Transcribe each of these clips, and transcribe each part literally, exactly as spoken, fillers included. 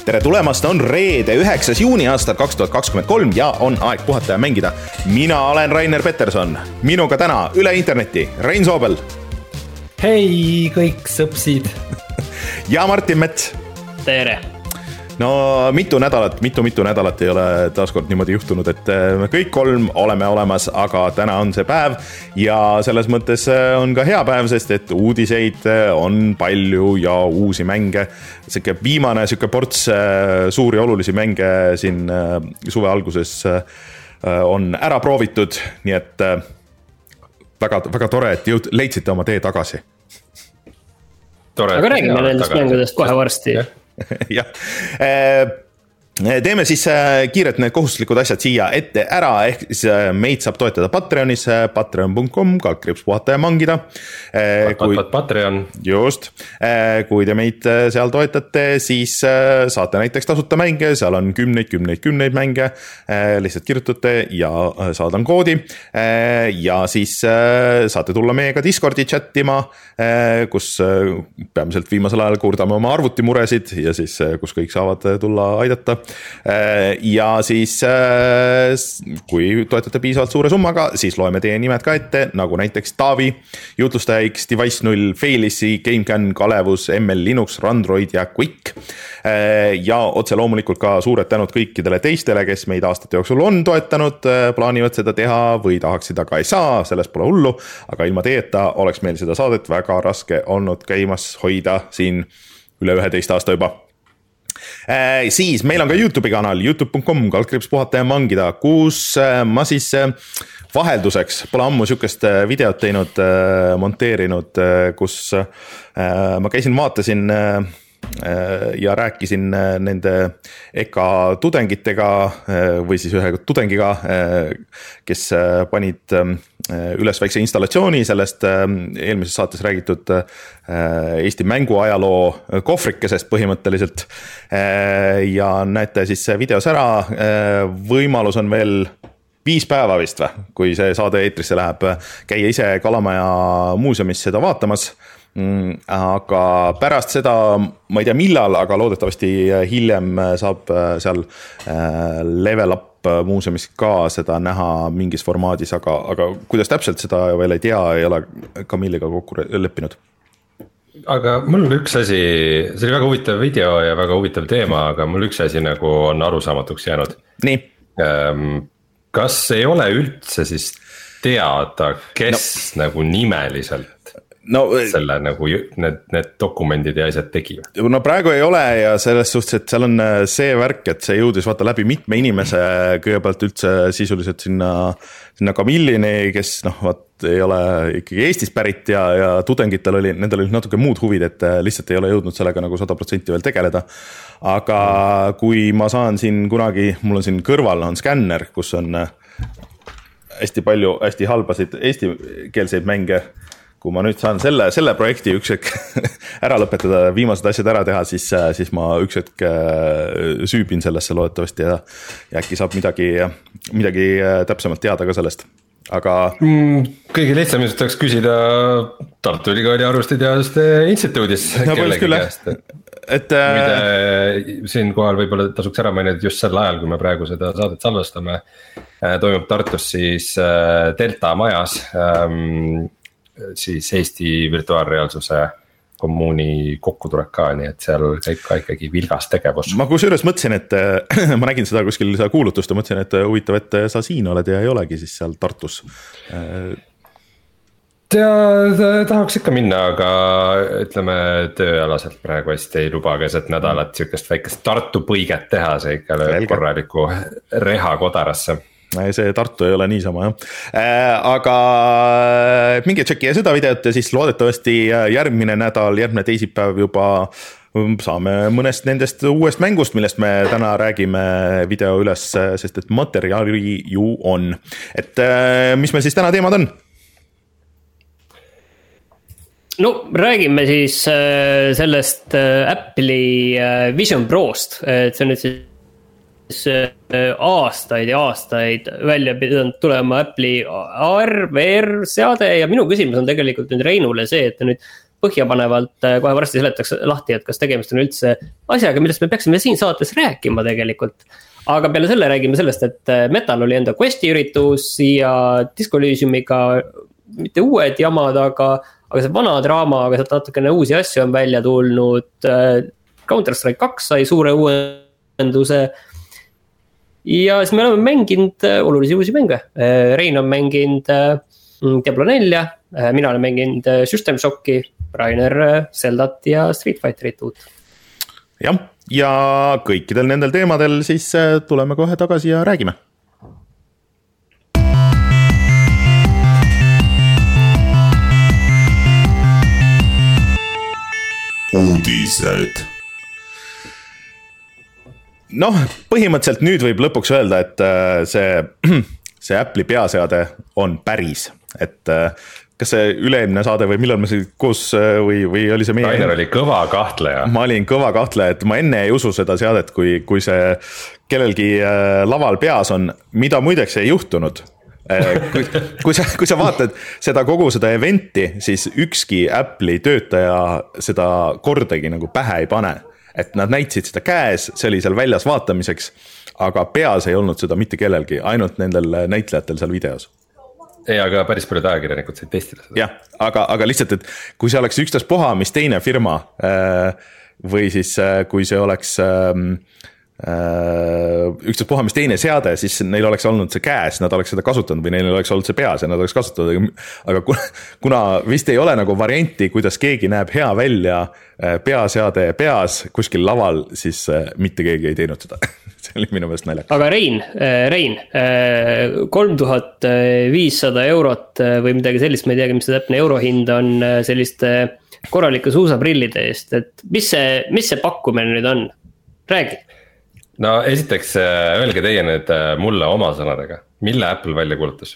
tere tulemast, on reede üheksas juuni aastal kaks tuhat kakskümmend kolm ja on aeg puhata ja mängida. Mina olen Rainer Peterson, minuga täna üle interneti Rein Soobel. Hei kõik sõpsid. Ja Martin Mets. Tere. No mitu nädalat, mitu-mitu nädalat ei ole taaskord niimoodi juhtunud, et me kõik kolm oleme olemas, aga täna on see päev ja selles mõttes on ka hea päev, sest et uudiseid on palju ja uusi mänge. Siuke viimane siuke ports suuri olulisi mänge siin suve alguses on ära proovitud, nii et väga, väga tore, et jõud, leidsite oma tee tagasi. Tore, aga räägime nendest mängudest kohe varsti. jah, teeme siis kiiret need kohustuslikud asjad siia ette ära, ehk siis meid saab toetada Patreonis, patreon punkt com, kaldkriips puhata ja mangida. Kui, Patreon. Just, kui te meid seal toetate, siis saate näiteks tasuta mänge, seal on kümneid, kümneid, kümneid mänge, lihtsalt kirjutate ja saadan koodi ja siis saate tulla meiega Discordi chattima, kus peamiselt viimasel ajal kurdame oma arvutimuresid ja siis kus kõik saavad tulla aidata. Ja siis kui toetate piisavalt suure summaga, siis loeme teie nimed ka ette, nagu näiteks Taavi, Jutlustaja X, Device null, Failissi, GameCAN, Kalevus, M L Linux, Randroid ja Quick. Ja otse loomulikult ka suured tänud kõikidele teistele, kes meid aastate jooksul on toetanud, plaanivad seda teha või tahaksid, aga ei saa, sellest pole hullu, aga ilma teeta oleks meil seda saadet väga raske olnud käimas hoida siin üle üheteist aasta juba. Äh, siis meil on ka YouTube'i kanal youtube punkt com, kaldkriips puhata ja mangida, kus äh, ma siis äh, vahelduseks pole ammu sükest äh, videot teinud, äh, monteerinud, äh, kus äh, ma käisin, vaatasin äh, ja rääkisin nende E K A tudengitega või siis ühe tudengiga, kes panid üles väikse installatsiooni sellest eelmises saates räägitud Eesti mänguajaloo kohvrikesest põhimõtteliselt. Ja näete siis videos ära, võimalus on veel viis päeva vist või, kui see saade eetrisse läheb, käia ise Kalamaja muuseumis seda vaatamas. Aga pärast seda, ma ei tea millal, aga loodetavasti hiljem saab seal Level Up muuseumis ka seda näha mingis formaadis, aga, aga kuidas täpselt seda veel ei tea, ei ole Kamiliga kokku leppinud. Aga mul üks asi, see oli väga huvitav video ja väga huvitav teema, aga mul üks asi nagu on arusaamatuks jäänud. Nii. Kas ei ole üldse siis teada, kes no. nagu nimeliselt No, selle nagu need, need dokumendid ja asjad tegi? No praegu ei ole ja selles suhtes, et seal on see värk, et see jõudis vaata läbi mitme inimese kõigepealt üldse sisuliselt sinna, sinna Kamillini, kes noh, vaat ei ole ikkagi Eestist pärit ja, ja tudengitel oli, nendel oli natuke muud huvid, et lihtsalt ei ole jõudnud sellega nagu sada protsenti veel tegeleda. Aga mm. kui ma saan siin kunagi, mul on siin kõrval on skänner, kus on hästi palju, hästi halbasid eestikeelseid mänge. Kui ma nüüd saan selle, selle projekti üks hetk ära lõpetada, viimased asjad ära teha, siis, siis ma üks hetk süübin sellesse loodetavasti ja, ja äkki saab midagi, midagi täpsemalt teada ka sellest. Aga mm, kõige lihtsam just tahaks küsida Tartu Ülikooli arvustiteaduste instituudis no, kellegi käest. Et, Mida, siin kohal võib-olla tasuks ära mainida just sel ajal, kui me praegu seda saadet salvestame, toimub Tartus siis Delta majas siis Eesti virtuaalreaalsuse kommuuni kokkutulek ka, nii et seal käib ka ikkagi vilgas tegevus. Ma kusjuures mõtlesin, et ma nägin seda kuskil seda kuulutust ja mõtlesin, et huvitav, et sa siin oled ja ei olegi siis seal Tartus. Tea, tahaks ikka minna, aga ütleme tööalaselt praegu hästi ei luba keset nädalat sükest väikest Tartu põiget teha, see ikka lööb korraliku reha kodarasse. See Tartu ei ole niisama, jah. Aga minge tšekki seda videot ja siis loodetavasti järgmine nädal, järgmine teisipäev juba saame mõnest nendest uuest mängust, millest me täna räägime video üles, sest et materjali ju on. Et mis meil siis täna teemad on? No räägime siis sellest Apple'i Vision Prost, et see on nüüd siis aastaid ja aastaid välja pidanud tulema Apple'i A R, V R seade ja minu küsimus on tegelikult nüüd Reinule see, et ta nüüd põhjapanevalt kohe varsti seletaks lahti, et kas tegemist on üldse asjaga, millest me peaksime siin saates rääkima tegelikult. Aga peale selle räägime sellest, et Metal oli enda Questi üritus ja Disco Elysiumiga mitte uued jamad, aga, aga see vana draama, aga sealt natukene uusi asju on välja tulnud. Counter-Strike kaks sai suure uuenduse. Ja siis me oleme mänginud olulisi uusi mänge. Rein on mänginud Diablo neljä, mina olen mänginud System Shocki, Rainer Zeldat ja Street Fighterit uut. Jah, ja kõikidel nendel teemadel siis tuleme kohe tagasi ja räägime. Uudised. Noh, põhimõtteliselt nüüd võib lõpuks öelda, et see, see Apple'i peaseade on päris. Et kas see üleemne saade või millal me see koos või, või oli see meie... Rainer oli kõva kahtleja. Ma olin kõva kahtleja, et ma enne ei usu seda seadet, kui, kui see kellelgi laval peas on, mida muideks ei juhtunud. Kui, kui, sa, kui sa vaatad seda kogu seda eventi, siis ükski Apple'i töötaja seda kordagi nagu pähe ei pane. Et nad näitasid seda käes, see oli seal väljas vaatamiseks, aga peas ei olnud seda mitte kellelgi, ainult nendel näitlejatel seal videos. Ei, aga päris palju ajakirjanikud said testida seda. Jah, aga, aga lihtsalt, et kui see oleks ükstas puha, mis teine firma või siis kui see oleks ükstas puha, mis teine seade, siis neil oleks olnud see käes, nad oleks seda kasutanud või neil oleks olnud see peas ja nad oleks kasutanud, aga kuna vist ei ole nagu varianti, kuidas keegi näeb hea välja peaseade peas kuskil laval, siis mitte keegi ei teinud seda. See oli minu meelest naljakas. Aga Rein, Rein, kolm tuhat viissada eurot või midagi sellist, ma ei teagi, mis see täpne eurohind on selliste korralike suusaprillide eest, et mis see, mis see pakkumine nüüd on? Räägi. No esiteks öelge teie nüüd mulle oma sõnadega, mille Apple välja kuulutas?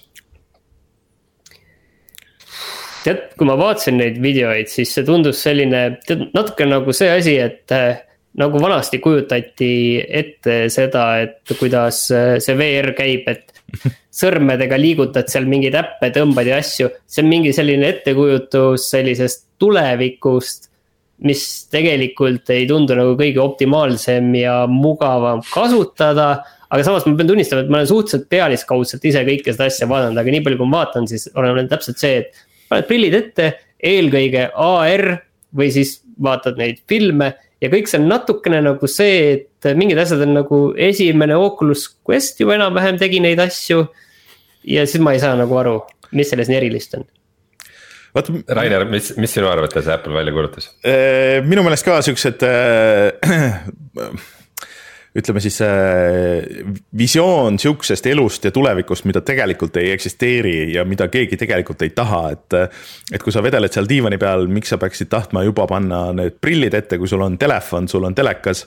Tead, kui ma vaatasin neid videoid, siis see tundus selline, tead, natuke nagu see asi, et nagu vanasti kujutati ette seda, et kuidas see V R käib, et sõrmedega liigutad seal mingeid äppe, tõmbad ja asju. See on mingi selline ettekujutus sellisest tulevikust, mis tegelikult ei tundu nagu kõige optimaalsem ja mugavam kasutada, aga samas ma pean tunnistama, et ma olen suhteliselt pealiskaudselt ise kõike seda asja vaadanud, aga nii palju kui ma vaatan, siis olen täpselt see, et paned prillid ette, eelkõige A R või siis vaatad neid filme ja kõik see on natukene nagu see, et mingid asjad on nagu esimene Oculus Quest juba enam-vähem tegi neid asju ja siis ma ei saa nagu aru, mis selles nii erilist on. Vaat, Rainer, mis, mis sinu arvates Apple välja kuulutas? Minu meelest ka siuksed ütleme siis visioon siuksest elust ja tulevikust, mida tegelikult ei eksisteeri ja mida keegi tegelikult ei taha, et, et kui sa vedeled seal diivani peal, miks sa peaksid tahtma juba panna need prillid ette, kui sul on telefon, sul on telekas.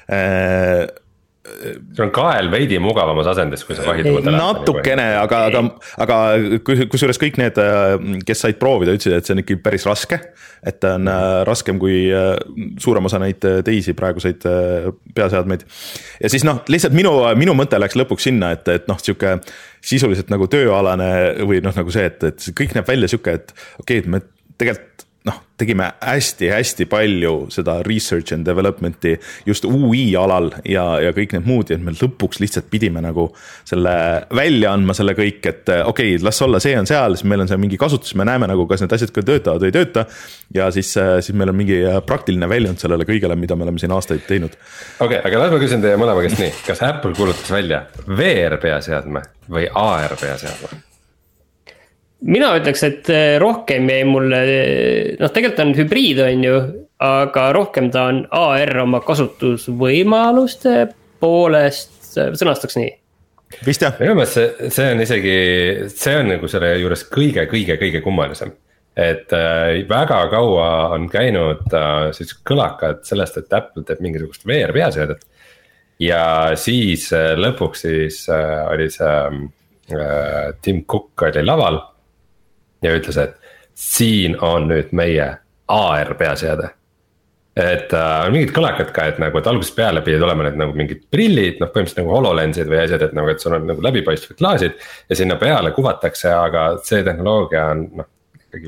See on kael veidi mugavamas asendis, kui sa vahid telefoni. Natukene, aga, aga, aga kusjuures kõik need, kes said proovida, ütlesid, et see on ikka päris raske. Et ta on raskem kui suurem osa neid teisi praeguseid peaseadmeid. Ja siis noh, lihtsalt minu, minu mõte läks lõpuks sinna, et, et noh, siuke sisuliselt nagu tööalane või noh, nagu see, et, et kõik näeb välja siuke, et okei, et me tegelikult noh, tegime hästi-hästi palju seda research and development'i just U I alal ja, ja kõik need muud, et me lõpuks lihtsalt pidime nagu selle välja andma selle kõik, et okei, las olla, see on seal, siis meil on see mingi kasutus, me näeme nagu, kas need asjad ka töötavad või ei tööta ja siis, siis meil on mingi praktiline väljund sellele kõigele, mida me oleme siin aastaid teinud. Okei, okay, aga las ma küsin teie mõlema käest nii, kas Apple kuulutas välja V R peaseadme või A R peaseadme? Mina ütleks, et rohkem jäi mulle, noh tegelikult on hübriid on ju, aga rohkem ta on A R oma kasutusvõimaluste poolest, sõnastaks nii. Vist jah? Minu meelest see, see on isegi, see on nagu selle juures kõige, kõige, kõige kummalisem. Et väga kaua on käinud siis kõlakad sellest, et Apple teeb mingisugust V R peaseadet. Ja siis lõpuks siis oli see Tim Cook oli laval. Ja ütles, et siin on nüüd meie A R peaseade. Et on uh, mingid kõlakad ka, et nagu, et algusest peale pidid olema need nagu mingid prillid, noh põhimõtteliselt nagu HoloLensid või asjad, et nagu, et sul on nagu läbipaistvad klaasid ja sinna peale kuvatakse, aga see tehnoloogia on noh, ikkagi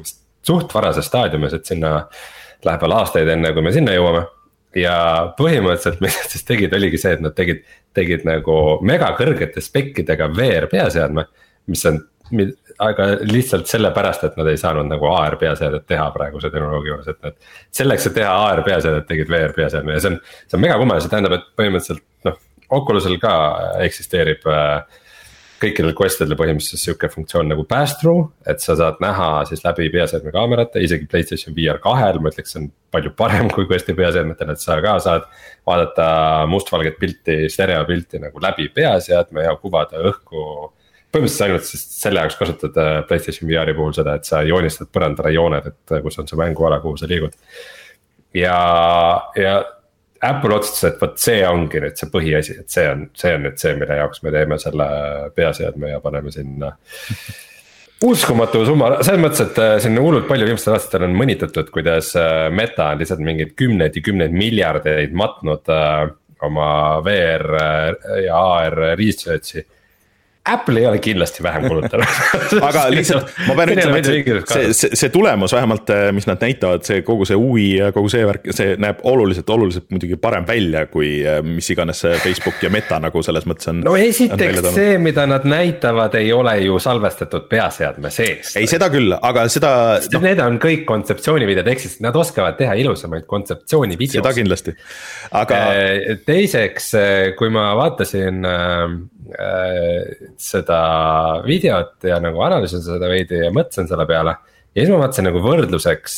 suht varases staadiumis, et sinna läheb veel aastaid enne, kui me sinna jõuame. Ja põhimõtteliselt, mis nad siis tegid, oligi see, et nad tegid, tegid nagu mega kõrgete spekkidega V R peaseadme, mis on, aga lihtsalt sellepärast, et nad ei saanud nagu A R peaseadet teha praeguse tehnoloogia juures, et nad selleks, et teha A R peaseadet, tegid V R peaseadme ja see on, see on mega kummel, see tähendab, et põhimõtteliselt noh, Oculusel ka eksisteerib kõikidel Questidel põhimõtteliselt siuke funktsioon nagu pass-through, et sa saad näha siis läbi peaseadme kaamerate, isegi PlayStation V R kahel, ma ütleks, see on palju parem kui Questi peaseadmetel, et sa ka saad vaadata mustvalget pilti, stereopilti nagu läbi peaseadme ja kuvada õhku. Põhimõtteliselt ainult siis selle jaoks kasutad PlayStation V R-i puhul seda, et sa joonistad põrandale jooned, et kus on see mänguala, kuhu sa liigud. Ja, ja Apple otsustas, et võt see ongi nüüd see põhiasi, et see on, see on nüüd see, mille jaoks me teeme selle peaseadme ja paneme sinna uskumatu summa. Selles mõttes, et siin hullult palju viimastel aastatel on mõnitatud, kuidas Meta on lihtsalt mingid kümneid ja kümneid miljardeid matnud oma V R ja A R research'i. Apple ei ole kindlasti vähem kulutanud. Aga lihtsalt ma pean ütlema, et see, see, see tulemus vähemalt, mis nad näitavad, see kogu see U I ja kogu see värk, see näeb oluliselt, oluliselt muidugi parem välja, kui mis iganes Facebook ja Meta nagu selles mõttes on. No esiteks see, mida nad näitavad, ei ole ju salvestatud peaseadme sees. Ei, seda küll, aga seda no, need on kõik kontseptsioonivideod, ehk siis nad oskavad teha ilusamaid kontseptsioonivideos. Seda kindlasti aga... Teiseks, kui ma vaatasin seda videot ja nagu analüüsin seda veidi ja mõtlesin selle peale. Ja siis ma vaatasin nagu võrdluseks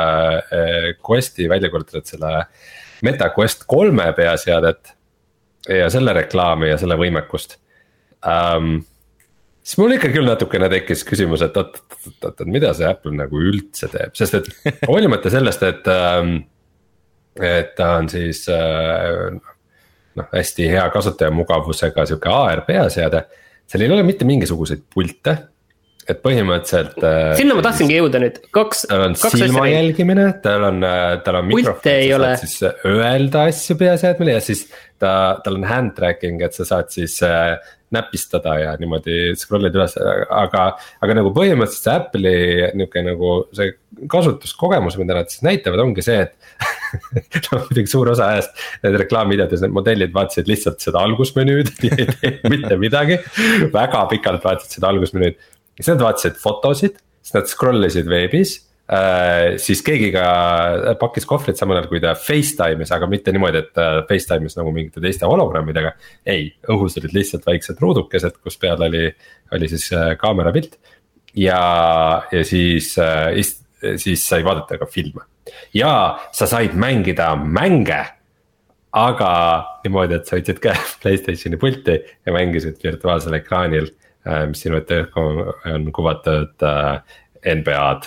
Questi välja kuulutatud selle Meta Quest kolme peaseadet ja selle reklaami ja selle võimekust um,. Siis mul ikka küll natukene tekkis küsimus, et oot, oot, oot, oot, mida see Apple nagu üldse teeb, sest et hoolimata sellest, et um, et ta on siis noh, hästi hea kasutaja mugavusega siuke A R peaseade, seal ei ole mitte mingisuguseid pulte, et põhimõtteliselt sinna ma tahtsingi jõuda nüüd, kaks tal on silma jälgimine, tal on, tal on mikrofon, sa saad siis öelda asju peaseadmele ja siis ta, tal on hand tracking, et sa saad siis näpistada ja niimoodi scroll'id üles, aga, aga nagu põhimõtteliselt see Apple'i niuke nagu see kasutuskogemus, mida nad siis näitavad, ongi see, et no muidugi suur osa ajast need reklaamvideodes, need modellid vaatasid lihtsalt seda algusmenüüd, ei teinud mitte midagi, väga pikalt vaatasid seda algusmenüüd, siis nad vaatasid fotosid, siis nad scroll'isid veebis, äh, siis keegi ka pakkis kohvrit samal ajal, kui ta FaceTime'is, aga mitte niimoodi, et FaceTime'is nagu mingite teiste hologrammidega, ei, õhus olid lihtsalt väiksed ruudukesed, kus peal oli, oli siis kaamera pilt ja, ja siis, siis sai vaadata ka filme. Ja sa said mängida mänge, aga niimoodi, et sa võtsid ka PlayStationi pulti ja mängisid virtuaalsel ekraanil, mis sinu ette on kuvatud N B A-d,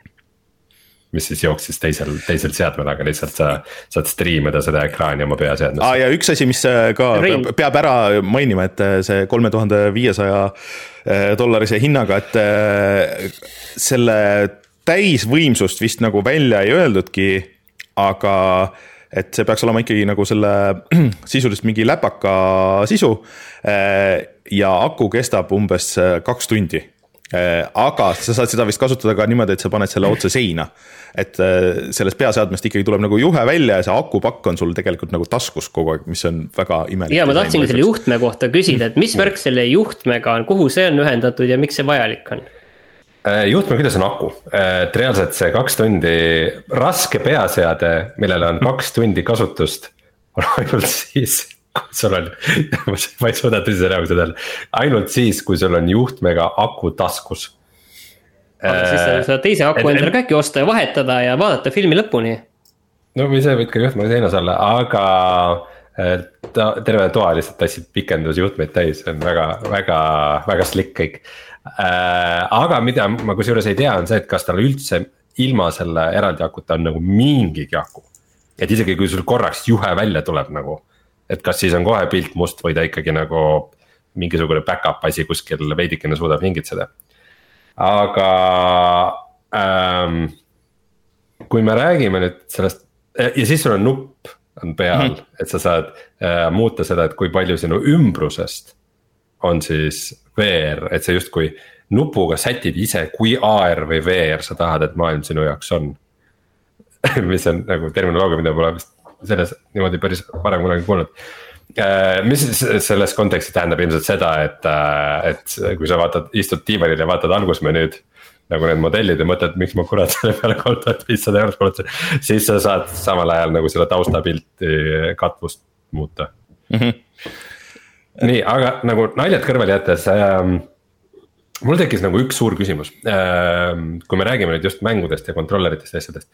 mis siis jooksis teisel, teisel seadmel, aga lihtsalt sa saad streamida seda ekraani oma peaseadmes. Ah, ja üks asi, mis ka Ring. peab ära mainima, et see kolme tuhande viiesaja dollarise hinnaga, et selle täisvõimsust vist nagu välja ei öeldudki, aga et see peaks olema ikkagi nagu selle sisuliselt mingi läpaka sisu ja aku kestab umbes kaks tundi. Aga sa saad seda vist kasutada ka niimoodi, et sa paned selle otse seina. Et sellest peaseadmest ikkagi tuleb nagu juhe välja ja see akupakk on sul tegelikult nagu taskus kogu aeg, mis on väga imelik. Ja ma tahtsingi selle juhtme kohta küsida, et mis värk selle juhtmega on, kuhu see on ühendatud ja miks see vajalik on? Juhtme, kuidas on aku, et reaalselt see kaks tundi raske peaseade, millele on kaks tundi kasutust, on ainult siis, kui sul on, ma ei suuda tõsise reagu seda, ainult siis, kui sul on juhtmega aku taskus. Aga siis sa saad teise aku endale ka äkki osta ja vahetada ja vaadata filmi lõpuni. No või see võid ka juhtmega seinas olla, aga ta, terve toa lihtsalt tassid pikendusjuhtmeid täis, see on väga, väga, väga slick kõik. Äh, aga mida ma kusjuures ei tea on see, et kas tal üldse ilma selle eraldi akuta on nagu mingigi aku, et isegi kui sul korraks juhe välja tuleb nagu, et kas siis on kohe pilt must või ta ikkagi nagu mingisugune back-up asi kuskil veidikene suudab hingitseda. Aga ähm, kui me räägime nüüd sellest ja siis sul on nupp on peal, mm-hmm. et sa saad äh, muuta seda, et kui palju sinu ümbrusest on siis V R, et sa justkui nupuga sätid ise, kui A R või V R sa tahad, et maailm sinu jaoks on. mis on nagu terminoloogia, mida pole vist selles niimoodi päris varem kunagi kuulnud. Mis selles kontekstis tähendab ilmselt seda, et, et kui sa vaatad, istud diivanil ja vaatad algusmenüüd, nagu need modellid ja mõtled, miks ma kurat selle peale kolm tuhat viissada eurot kulutasin, siis sa saad samal ajal nagu selle taustapilti katvust muuta mm. -hmm. nii, aga nagu naljad kõrvale jättes ähm, mul tekkis nagu üks suur küsimus, kui me räägime nüüd just mängudest ja kontrolleritest ja asjadest,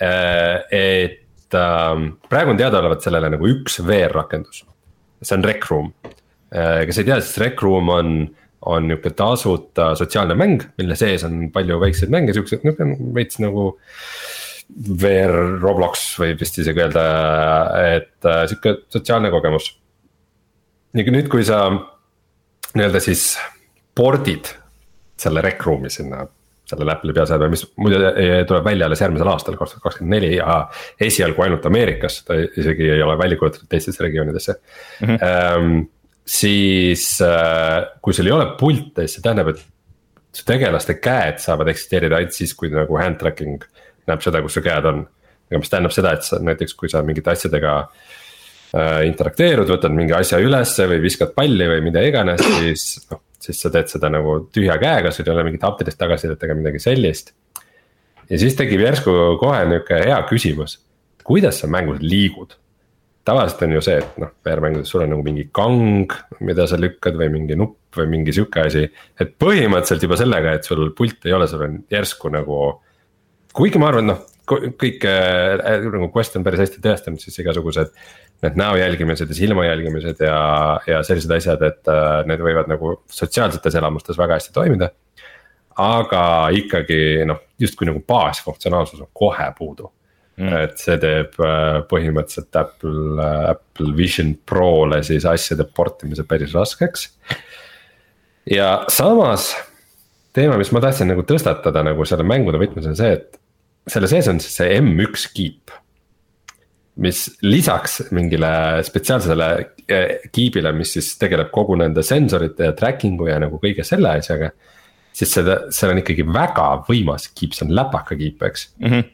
et praegu on teadaolevalt sellele nagu üks V R rakendus, see on Rec Room. Kes ei tea, siis Rec Room on, on niisugune tasuta sotsiaalne mäng, mille sees on palju väikseid mänge, niisugune veits nagu V R Roblox või vist isegi öelda, et niisugune sotsiaalne kogemus. Nüüd kui sa nii-öelda siis pordid selle Rec Room'i sinna, selle Apple'i peaseadme, mis muidu tuleb välja alles järgmisel aastal, kaks tuhat kakskümmend neli ja esialgu ainult Ameerikas, ta isegi ei ole välja kuulutatud teistesse regioonidesse mm. -hmm. Ähm, siis kui sul ei ole pilte, siis see tähendab, et su tegelaste käed saavad eksisteerida ainult siis, kui nagu hand tracking näeb seda, kus su käed on. Aga mis tähendab seda, et sa, näiteks kui sa mingite asjadega äh, interakteerud, võtad mingi asja ülesse või viskad palli või mida iganes, siis noh, siis sa teed seda nagu tühja käega, sul ei ole mingit haptilist tagasisidet ega midagi sellist. Ja siis tekib järsku kohe niisugune hea küsimus, kuidas sa mängus liigud? Tavaliselt on ju see, et noh, V R-mängudes sul on nagu mingi kang, mida sa lükkad või mingi nupp või mingi siuke asi. Et põhimõtteliselt juba sellega, et sul pult ei ole, sul on järsku nagu, kuigi ma arvan, noh, kõik nagu Quest on päris hästi tõestanud, siis igasugused need näo jälgimised ja silma jälgimised ja, ja sellised asjad, et need võivad nagu sotsiaalsetes elamustes väga hästi toimida. Aga ikkagi noh, just kui nagu baasfunktsionaalsus on kohe puudu. Mm. Et see teeb põhimõtteliselt Apple, Apple Vision Pro'le siis asjade portimise päris raskeks. Ja samas teema, mis ma tahtsin nagu tõstatada nagu selle mängude võtmes on see, et selle sees on siis see M üks kiip, mis lisaks mingile spetsiaalsele kiibile, mis siis tegeleb kogu nende sensorite ja tracking'u ja nagu kõige selle asjaga, siis seda, see on ikkagi väga võimas kiip, see on läpaka kiip, eks. Mm-hmm.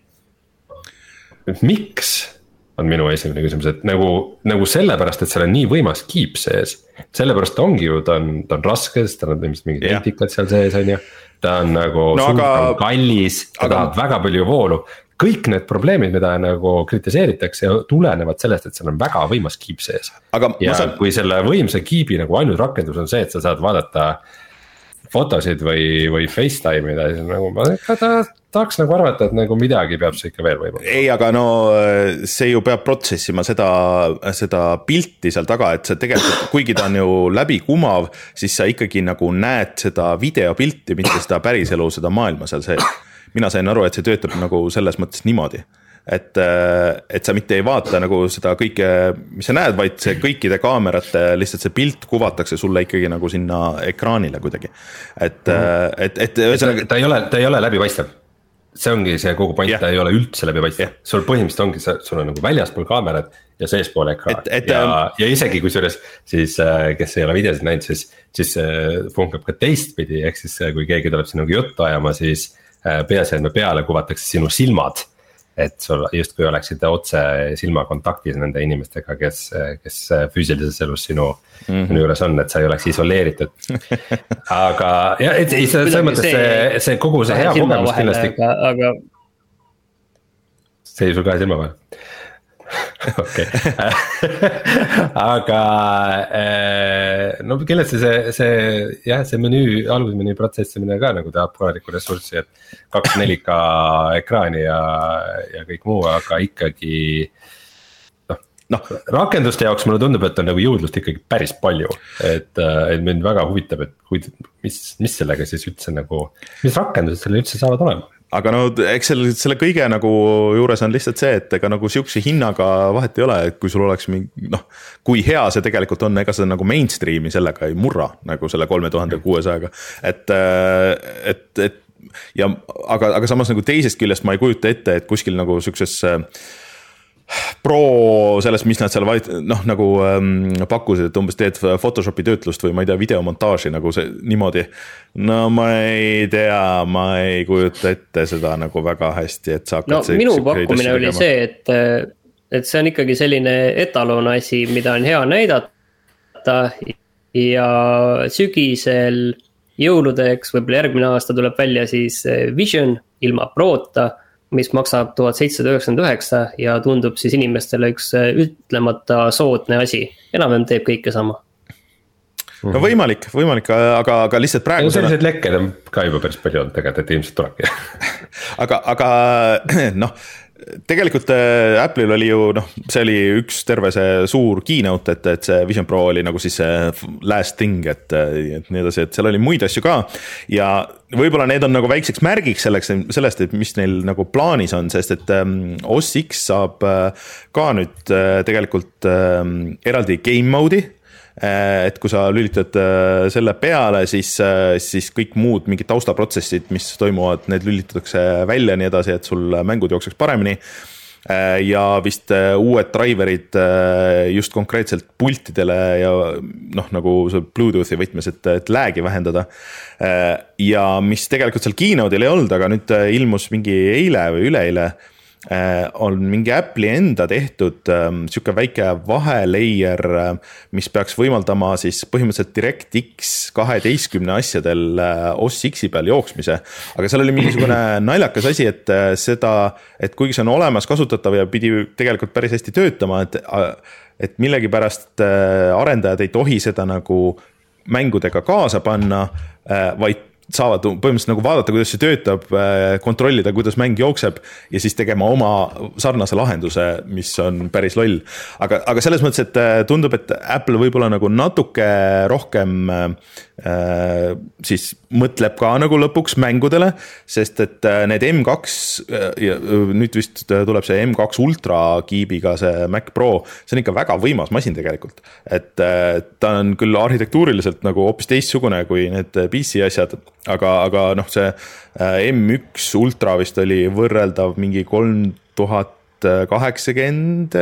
Miks on minu esimene küsimus, et nagu, nagu sellepärast, et seal on nii võimas kiip sees, sellepärast ongi ju, ta on, ta on raske, sest ta on mingid yeah. kritikad seal sees on ju, ta on nagu no, suur, aga, kallis, ta aga... tahab väga palju voolu. Kõik need probleemid, mida nagu kritiseeritakse, tulenevad sellest, et seal on väga võimas kiip sees. Aga ja saan... kui selle võimsa kiibi nagu ainult rakendus on see, et sa saad vaadata fotosid või, või FaceTime'ida, siis nagu ma ta, tahaks nagu arvata, et nagu midagi peab see ikka veel võimalik. Ei, aga no see ju peab protsessima seda, seda pilti seal taga, et see tegelikult, kuigi ta on ju läbi kumav, siis sa ikkagi nagu näed seda videopilti, mitte seda päriselu, seda maailma seal sees. Mina sain aru, et see töötab nagu selles mõttes niimoodi, et, et sa mitte ei vaata nagu seda kõike, mis sa näed, vaid see kõikide kaamerate, lihtsalt see pilt kuvatakse sulle ikkagi nagu sinna ekraanile kuidagi. Et, mm. et, et, et ta, ta, ei ole, ta ei ole läbipaistev. See ongi see kogu point, yeah. ta ei ole üldse läbipaistev. Yeah. Sul põhimõtteliselt ongi, sul on nagu väljaspool kaamerad ja seespool ekraan. Et, et, ja, ja isegi kui selles, siis kes ei ole videosid näinud, siis, siis funkab ka teistpidi, ehk siis kui keegi tuleb sinuga juttu ajama, siis peaseadme peale kuvatakse sinu silmad, et sul justkui oleksid otse silmakontaktis nende inimestega, kes, kes füüsilises elus sinu, mm-hmm. sinu juures on, et sa ei oleks isoleeritud. Aga ja, et selles mõttes see, see kogu see hea kogemus kindlasti. Aga, aga... see ei sul kahe silma vahel. okei, aga no kindlasti see, see jah, see menüü, algusmenüü protsessimine ka nagu tahab korralikku ressurssi, et kaks neli K ekraani ja, ja kõik muu, aga ikkagi noh, noh, rakenduste jaoks mulle tundub, et on nagu jõudlust ikkagi päris palju, et, et mind väga huvitab, et kui, mis, mis sellega siis üldse nagu, mis rakendused selle üldse saavad olema. Aga no eks selle, selle kõige nagu juures on lihtsalt see, et ega nagu siukse hinnaga vahet ei ole, et kui sul oleks mingi, noh, kui hea see tegelikult on, ega see nagu mainstreami sellega ei murra nagu selle kolme tuhande kuuesajaga, et, et, et ja aga, aga samas nagu teisest küljest ma ei kujuta ette, et kuskil nagu siukses pro sellest, mis nad seal vaid, noh, nagu ähm, pakkusid, et umbes teed Photoshopi töötlust või ma ei tea, videomontaaži nagu see niimoodi. No ma ei tea, ma ei kujuta ette seda nagu väga hästi, et sa hakkad no, minu pakkumine oli see, et, et see on ikkagi selline etalon asi, mida on hea näidata ja sügisel jõuludeks, võib-olla järgmine aasta tuleb välja siis Vision ilma Prota, mis maksab tuhat seitsesada üheksakümmend üheksa ja tundub siis inimestele üks ütlemata soodne asi. Enam-vähem teeb kõike sama. No võimalik, võimalik, aga, aga lihtsalt praegu... Sellised lekked on ka juba päris palju olnud tegelikult, et ilmselt tulebki. aga, aga noh, tegelikult Apple'il oli ju, noh, see oli üks terve see suur keynote, et, et see Vision Pro oli nagu siis see last thing, et, et nii edasi, et seal oli muid asju ka ja võib-olla need on nagu väikseks märgiks selleks, sellest, et mis neil nagu plaanis on, sest et um, O S X saab uh, ka nüüd uh, tegelikult um, eraldi game mode'i, et kui sa lülitad selle peale, siis, siis kõik muud mingid taustaprotsessid, mis toimuvad, need lülitatakse välja nii edasi, et sul mängud jookseks paremini. Ja vist uued driverid just konkreetselt pultidele ja noh, nagu see Bluetoothi võtmes, et, et lag'i vähendada. Ja mis tegelikult seal keynote'il ei olnud, aga nüüd ilmus mingi eile või üleeile, on mingi Apple'i enda tehtud siuke väike vahelayer, mis peaks võimaldama siis põhimõtteliselt DirectX kaheteistkümne asjadel O S X-i peal jooksmise, aga seal oli mingisugune naljakas asi, et seda, et kuigi see on olemas kasutatav ja pidi tegelikult päris hästi töötama, et, et millegipärast arendajad ei tohi seda nagu mängudega kaasa panna, vaid saavad põhimõtteliselt nagu vaadata, kuidas see töötab, kontrollida, kuidas mäng jookseb ja siis tegema oma sarnase lahenduse, mis on päris loll. Aga, aga selles mõttes, et tundub, et Apple võib-olla nagu natuke rohkem äh, siis mõtleb ka nagu lõpuks mängudele, sest et need M kaks, nüüd vist tuleb see M kaks Ultra kiibiga see Mac Pro, see on ikka väga võimas masin tegelikult. Et ta on küll arhitektuuriliselt nagu hoopis teistsugune kui need P C asjad, aga, aga noh, see M üks Ultra vist oli võrreldav mingi kolm tuhat kaheksakümmend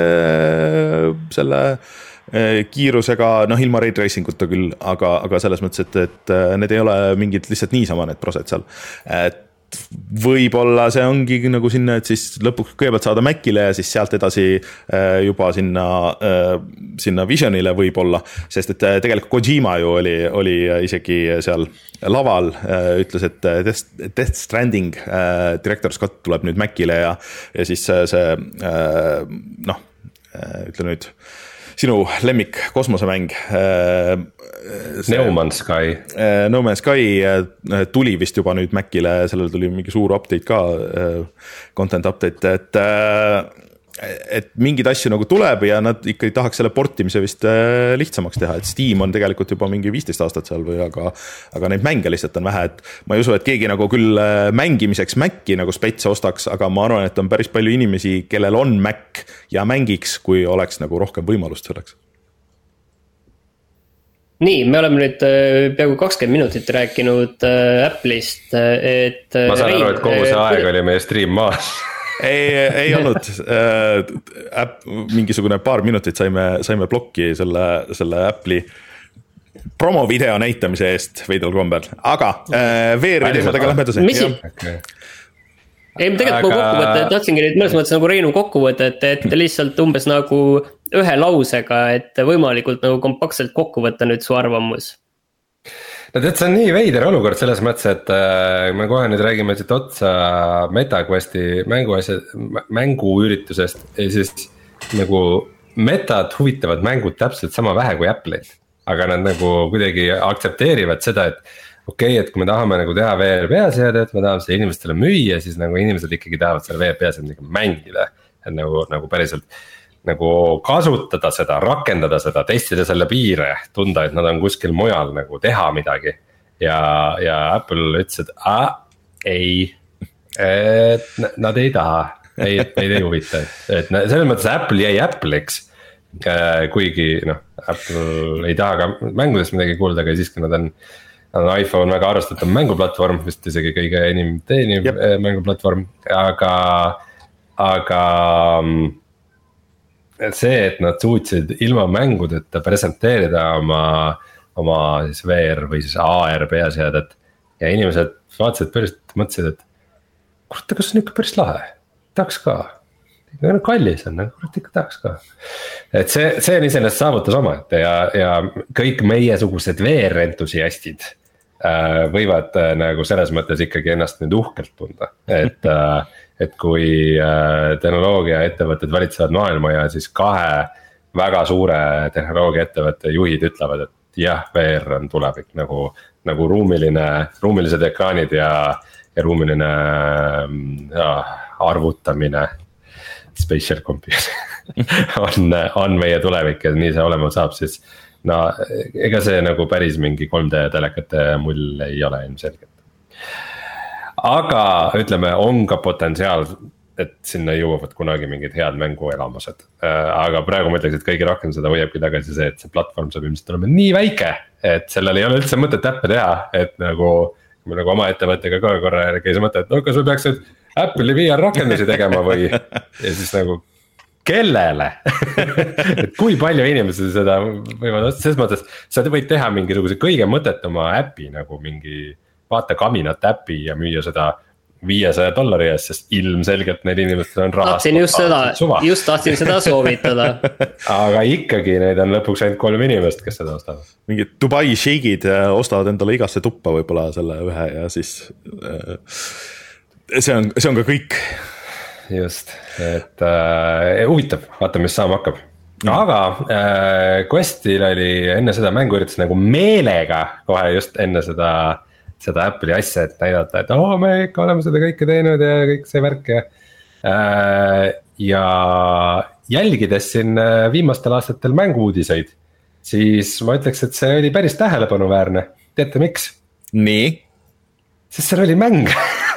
selle kiirusega, noh ilma ray tracing uta küll, aga, aga selles mõttes, et, et need ei ole mingid lihtsalt niisama need prosed seal. Et võib-olla see ongi nagu sinna, et siis lõpuks kõigepealt saada Macile ja siis sealt edasi juba sinna, sinna Visionile võib-olla, sest et tegelikult Kojima ju oli, oli isegi seal laval, ütles, et Death, Death Stranding Director's Cut tuleb nüüd Macile ja, ja siis see, see noh, ütle nüüd sinu lemmik kosmosemäng No Man's Sky No Man's Sky tuli vist juba nüüd Macile, sellel tuli mingi suur update ka, content update, et et mingid asju nagu tuleb ja nad ikkagi tahaks selle portimise vist lihtsamaks teha, et Steam on tegelikult juba mingi viisteist aastat seal või aga, aga neid mänge lihtsalt on vähe, et ma ei usu, et keegi nagu küll mängimiseks Maci nagu spets ostaks, aga ma arvan, et on päris palju inimesi, kellel on Mac ja mängiks, kui oleks nagu rohkem võimalust selleks. Nii, me oleme nüüd peaaegu kakskümmend minutit rääkinud Apple'ist, et ma saan aru, et kogu see aeg oli meie stream maas. ei, ei olnud äpp, mingisugune paar minutit saime, saime blokki selle, selle Apple'i promovideo näitamise eest veidral kombel, aga V R-videodega lähme edasi. Mis? Okay. Ei, tegelikult aga... kokkuvõtte, tahtsingi nüüd mõnes mõttes nagu Reinu kokkuvõtte, et, et lihtsalt umbes nagu ühe lausega, et võimalikult nagu kompaktselt kokkuvõtta nüüd su arvamus. No tead, see on nii veider olukord selles mõttes, et äh, me kohe nüüd räägime siit otsa MetaQuesti mänguasja, mänguüritusest ja siis nagu Metad huvitavad mängud täpselt sama vähe kui Apple'id, aga nad nagu kuidagi aktsepteerivad seda, et okei okay,, et kui me tahame nagu teha V R peaseadet, me tahame seda inimestele müüa, siis nagu inimesed ikkagi tahavad selle V R peaseadet mängida, et nagu, nagu päriselt nagu kasutada seda, rakendada seda, testida selle piire, tunda, et nad on kuskil mujal nagu teha midagi. Ja, ja Apple ütles, et a, ei, et nad ei taha, ei, et neid ei huvita, et, et selles mõttes Apple jäi Apple'iks, kuigi noh, Apple ei taha ka mängudest midagi kuulda, aga siiski nad on, nad on iPhone väga arvestatav mänguplatvorm, vist isegi kõige enim teeniv yep. mänguplatvorm, aga, aga see, et nad suutsid ilma mängudeta presenteerida oma, oma siis V R või siis A R peaseadet. Ja inimesed vaatasid päris, mõtlesid, et kurat, kas on ikka päris lahe, tahaks ka. Kallis on, kurat ikka tahaks ka. Et see, see on iseenesest saavutas oma, et ja, ja kõik meiesugused V R entusiastid äh, võivad äh, nagu selles mõttes ikkagi ennast nüüd uhkelt tunda. Et, äh, et kui äh, tehnoloogia ettevõtted valitsevad maailma ja siis kahe väga suure tehnoloogia ettevõtte juhid ütlevad, et jah, V R on tulevik nagu, nagu ruumiline, ruumilised ekraanid ja, ja ruumiline ja, arvutamine. Spatial computer on, on meie tulevik ja nii see olema saab, siis no ega see nagu päris mingi kolm D telekate mull ei ole ilmselgelt. Aga ütleme, on ka potentsiaal, et sinna jõuavad kunagi mingid head mänguelamused. Aga praegu ma ütleks, et kõige rohkem seda hoiabki tagasi see, et see platvorm saab ilmselt olema nii väike, et sellel ei ole üldse mõtet äppe teha, et nagu, me nagu oma ettevõttega ka korra käis mõte, et no kas me peaksid Apple'i V R rakendusi tegema või ja siis nagu kellele et kui palju inimesed seda võivad, selles mõttes sa võid teha mingisuguse kõige mõttetuma äpi nagu mingi vaata kaminat äpi ja müüa seda viiesaja dollari eest, sest ilmselgelt need inimesed on rahast. Tahtsin just seda, just tahtsin seda soovitada. Aga ikkagi neid on lõpuks ainult kolm inimest, kes seda ostavad. Mingid Dubai sheigid ostavad endale igasse tuppa võib-olla selle ühe ja siis see on, see on ka kõik. Just, et äh, huvitav, vaata mis saama hakkab. Aga äh, Questil oli enne seda mänguüritus nagu meelega kohe just enne seda, seda Apple'i asja, et näidata, et oh, me ikka oleme seda kõike teinud ja kõik see värk ja äh, ja jälgides siin viimastel aastatel mängu-uudiseid, siis ma ütleks, et see oli päris tähelepanuväärne. Teate miks? Nii? Sest seal oli mäng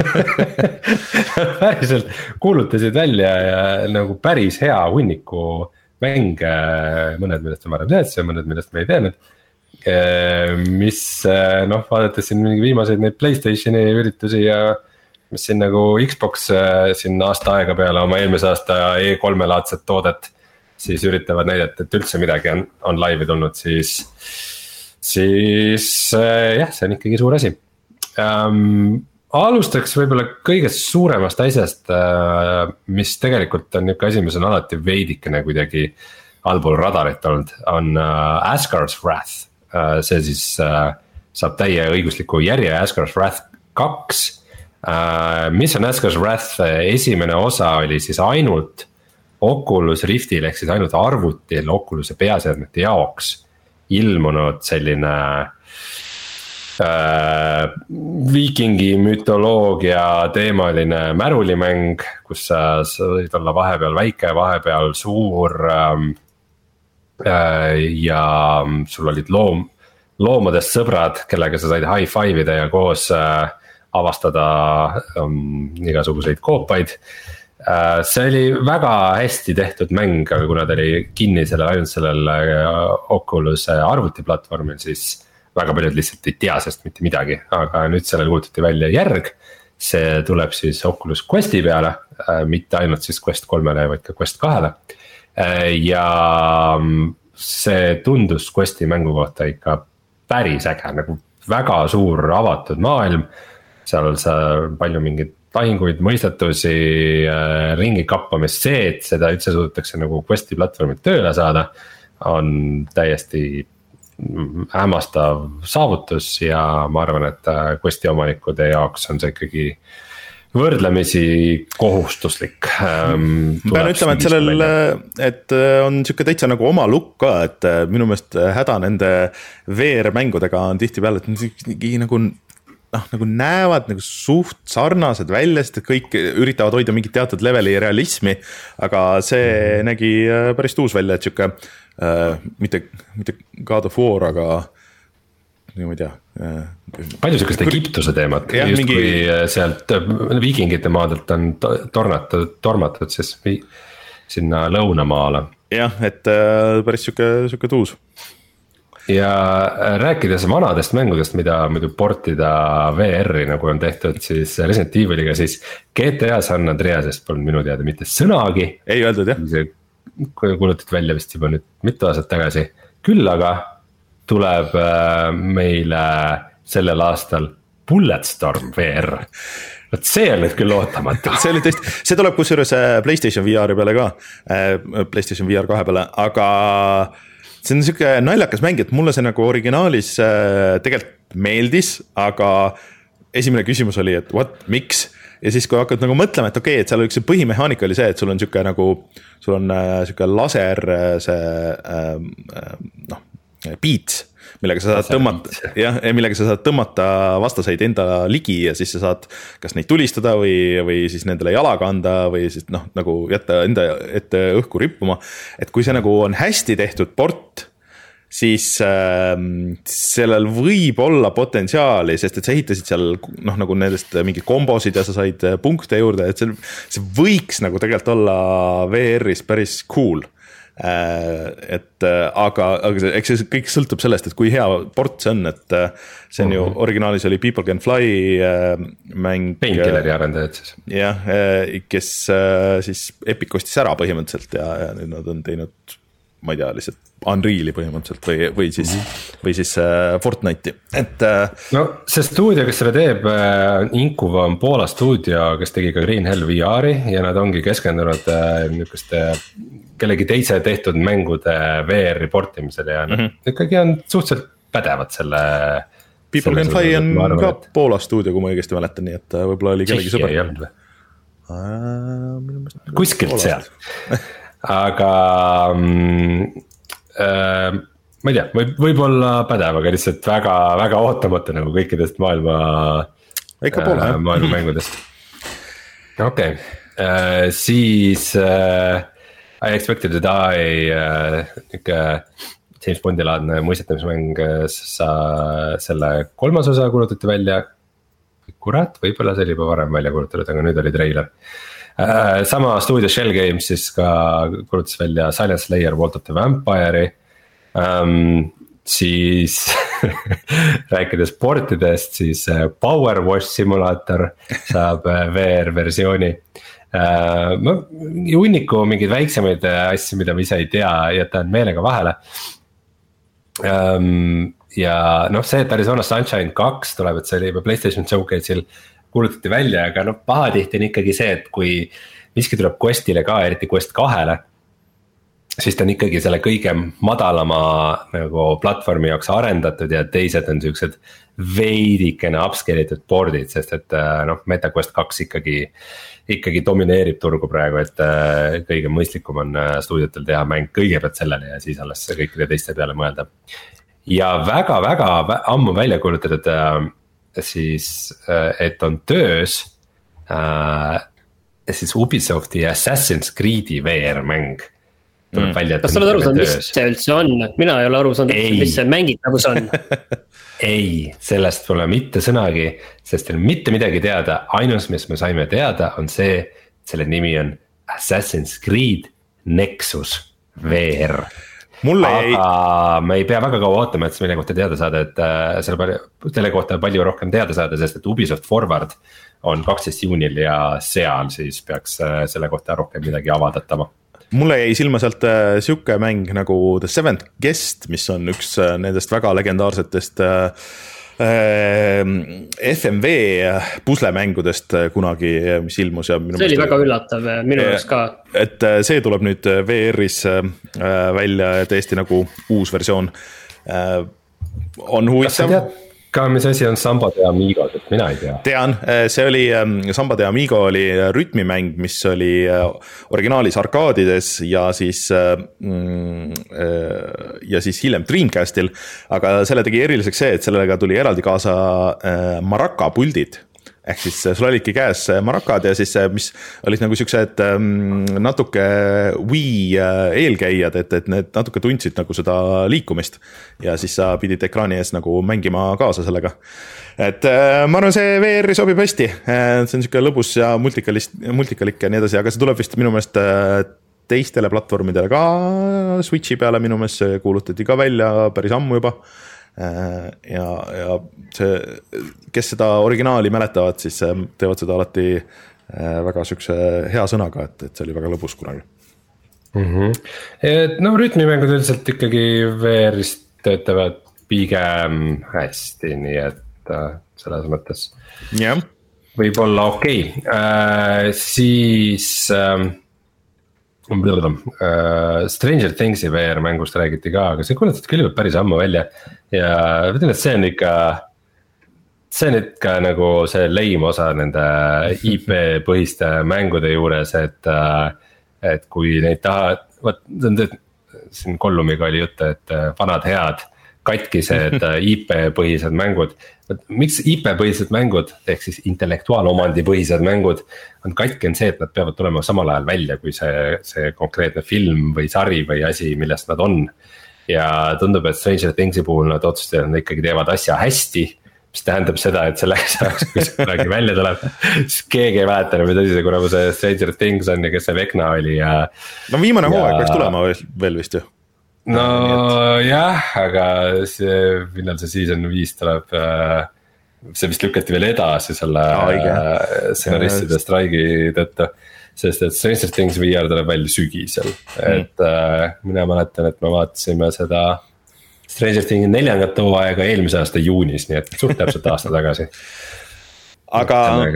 päriselt kuulutasid välja ja nagu päris hea hunniku mänge, mõned millest me varem teadsin, mõned millest me ei teadnud. Mis noh, vaadates siin mingi viimaseid neid PlayStationi üritusi ja mis siin nagu Xbox siin aasta aega peale oma eelmise aasta E kolm laadset toodet siis üritavad näidata, et üldse midagi on, on laivi tulnud, siis, siis jah, see on ikkagi suur asi. Um, alustaks võib-olla kõigest suuremast asjast, uh, mis tegelikult on niisugune asi, mis on alati veidikene kuidagi allpool radarit olnud, on uh, Asgard's Wrath. Uh, see siis uh, saab täie õigusliku järje Asgard's Wrath kaks. Uh, mis on Asgard's Wrath? Esimene osa oli siis ainult Oculus Riftil ehk siis ainult arvutil Oculus'e peaseadmete jaoks ilmunud selline Äh, viikingi mütoloogia teemaline märulimäng, kus sa võid olla vahepeal väike, vahepeal suur ähm, äh, ja sul olid loom, loomadest sõbrad, kellega sa said high five ida ja koos äh, avastada ähm, igasuguseid koopaid. Äh, see oli väga hästi tehtud mäng, aga kuna ta oli kinni sellel ainult sellel äh, Oculus arvutiplatvormil, siis väga paljud lihtsalt ei tea sest mitte midagi, aga nüüd sellel kuulutati välja järg. See tuleb siis Oculus Questi peale, mitte ainult siis Quest kolmele, vaid ka Quest kahele. Ja see tundus Questi mängu kohta ikka päris äge, nagu väga suur avatud maailm. Seal sa palju mingeid lahinguid, mõistetusi, ringi kappamist, see, et seda üldse suudetakse nagu Questi platvormid tööle saada, on täiesti hämmastav saavutus ja ma arvan, et Questi omanikude jaoks on see ikkagi võrdlemisi kohustuslik. Pean ütlema, et sellel, et on siuke täitsa nagu oma lukk ka, et minu meelest häda nende V R mängudega on tihti peale, et nagu, noh, nagu näevad nagu suht sarnased välja, sest kõik üritavad hoida mingit teatud leveli realismi, aga see nägi päris tuus välja, et siuke Uh, mitte, mitte God of War, aga ma ei tea uh, palju sükest Egiptuse teemat, just mingi... kui sealt viikingite maadelt on tornatud, tormatud siis vi... sinna lõunamaale. Jah, et uh, päris süke, süke tuus. Ja rääkides vanadest mängudest, mida muidu portida V R-i nagu on tehtud, siis Resident Eviliga, siis G T A San Andreasest polnud minu teada mitte sõnagi. Ei öeldud jah. kuulutati välja vist juba nüüd mitu aastat tagasi. Küll aga tuleb meile sellel aastal Bulletstorm V R. Võt see on nüüd küll ootamatu. see, oli tõesti, see tuleb kusjuures PlayStation V R peale ka, PlayStation V R kahe peale, aga see on siuke naljakas mäng, et mulle see nagu originaalis tegelikult meeldis, aga esimene küsimus oli, et what, miks? Ja siis kui hakkad nagu mõtlema, et okei, okay, et seal üks põhimehaanika oli see, et sul on siuke nagu, sul on siuke laser, see noh, beats, millega sa saad tõmmata, jah, millega sa saad tõmmata vastaseid enda ligi ja siis sa saad kas neid tulistada või, või siis nendele jalaga anda või siis noh, nagu jätta enda ette õhku rippuma. Et kui see nagu on hästi tehtud port, siis äh, sellel võib olla potentsiaali, sest et sa ehitasid seal noh, nagu nendest mingid kombosid ja sa said punkte juurde, et see, see võiks nagu tegelikult olla V R-is päris cool. Äh, et aga, aga see, eks see kõik sõltub sellest, et kui hea port see on, et see on ju mm-hmm. originaalis oli People Can Fly äh, mäng. Painkilleri arendajad siis. jah, äh, kes äh, siis Epic ostis ära põhimõtteliselt ja, ja nüüd nad on teinud, ma ei tea, lihtsalt Unreali põhimõtteliselt või, või siis, mm-hmm. või siis äh, Fortnite'i, et äh, no see stuudio, kes selle teeb, äh, Incuva on Poola stuudio, kes tegi ka Green Hell V R-i ja nad ongi keskendunud äh, niisuguste kellegi teise tehtud mängude V R-i portimisele ja mm-hmm. ikkagi on suhteliselt pädevad selle People Can Fly on arvan, ka et... Poola stuudio, kui ma õigesti mäletan, nii et võib-olla oli kellegi sõber. ei olnud või? Kuskilt seal aga mm, äh, ma ei tea, võib, võib-olla pädev, aga lihtsalt väga, väga ootamatu nagu kõikidest maailma ikka poole, äh, maailma mängudest. okei okay. äh, siis äh, I Expected to Die äh, niuke James Bondi laadne muistetamismäng, sa selle kolmas osa kuulutati välja, kurat, võib-olla see oli juba varem välja kuulutatud, aga nüüd oli treiler. Sama stuudio Shell Games siis ka kuulutas välja Silent Slayer Vault of the Vampire'i um,. Siis rääkides portidest, siis Power Wash Simulator saab V R versiooni uh,. Ma hunniku mingeid väiksemaid asju, mida ma ise ei tea, jätan meelega vahele um, ja noh, see, et Arizona Sunshine kaks tuleb, et see oli juba PlayStation Showcase'il kuulutati välja, aga noh, pahatihti on ikkagi see, et kui miski tuleb Questile ka, eriti Quest kahele, siis ta on ikkagi selle kõige madalama nagu platvormi jaoks arendatud ja teised on siuksed veidikene upscale itud board'id, sest et noh, MetaQuest kaks ikkagi, ikkagi domineerib turgu praegu, et kõige mõistlikum on stuudiotel teha mäng kõigepealt sellele ja siis alles kõikide teiste peale mõelda. Ja väga-väga ammu välja kuulutatud siis, et on töös äh, siis Ubisofti Assassin's Creed'i V R mäng tuleb mm. välja. Kas sa oled aru saanud, mis see üldse on? Mina ei ole aru saanud, mis see mängitavus on. Ei, sellest pole mitte sõnagi, sest ei ole mitte midagi teada. Ainus, mis me saime teada, on see, selle nimi on Assassin's Creed Nexus V R. Mulle aga ei... me ei pea väga kaua ootama, et selle kohta teada saada, et selle, palju, selle kohta palju rohkem teada saada, sest et Ubisoft Forward on kaksteist juunil ja seal siis peaks selle kohta rohkem midagi avadatama. Mulle jäi silma sealt siuke mäng nagu The Seventh Guest, mis on üks nendest väga legendaarsetest F M V puslemängudest kunagi, mis ilmus ja see oli väga üllatav minu jaoks ka. Et see tuleb nüüd V R-is välja täiesti nagu uus versioon. On huvitav. Ka mis asi on Samba de Amigo, et mina ei tea. Tean, see oli, Samba de Amigo oli rütmimäng, mis oli originaalis arkaadides ja siis, ja siis hiljem Dreamcastil, aga selle tegi eriliseks see, et sellega tuli eraldi kaasa maraka puldid. Ehk siis sul olidki käes marakad ja siis mis olid nagu siuksed natuke Wii eelkäijad, et, et need natuke tundsid nagu seda liikumist ja siis sa pidid ekraani ees nagu mängima kaasa sellega. Et ma arvan, see V R-i sobib hästi, see on siuke lõbus ja multikalik ja nii edasi, aga see tuleb vist minu meelest teistele platvormidele ka, Switchi peale minu meelest see kuulutati ka välja päris ammu juba. Ja, ja see, kes seda originaali mäletavad, siis teevad seda alati väga sükse hea sõnaga, et, et see oli väga lõbus kunagi. mm-hmm. Et no rütmimängud üldiselt ikkagi V R-ist töötavad pigem hästi, nii et äh, selles mõttes yeah. võib olla okei okay. äh, siis äh, äh, Stranger Thingsi V R mängust räägiti ka, aga see kuulutati küll päris ammu välja ja ütlen, et see on ikka see on ikka nagu see leim osa nende I P põhiste mängude juures, et et kui neid tahad, vot siin Kollumiga oli jutt, et vanad head katkised I P põhised mängud. Miks I P põhised mängud, ehk siis intellektuaalomandi põhised mängud on katki on see, et nad peavad tulema samal ajal välja, kui see, see konkreetne film või sari või asi, millest nad on. Ja tundub, et Stranger Thingsi puhul nad otsustasid, et nad ikkagi teevad asja hästi, mis tähendab seda, et selleks ajaks, kui see kunagi välja tuleb, siis keegi ei mäleta enam, mida see kuna see Stranger Things on ja kes see Vecna oli ja. No viimane ja... hooaeg peaks tulema veel vist ju. No et... jah, aga see, millal see season viis tuleb, see vist lükati veel edasi selle stsenaristide straigi tõttu, sest et Stranger Things V R tuleb välja sügisel, mm. et äh, mina mäletan, et me vaatasime seda Stranger Thing'i neljandat hooaega eelmise aasta juunis, nii et suht täpselt aasta tagasi. Aga,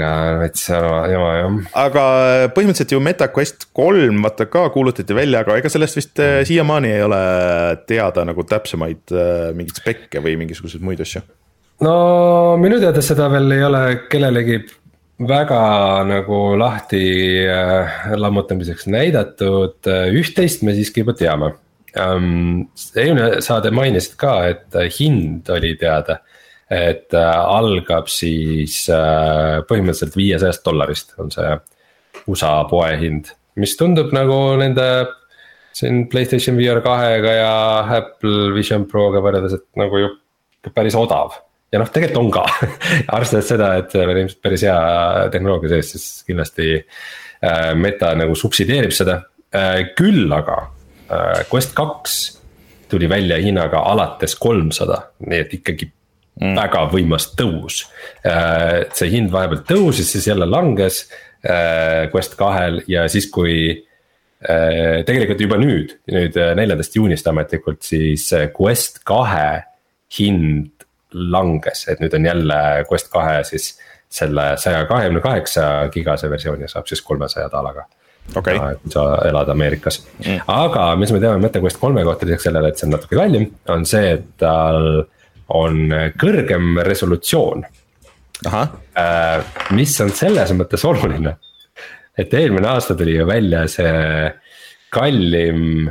aga põhimõtteliselt ju MetaQuest kolm vaata ka kuulutati välja, aga ega sellest vist mm. siiamaani ei ole teada nagu täpsemaid mingid spekke või mingisuguseid muid asju. No minu teada seda veel ei ole kellelegi väga nagu lahti lammutamiseks näidatud, üht-teist me siiski juba teame. Um, eelmine saade mainisid ka, et hind oli teada, et uh, algab siis uh, põhimõtteliselt viiesajast dollarist on see U S A poe hind, mis tundub nagu nende siin PlayStation V R kahega ja Apple Vision Proga võrreldes, et nagu ju päris odav. Ja noh, tegelikult on ka, arvestades seda, et meil ilmselt päris hea tehnoloogia sees, siis kindlasti uh, Meta nagu subsideerib seda, uh, küll aga Quest kaks tuli välja hinnaga alates kolmsada, nii et ikkagi mm. väga võimas tõus. See hind vahepeal tõusis, siis jälle langes Quest kahel ja siis kui tegelikult juba nüüd, nüüd neljandast juunist ametlikult, siis Quest kahe hind langes, et nüüd on jälle Quest kahe siis selle saja kahekümne kaheksa gigase versiooni saab siis kolmesaja daalaga. Okay. Kui sa elad Ameerikas mm. Aga mis me teame MetaQuest kolme kohta lisaks sellele, et see on natuke kallim, on see, et tal on kõrgem resolutsioon. Aha. Mis on selles mõttes oluline, et eelmine aasta tuli ju välja see kallim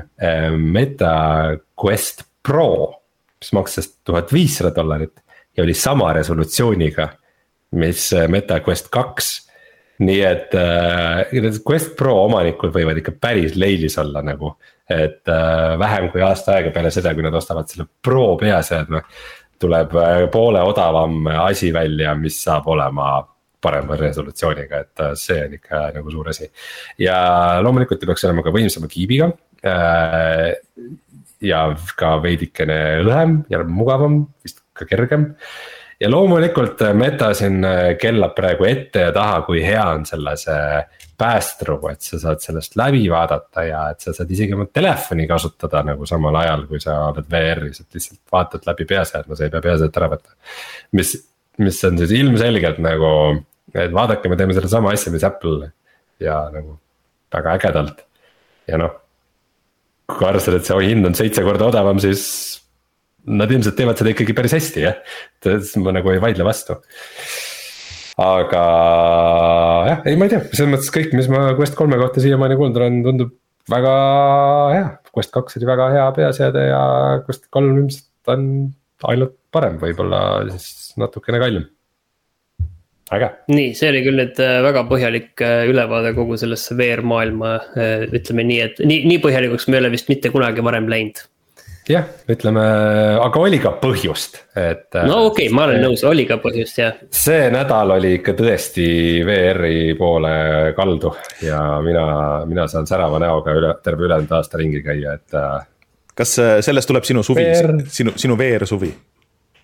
MetaQuest Pro, mis maksas tuhat viissada dollarit ja oli sama resolutsiooniga, mis MetaQuest kaks. Nii et äh, Quest Pro omanikud võivad ikka päris leilis olla nagu, et äh, vähem kui aasta aega peale seda, kui nad ostavad selle Pro peaseadme, tuleb äh, poole odavam asi välja, mis saab olema parema resolutsiooniga, et äh, see on ikka nagu suur asi. Ja loomulikult peaks olema ka võimsama kiibiga äh, ja ka veidikene õhem ja mugavam, vist ka kergem. Ja loomulikult Meta siin kellab praegu ette ja taha, kui hea on selle see päästru, et sa saad sellest läbi vaadata ja et sa saad isegi oma telefoni kasutada nagu samal ajal, kui sa oled V R-is, et lihtsalt vaatad läbi peaseadme, sa ei pea peaseadme ära võtta. Mis, mis on siis ilmselgelt nagu, et vaadake, me teeme selle sama asja, mis Apple ja nagu väga ägedalt. Ja noh, kui arvestad, et see hind on seitse korda odavam, siis nad ilmselt teevad seda ikkagi päris hästi, jah. Ma nagu ei vaidle vastu. Aga jah, ei ma ei tea, selles mõttes kõik, mis ma Quest kolme kohta siiamaani kuulnud olen, tundub väga hea. Quest kaks oli väga hea peaseade ja Quest kolm ilmselt on ainult parem, võib-olla siis natukene kallim. Äge. Nii, see oli küll nüüd väga põhjalik ülevaade kogu sellesse V R maailma, ütleme nii, et nii, nii põhjalikuks me ei ole vist mitte kunagi varem läinud. Jah, ütleme, aga oli ka põhjust, et. No okei okay,, ma olen nõus, oli ka põhjust, jah. See nädal oli ikka tõesti V R-i poole kaldu ja mina, mina saan särava näoga üle, terve ülejäänud aasta ringi käia, et. Kas sellest tuleb sinu suvi, V R... sinu, sinu V R-suvi?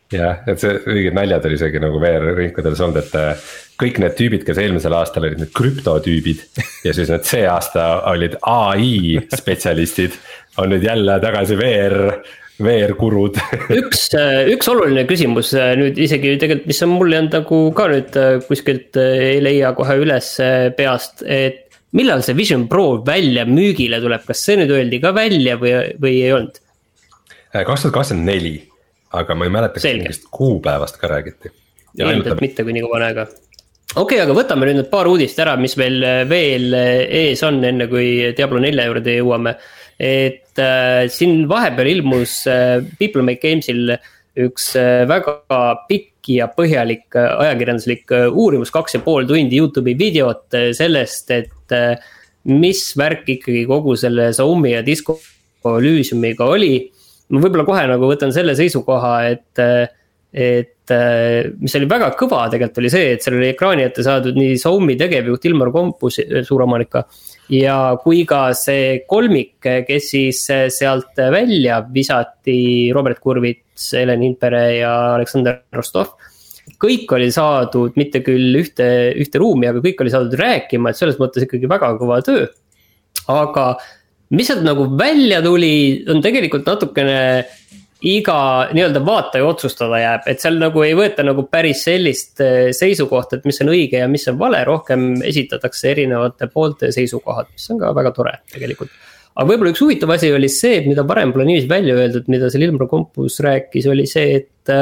jah, et see õiged naljad oli isegi nagu V R-ringkondades olnud, et kõik need tüübid, kes eelmisel aastal olid need krüptotüübid ja siis need see aasta olid A I spetsialistid, on nüüd jälle tagasi V R, V R-kurud. üks, üks oluline küsimus nüüd isegi tegelikult, mis on mul jäänud nagu ka nüüd kuskilt ei leia kohe üles peast, et millal see Vision Pro välja müügile tuleb, kas see nüüd öeldi ka välja või, või ei olnud? kaks tuhat kakskümmend neli, aga ma ei mäleta, kas mingist kuupäevast ka räägiti. Ilmselt mitte kui nii kaua aega. Okei, okay, aga võtame nüüd need paar uudist ära, mis meil veel ees on, enne kui Diablo nelja juurde jõuame. Et äh, siin vahepeal ilmus äh, People Make Games'il üks äh, väga pikk ja põhjalik äh, ajakirjanduslik äh, uurimus, kaks ja pool tundi YouTube'i videot äh, sellest, et äh, mis värk ikkagi kogu selle Xiaomi ja Disco Elysiumiga oli. Ma võib-olla kohe nagu võtan selle seisukoha, et, et mis oli väga kõva tegelikult oli see, et seal oli ekraani ette saadud nii Xiaomi tegevjuht Ilmar Kompus suuromanika ja kui ka see kolmik, kes siis sealt välja visati, Robert Kurvits, Helen Inpere ja Aleksander Rostov. Kõik oli saadud, mitte küll ühte, ühte ruumi, aga kõik oli saadud rääkima, et selles mõttes ikkagi väga kõva töö. Aga mis sealt nagu välja tuli, on tegelikult natukene iga nii-öelda vaataja otsustada jääb, et seal nagu ei võeta nagu päris sellist seisukohta, et mis on õige ja mis on vale, rohkem esitatakse erinevate poolte seisukohad, mis on ka väga tore tegelikult. Aga võib-olla üks huvitav asi oli see, et mida varem pole niiviisi välja öeldud, mida seal Ilmar Kompus rääkis, oli see, et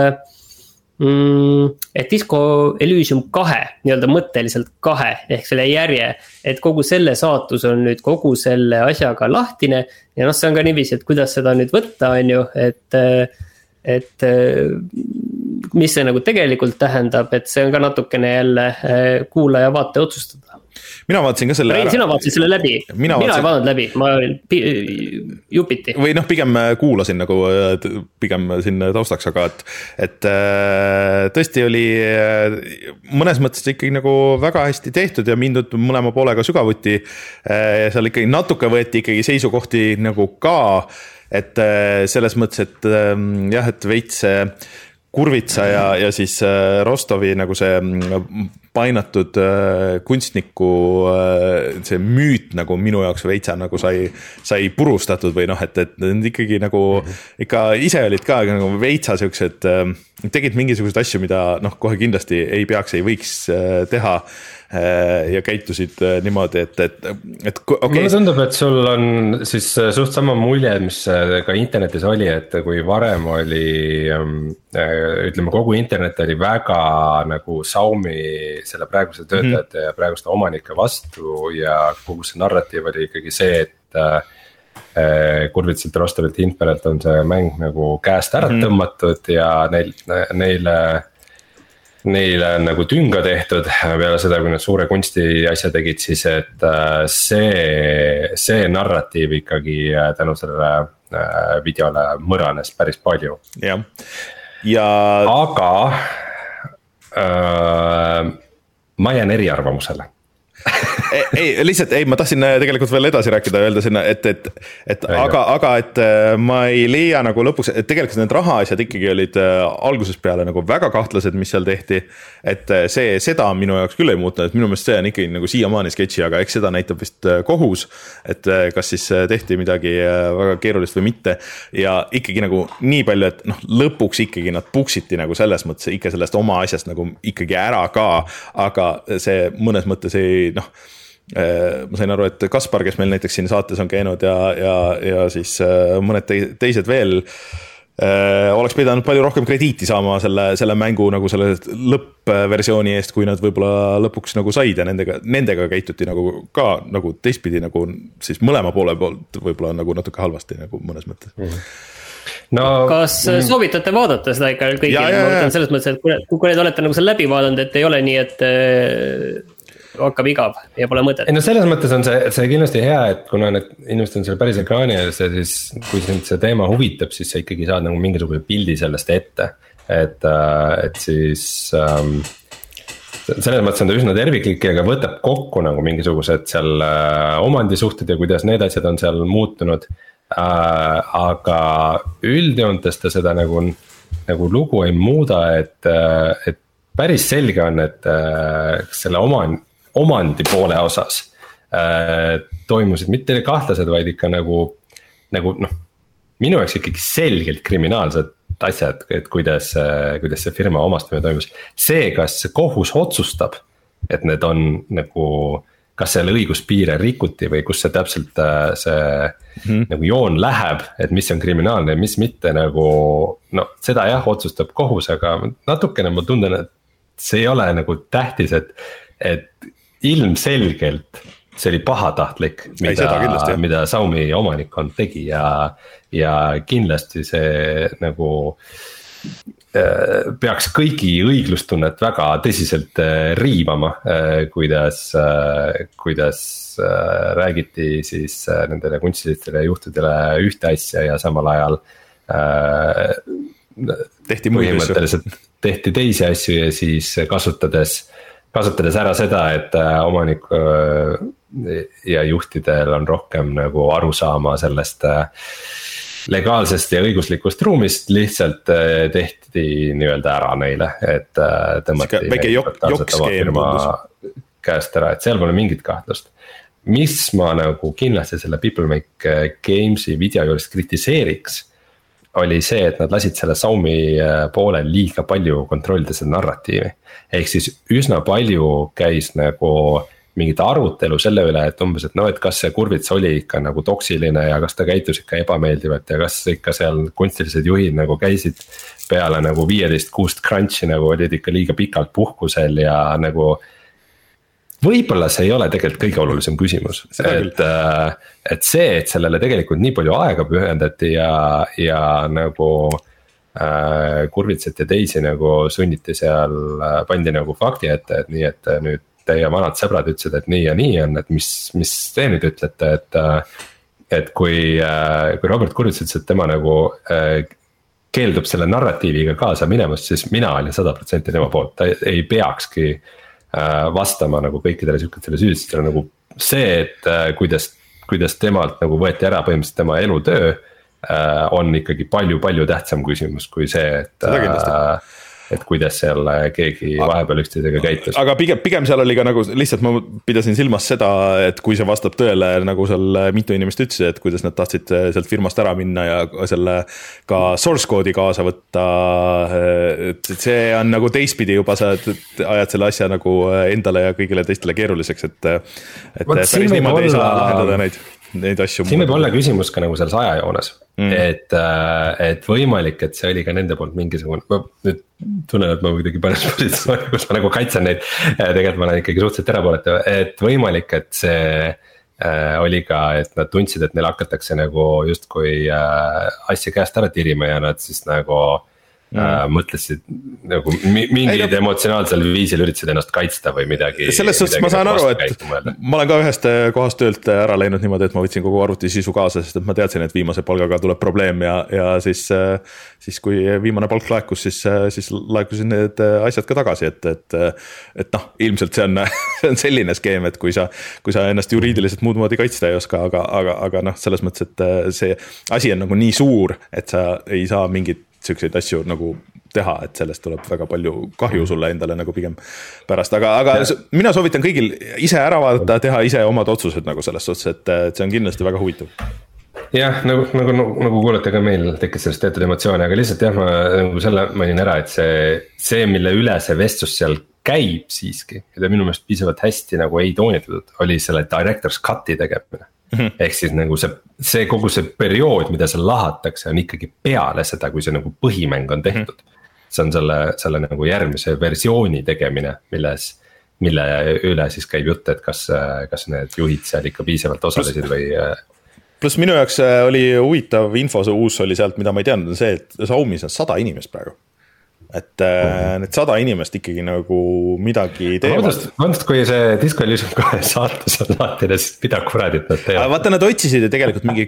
Mm, et Disco Elysium kahe, nii-öelda mõtteliselt kahe, ehk selle järje, et kogu selle saatus on nüüd kogu selle asjaga lahtine ja noh, see on ka niiviisi, et kuidas seda nüüd võtta on ju, et, et mis see nagu tegelikult tähendab, et see on ka natukene jälle kuulaja vaate otsustada. Mina vaatasin ka selle Rein, sina vaatasid selle läbi, mina, mina vaatasin... ei vaadanud läbi, ma olin jupiti. Või noh, pigem kuulasin nagu pigem siin taustaks, aga et, et tõesti oli mõnes mõttes ikkagi nagu väga hästi tehtud ja mindud mõlema poolega sügavuti. Seal ikkagi natuke võeti ikkagi seisukohti nagu ka, et selles mõttes, et jah, et veits Kurvitsa ja, ja siis Rostovi nagu see painatud kunstniku see müüt nagu minu jaoks veitsa nagu sai, sai purustatud või noh, et, et need ikkagi nagu ikka ise olid ka nagu veitsa siuksed, tegid mingisuguseid asju, mida noh, kohe kindlasti ei peaks, ei võiks teha ja käitusid niimoodi, et, et, et okay. Mulle tundub, et sul on siis suht sama mulje, mis ka internetis oli, et kui varem oli, ütleme kogu internet oli väga nagu Xiaomi selle praeguse töötajate mm-hmm. ja praeguste omanike vastu ja kogu see narratiiv oli ikkagi see, et Kurvitsilt, Rostovilt, Hintperelt on see mäng nagu käest ära mm-hmm. tõmmatud ja neil, neile neile on nagu tünga tehtud peale seda, kui nad suure kunsti asja tegid, siis et see, see narratiiv ikkagi tänu sellele videole mõranes päris palju. Jah. Ja... Aga äh, ma jään eriarvamusele. ei, ei, lihtsalt ei, ma tahtsin tegelikult veel edasi rääkida, öelda sinna, et, et, et aga, aga, et ma ei leia nagu lõpuks, et tegelikult need raha asjad ikkagi olid algusest peale nagu väga kahtlased, mis seal tehti, et see, seda minu jaoks küll ei muutunud, et minu meelest see on ikkagi nagu siiamaani sketši, aga eks seda näitab vist kohus, et kas siis tehti midagi väga keerulist või mitte ja ikkagi nagu nii palju, et noh, lõpuks ikkagi nad puksiti nagu selles mõttes ikka sellest oma asjast nagu ikkagi ära ka, aga see mõnes mõttes ei noh, ma sain aru, et Kaspar, kes meil näiteks siin saates on käinud ja, ja, ja siis mõned teised veel oleks pidanud palju rohkem krediiti saama selle, selle mängu nagu selle lõppversiooni eest, kui nad võib-olla lõpuks nagu said ja nendega, nendega käituti nagu ka nagu teistpidi nagu siis mõlema poole poolt võib-olla nagu natuke halvasti nagu mõnes mõttes mm-hmm. No, kas soovitate vaadata seda ikka kõigile? Ja, ja, ja. Ma võtan selles mõttes, et kui, kui need olete nagu seal läbi vaadanud, et ei ole nii, et hakkab igav ja pole mõtet. Ei no selles mõttes on see, see kindlasti hea, et kuna need inimesed on selle päris ekraani ja see siis, kui sind see teema huvitab, siis sa ikkagi saad nagu mingisuguse pildi sellest ette. Et, et siis ähm, selles mõttes on ta üsna terviklik, aga võtab kokku nagu mingisugused seal äh, omandisuhted ja kuidas need asjad on seal muutunud. Äh, aga üldjoontes ta seda nagu nagu lugu ei muuda, et, et päris selge on, et selle oman, omandi poole osas äh, toimusid mitte kahtlased, vaid ikka nagu, nagu noh, minu jaoks ikkagi selgelt kriminaalsed asjad, et kuidas, kuidas see firma omastamine toimus. See, kas kohus otsustab, et need on nagu, kas selle õiguspiire rikuti või kus see täpselt see mm-hmm. nagu joon läheb, et mis on kriminaalne ja mis mitte nagu, no seda jah, otsustab kohus, aga natukene ma tunnen, et see ei ole nagu tähtis, et, et ilmselgelt see oli pahatahtlik, mida, mida Xiaomi omanikkond tegi ja, ja kindlasti see nagu peaks kõigi õiglustunnet väga tõsiselt riivama, kuidas, kuidas räägiti siis nendele kunstilistele juhtidele ühte asja ja samal ajal tehti põhimõtteliselt tehti teisi asju ja siis kasutades, kasutades ära seda, et omanik ja juhtidel on rohkem nagu aru saama sellest legaalsest ja õiguslikust ruumist, lihtsalt tehti nii-öelda ära neile, et tõmmati väike jokk-skeem käest ära, et seal pole mingit kahtlust. Mis ma nagu kindlasti selle People Make Games'i video juures kritiseeriks, oli see, et nad lasid selle Xiaomi poole liiga palju kontrollida seda narratiivi. Ehk siis üsna palju käis nagu mingit arutelu selle üle, et umbes, et no, et kas see kurvits oli ikka nagu toksiline ja kas ta käitus ikka ebameeldivat ja kas ikka seal kunstilised juhid nagu käisid peale nagu viieteist kuust crunchi nagu olid ikka liiga pikalt puhkusel ja nagu võib-olla see ei ole tegelikult kõige olulisem küsimus, et, et see, et sellele tegelikult nii palju aega pühendati ja, ja nagu äh, kurvitset ja teisi nagu sunniti seal, pandi nagu fakti ette, et nii, et nüüd teie vanad sõbrad ütlesid, et nii ja nii on, et mis, mis te nüüd ütlete, et, et kui, kui Robert Kurvits ütles, et tema nagu keeldub selle narratiiviga kaasa minemast, siis mina olin sada protsenti tema poolt, ta ei peakski vastama nagu kõikidele sihukestele süüdistele, nagu see, et kuidas, kuidas temalt nagu võeti ära põhimõtteliselt tema elutöö, on ikkagi palju-palju tähtsam küsimus kui see, et et kuidas seal keegi vahepeal üksteisega käitus. Aga pigem, pigem seal oli ka nagu, lihtsalt ma pidasin silmas seda, et kui see vastab tõele, nagu seal mitu inimest ütles, et kuidas nad tahtsid sealt firmast ära minna ja selle ka source code'i kaasa võtta, et see on nagu teistpidi juba, sa ajad selle asja nagu endale ja kõigile teistele keeruliseks, et, et päris niimoodi ei saa lahendada neid. Neid asju siin võib olla küsimus ka nagu selles ajajoones mm. et, et võimalik, et see oli ka nende poolt mingisugune, ma nüüd tunnen, et ma kuidagi panes positsiooni, kus ma nagu kaitsen neid, tegelikult ma olen ikkagi suhteliselt erapooletu, et võimalik, et see äh, oli ka, et nad tundsid, et neil hakatakse nagu justkui äh, asja käest ära tirima ja nad siis nagu Mm. Äh, mõtlesid nagu mingid Ei, emotsionaalsel viisil üritasid ennast kaitsta või midagi. Selles suhtes ma saan aru, et ma olen ka ühest kohast töölt ära läinud niimoodi, et ma võtsin kogu arvuti sisu kaasa, sest et ma teadsin, et viimase palgaga tuleb probleem ja, ja siis, siis kui viimane palk laekus, siis, siis laekusid need asjad ka tagasi, et, et, et noh, ilmselt see on, see on selline skeem, et kui sa, kui sa ennast juriidiliselt muud moodi kaitsta ei oska, aga, aga, aga noh, selles mõttes, et see asi on nagu nii suur, et sa ei saa mingit selliseid asju nagu teha, et sellest tuleb väga palju kahju sulle endale nagu pigem pärast, aga, aga ja. Mina soovitan kõigil ise ära vaadata, teha ise omad otsused nagu selles suhtes, et, et see on kindlasti väga huvitav. Jah, nagu, nagu, nagu kuulete ka meil tekkis sellest teatud emotsiooni, aga lihtsalt jah, ma nagu selle mainin ära, et see, see, mille üle see vestlus seal käib siiski, ja ta minu meelest piisavalt hästi nagu ei toonitatud, oli selle director's cut'i tegemine. Mm-hmm. Ehk siis nagu see, see kogu see periood, mida seal lahatakse, on ikkagi peale seda, kui see nagu põhimäng on tehtud. Mm-hmm. See on selle, selle nagu järgmise versiooni tegemine, milles, mille üle siis käib jutt, et kas, kas need juhid seal ikka piisavalt osalesid või. Pluss minu jaoks oli huvitav info, see uus oli sealt, mida ma ei teadnud, on see, et Xiaomi's on sada inimest praegu. Et mm-hmm. need sada inimest ikkagi nagu midagi teevad. Vandust, kui see Disco Elysium kahe saates on laatine, siis mida kuradit nad teevad? Vaata, nad otsisid ju tegelikult mingi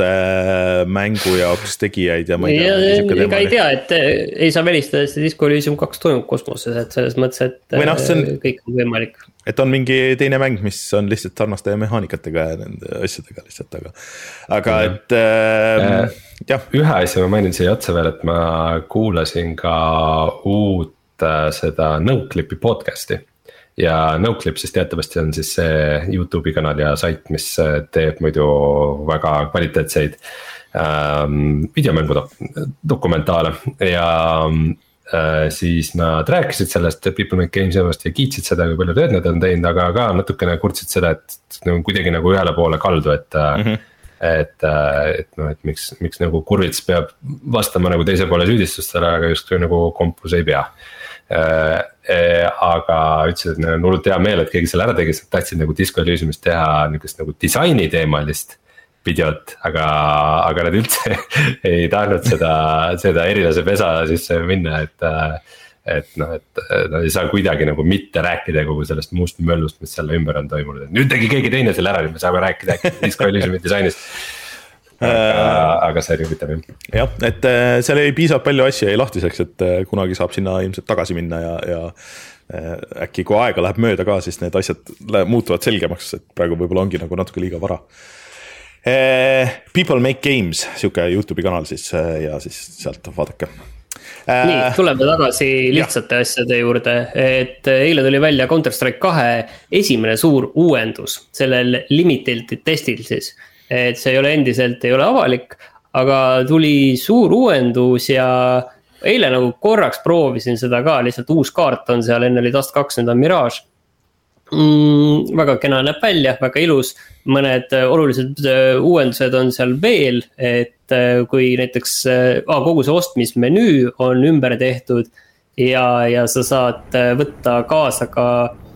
kosmosemängu jaoks tegijaid ja ma ei tea. Ega ei tea, et ei saa välistada, et see Disco Elysium kaks toimub kosmoses, et selles mõttes, et no, on, kõik on võimalik. et on mingi teine mäng, mis on lihtsalt sarnaste mehaanikatega ja nende asjadega lihtsalt, aga, aga mm. et äh, jah. Ühe asja ma mainin siia otsa veel, et ma kuulasin ka uut äh, seda Noclipi podcast'i. Ja Noclip siis teatavasti on siis see YouTube'i kanal ja sait, mis teeb muidu väga kvaliteetseid ähm, videomängu dokumentaale ja äh, siis nad rääkisid sellest People Make Games ja kiitsid seda, kui palju tööd nad on teinud, aga ka natukene kurtsid seda, et kuidagi nagu ühele poole kaldu, et mm -hmm. et, et noh, et miks, miks nagu Kurvits peab vastama nagu teise poole süüdistustele, aga justkui nagu Kompus ei pea. Äh, äh, aga ütlesid, et neil on hullult hea meel, et keegi selle ära tegi, sest tahtsid nagu Disco Elysiumist teha niukest nagu disaini teemalist videot, aga, aga nad üldse ei tahtnud seda, seda erilase pesa sisse minna, et et noh, et nad ei saa kuidagi nagu mitte rääkida kogu sellest muust möllust, mis selle ümber on toimunud, et nüüd tegi keegi teine selle ära, nüüd me saame rääkida Disco Elysiumi disainist. Aga, aga see oli huvitav jah. jah, et seal ei piisab palju asja ei lahtiseks, et kunagi saab sinna ilmselt tagasi minna ja, ja äkki kui aega läheb mööda ka, siis need asjad muutuvad selgemaks, et praegu võib-olla ongi nagu natuke liiga vara. People Make Games, siuke YouTube'i kanal siis ja siis sealt vaadake. Nii, tuleme tagasi lihtsate ja. asjade juurde, et eile tuli välja Counter-Strike kahe esimene suur uuendus sellel limited testil siis. Et see ei ole endiselt, ei ole avalik, aga tuli suur uuendus ja eile nagu korraks proovisin seda ka, lihtsalt uus kaart on seal, enne oli Dust kaks, nüüd on Mirage. Mm, väga kena näeb välja, väga ilus, mõned olulised uuendused on seal veel, et kui näiteks ah, kogu see ostmismenüü on ümber tehtud ja, ja sa saad võtta kaasa ka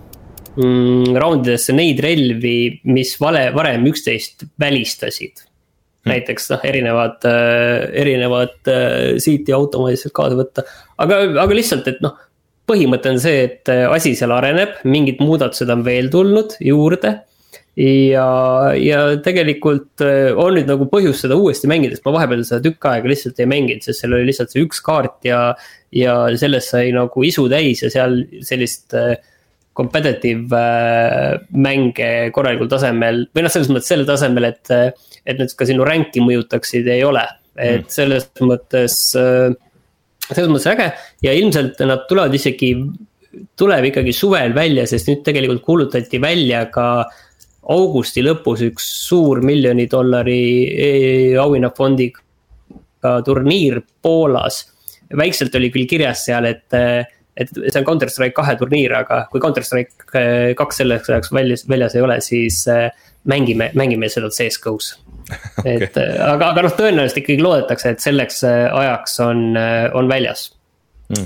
Mm, raundidesse neid relvi, mis vale, varem üksteist välistasid. Hmm. Näiteks noh, erinevad, erinevad siiti automaatiliselt kaasa võtta. Aga, aga lihtsalt, et noh, põhimõte on see, et asi seal areneb, mingid muudatused on veel tulnud juurde ja, ja tegelikult on nüüd nagu põhjus seda uuesti mängida, sest ma vahepeal seda tükk aega lihtsalt ei mänginud, sest seal oli lihtsalt see üks kaart ja, ja sellest sai nagu isu täis ja seal sellist competitive mänge korralikul tasemel, või noh, selles mõttes selle tasemel, et, et nüüd ka sinu ränki mõjutaksid ei ole, et selles mõttes, selles mõttes äge ja ilmselt nad tulevad isegi, tuleb ikkagi suvel välja, sest nüüd tegelikult kuulutati välja ka augusti lõpus üks suur miljoni dollari auhinnafondiga turniir Poolas. Väikselt oli küll kirjas seal, et et see on Counter-Strike kahe turniir, aga kui Counter-Strike kaks selleks ajaks väljas, väljas ei ole, siis mängime, mängime seda C S G O's. Okay. Et, aga, aga noh, tõenäoliselt ikkagi loodetakse, et selleks ajaks on, on väljas. Hmm.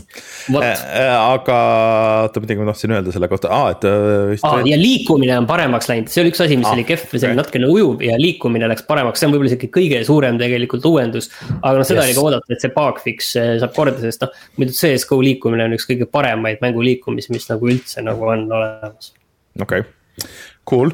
Aga oota, midagi ma tahtsin öelda selle kohta ah, et, ah, ja liikumine on paremaks läinud, see oli üks asi, mis ah, oli kehv see oli natukene ujuv ja liikumine läks paremaks, see on võib-olla isegi kõige suurem tegelikult uuendus, aga noh, seda yes. oli ka oodata, et see bugfix saab korda, sest noh, muidu C S G O liikumine on üks kõige paremaid mängu liikumisi, mis nagu üldse nagu on olemas. Ok, cool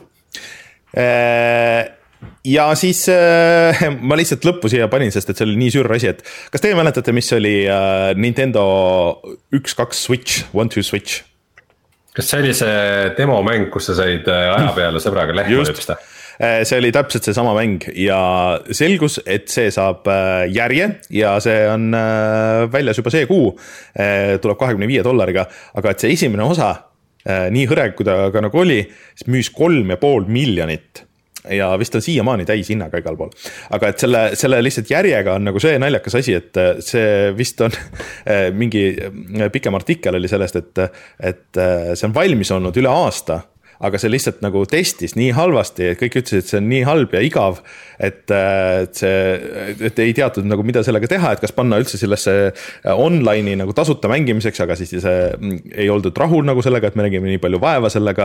eee ja siis äh, ma lihtsalt lõppu siia panin, sest et see oli nii sür asi, et kas teie mäletate, mis oli äh, Nintendo üks kaks Switch, one two Switch? Kas see oli see demomäng, kus sa said aja peale sõbraga lehma lüpsta? See oli täpselt see sama mäng ja selgus, et see saab järje ja see on väljas juba see kuu, tuleb kahekümne viie dollariga, aga et see esimene osa, nii hõreg kui ta ka nagu oli, müüs kolm ja pool miljonit. Ja vist on siiamaani täis hinnaga igal pool. Aga et selle, selle lihtsalt järjega on nagu see naljakas asi, et see vist on mingi pikem artikkel oli sellest, et, et see on valmis olnud üle aasta, aga see lihtsalt nagu testis nii halvasti, et kõik ütlesid, et see on nii halb ja igav, et, et, see, et ei teatud nagu mida sellega teha, et kas panna üldse sellesse online'i nagu tasuta mängimiseks, aga siis see ei oldud rahul nagu sellega, et me nägime nii palju vaeva sellega,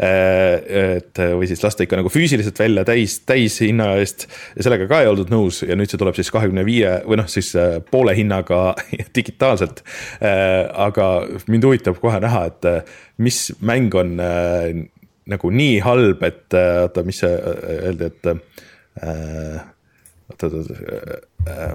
et või siis lasta ikka nagu füüsiliselt välja täis, täis hinna eest ja sellega ka ei oldud nõus ja nüüd see tuleb siis kahekümne viie või noh, siis poole hinnaga digitaalselt, aga mind huvitab kohe näha, et mis mäng on nagu nii halb, et oota, mis see öeldi, et äh, oota, äh,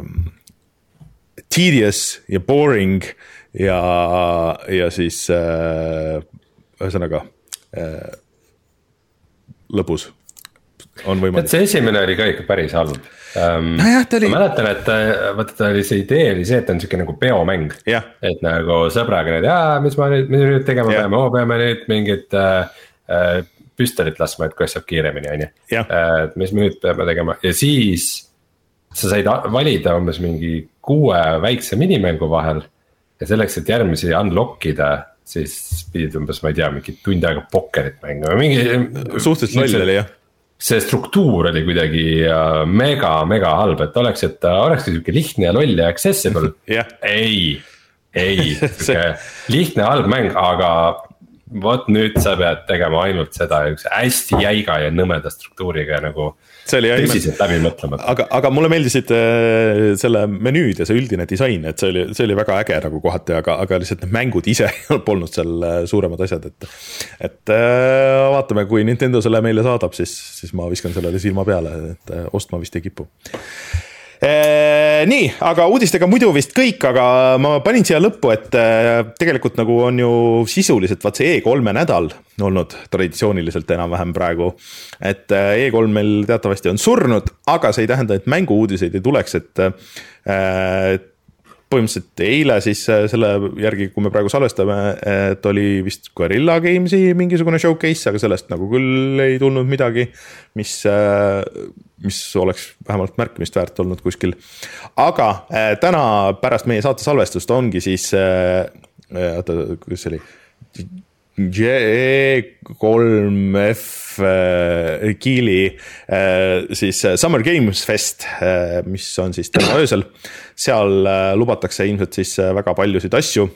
tedious ja boring ja, ja siis äh, ühesõnaga lõbus on võimalik. see esimene oli ka ikka päris halb um,. Nojah, ta oli. Ma mäletan, et vaata ta oli see idee oli see, et on siuke nagu peomäng. Et nagu sõbraga nüüd, jaa, mis ma nüüd, mis nüüd tegema ja. peame, oo peame nüüd mingit äh, püstolit laskma, et kuidas saab kiiremini, on ju. Et mis me nüüd peame tegema ja siis sa said valida umbes mingi kuue väikse minimängu vahel. Ja selleks, et järgmisi unlock ida, siis pidid umbes, ma ei tea, mingi tund aega pokkerit mängu. Mingi, suhteliselt loll oli jah. See struktuur oli kuidagi mega, mega halb, et oleks, et oleks siuke lihtne ja loll ja accessible. yeah. Ei, ei, lihtne halb mäng, aga vot nüüd sa pead tegema ainult seda üks hästi jäiga ja nõmeda struktuuriga nagu tõsiselt läbi mõtlema. Aga, aga mulle meeldisid selle menüüd ja see üldine disain, et see oli, see oli väga äge nagu kohati, aga, aga lihtsalt need mängud ise polnud seal suuremad asjad, et, et vaatame, kui Nintendo selle meile saadab, siis, siis ma viskan sellele silma peale, et ostma vist ei kipu. Nii, aga uudistega muidu vist kõik, aga ma panin siia lõppu, et tegelikult nagu on ju sisuliselt vaat see E kolme nädal olnud traditsiooniliselt enam-vähem praegu, et E kolm meil teatavasti on surnud, aga see ei tähenda, et mängu uudiseid ei tuleks, et põhimõtteliselt eile siis selle järgi, kui me praegu salvestame, et oli vist Guerrilla Gamesi mingisugune showcase, aga sellest nagu küll ei tulnud midagi, mis, mis oleks vähemalt märkimist väärt olnud kuskil. Aga täna pärast meie saate salvestust ongi siis, oota, kuidas see oli? E kolm F Kiili siis Summer Games Fest, mis on siis täna öösel, seal lubatakse ilmselt siis väga paljusid asju,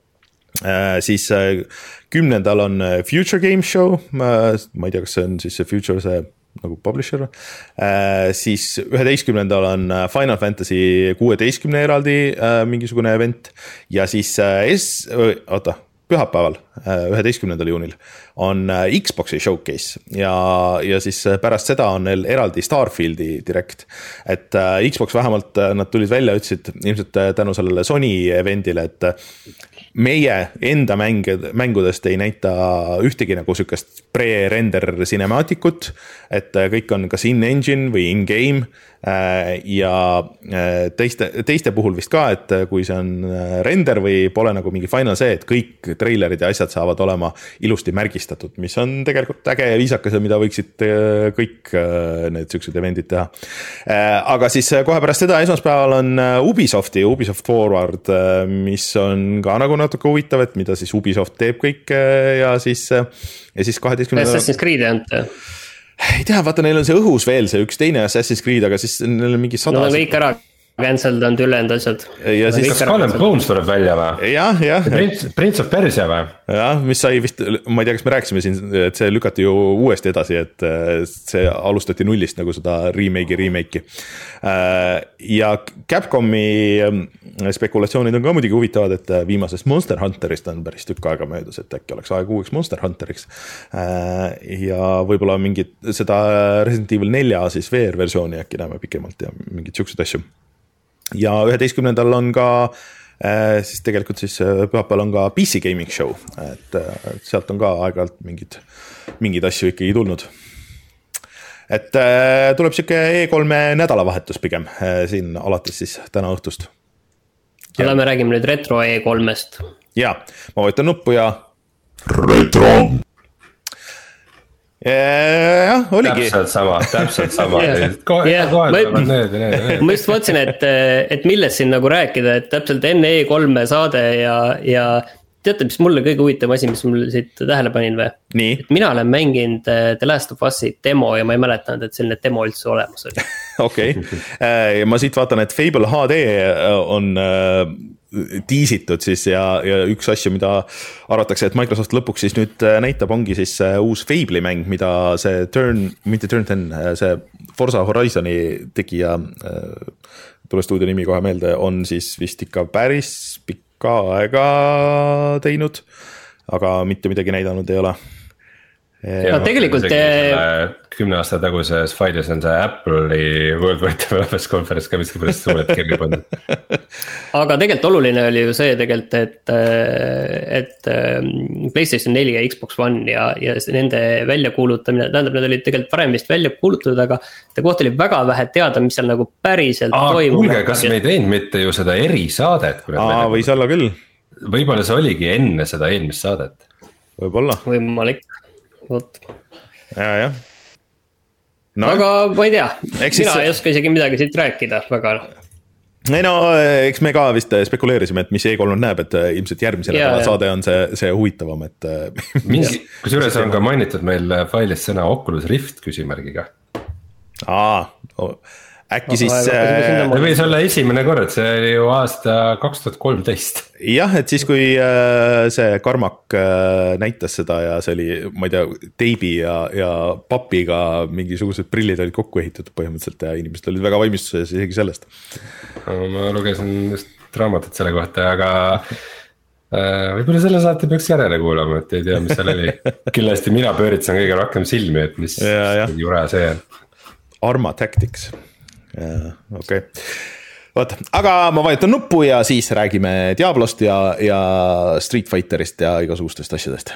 siis kümnendal on Future Games Show, ma ei tea, kas see on siis see Future see nagu publisher, siis üheteistkümnendal on Final Fantasy kuueteistkümne eraldi mingisugune event ja siis S, oota, pühapäeval, üheteistkümnendal juunil on Xbox'i showcase ja, ja siis pärast seda on neil eraldi Starfieldi direct, et Xbox vähemalt nad tulid välja, ütlesid ilmselt tänu sellele Sony eventile, et meie enda mängud, mängudest ei näita ühtegi nagu sükest pre-render cinemaatikut, et kõik on kas in-engine või in-game ja teiste, teiste puhul vist ka, et kui see on render või pole nagu mingi final see, et kõik treilerid ja asjad saavad olema ilusti märgistatud, mis on tegelikult äge ja viisakas ja mida võiksid kõik need süksed eventid teha. Aga siis kohe pärast seda esmaspäeval on Ubisofti, Ubisoft Forward, mis on ka nagu natuke huvitav, et mida siis Ubisoft teeb kõik ja siis, ja siis kaheteistkümnendal Assassin's Creed ante. Ei tea, vaata, neil on see õhus veel see üks teine Assassin's Creed, aga siis neil on mingi sada. No on kõik ära cancelled on ülejäänud asjad. Ja siis kas Skull and Bones tuleb välja või? Jah, jah. Prince, Prince of Persia või? Jah, mis sai vist, ma ei tea, kas me rääkisime siin, et see lükati ju uuesti edasi, et see alustati nullist nagu seda remake'i remake'i. Ja Capcomi spekulatsioonid on ka muidugi huvitavad, et viimasest Monster Hunterist on päris tükk aega möödas, et äkki oleks aeg uueks Monster Hunteriks. Ja võib-olla mingit seda Resident Evil nelja siis V R-versiooni äkki näeme pikemalt ja mingid siuksed asju. Ja üheteistkümnendal on ka siis tegelikult siis pühapäeval on ka P C Gaming Show, et sealt on ka aeg-ajalt mingid, mingid asju ikkagi tulnud. Et tuleb siuke E kolme nädalavahetus pigem siin alates siis täna õhtust. Ja me räägime nüüd retro E kolmest. Ja, ma võitan nuppu ja retro. Jah, oligi. Täpselt sama, täpselt sama. Kohe, yeah. kohe ma, need, need, need. ma just mõtlesin, et, et millest siin nagu rääkida, et täpselt enne E kolme saade ja, ja teate, mis mulle kõige huvitav asi, mis mul siit tähele panin või? Nii. Et mina olen mänginud The Last of Us'i demo ja ma ei mäletanud, et selline demo üldse olemas oli. Okei, ma siit vaatan, et Fable H D on tiisitud siis ja, ja üks asju, mida arvatakse, et Microsoft lõpuks siis nüüd näitab, ongi siis uus Fable'i mäng, mida see Turn, mitte Turn ten, see Forza Horizoni tegija, tule stuudio nimi kohe meelde, on siis vist ikka päris pikka aega teinud, aga mitte midagi näidanud ei ole. no tegelikult kümne aasta taguses failis on see Apple'i World Wide Developers Conference ka vist pärast suurelt kirja pandud. aga tegelikult oluline oli ju see tegelikult, et, et PlayStation neli ja Xbox One ja, ja nende väljakuulutamine, tähendab, need olid tegelikult varem vist välja kuulutatud, aga ta kohta oli väga vähe teada, mis seal nagu päriselt Aa, toimub. Kuulge, kas me ei teinud mitte ju seda erisaadet? Aa, võis olla küll. Võib-olla see oligi enne seda eelmist saadet. Võib-olla. Võimalik. Võt. Ja, jah. No, aga ma ei tea, mina siis... ei oska isegi midagi siit rääkida väga. Ei no, eks me ka vist spekuleerisime, et mis E kolm näeb, et ilmselt järgmisel nädala saade on see, see huvitavam, et mingi, kusjuures on ka mainitud meil failis sõna Oculus Rift küsimärgiga. Aa, äkki siis see võis olla esimene kord, see oli ju aasta kaks tuhat kolmteist. Jah, et siis kui see Carmack näitas seda ja see oli, ma ei tea, teibi ja, ja papiga mingisugused prillid olid kokku ehitatud põhimõtteliselt ja inimesed olid väga valmistuses isegi sellest. Ma lugesin just raamatut selle kohta, aga võib-olla selle saate peaks järele kuulama, et ei tea, mis seal oli. Kindlasti mina pööritsen kõige rohkem silmi, et mis ja, ja. jure see on. Arma Tactics. okei okay. Vaata, aga ma vajutan nuppu ja siis räägime Diablost ja, ja Street Fighterist ja igasugustest asjadest.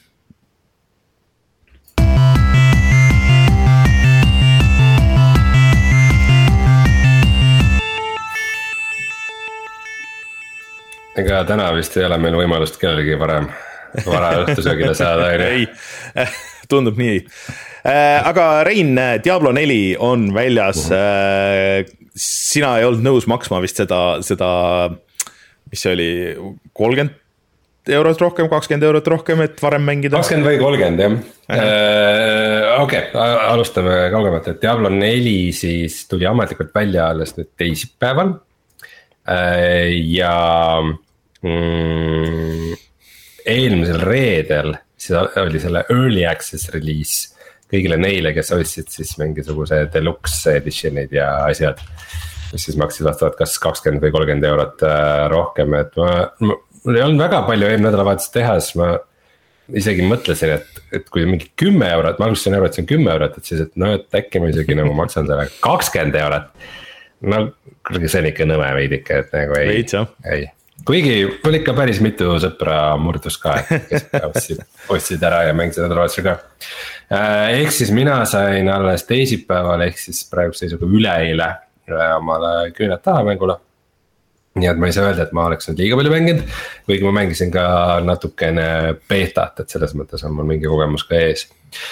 ega täna vist ei ole meil võimalust kellelegi varem vara õhtusöögile saada. ei, tundub nii. Aga Rein, Diablo neli on väljas. Uh-huh. Sina ei olnud nõus maksma vist seda, seda mis see oli, kolmkümmend eurot rohkem, kakskümmend eurot rohkem, et varem mängida? kakskümmend või kolmkümmend, jah. Uh, Okei, okay, alustame kaugemalt, et Diablo neli siis tuli ametlikult välja alles nüüd teisipäeval. Uh, ja mm, eelmisel reedel siis oli selle early access release kõigile neile, kes ostsid siis mingisuguse deluxe editionid ja asjad, mis siis maksid vastavalt kas kakskümmend või kolmkümmend eurot rohkem, et ma, ma, mul ei olnud väga palju eelmine nädalavahetus teha, siis ma isegi mõtlesin, et, et kui mingi kümme eurot, ma alustasin aru, et see on kümme eurot, et siis, et no, et äkki ma isegi nagu maksan selle kakskümmend eurot. No, see on ikka nõme veidike, et nagu ei, ei. Kuigi mul ikka päris mitu sõpra murdus ka, kes ostsid, ostsid ära ja mängisid nädalavahetusel ka. Ehk siis mina sain alles teisipäeval, ehk siis praegu seisuga üleeile omale küüned taha mängule. Nii et ma ei saa öelda, et ma oleks nüüd liiga palju mänginud, kuigi ma mängisin ka natukene beetat, et selles mõttes on mul mingi kogemus ka ees.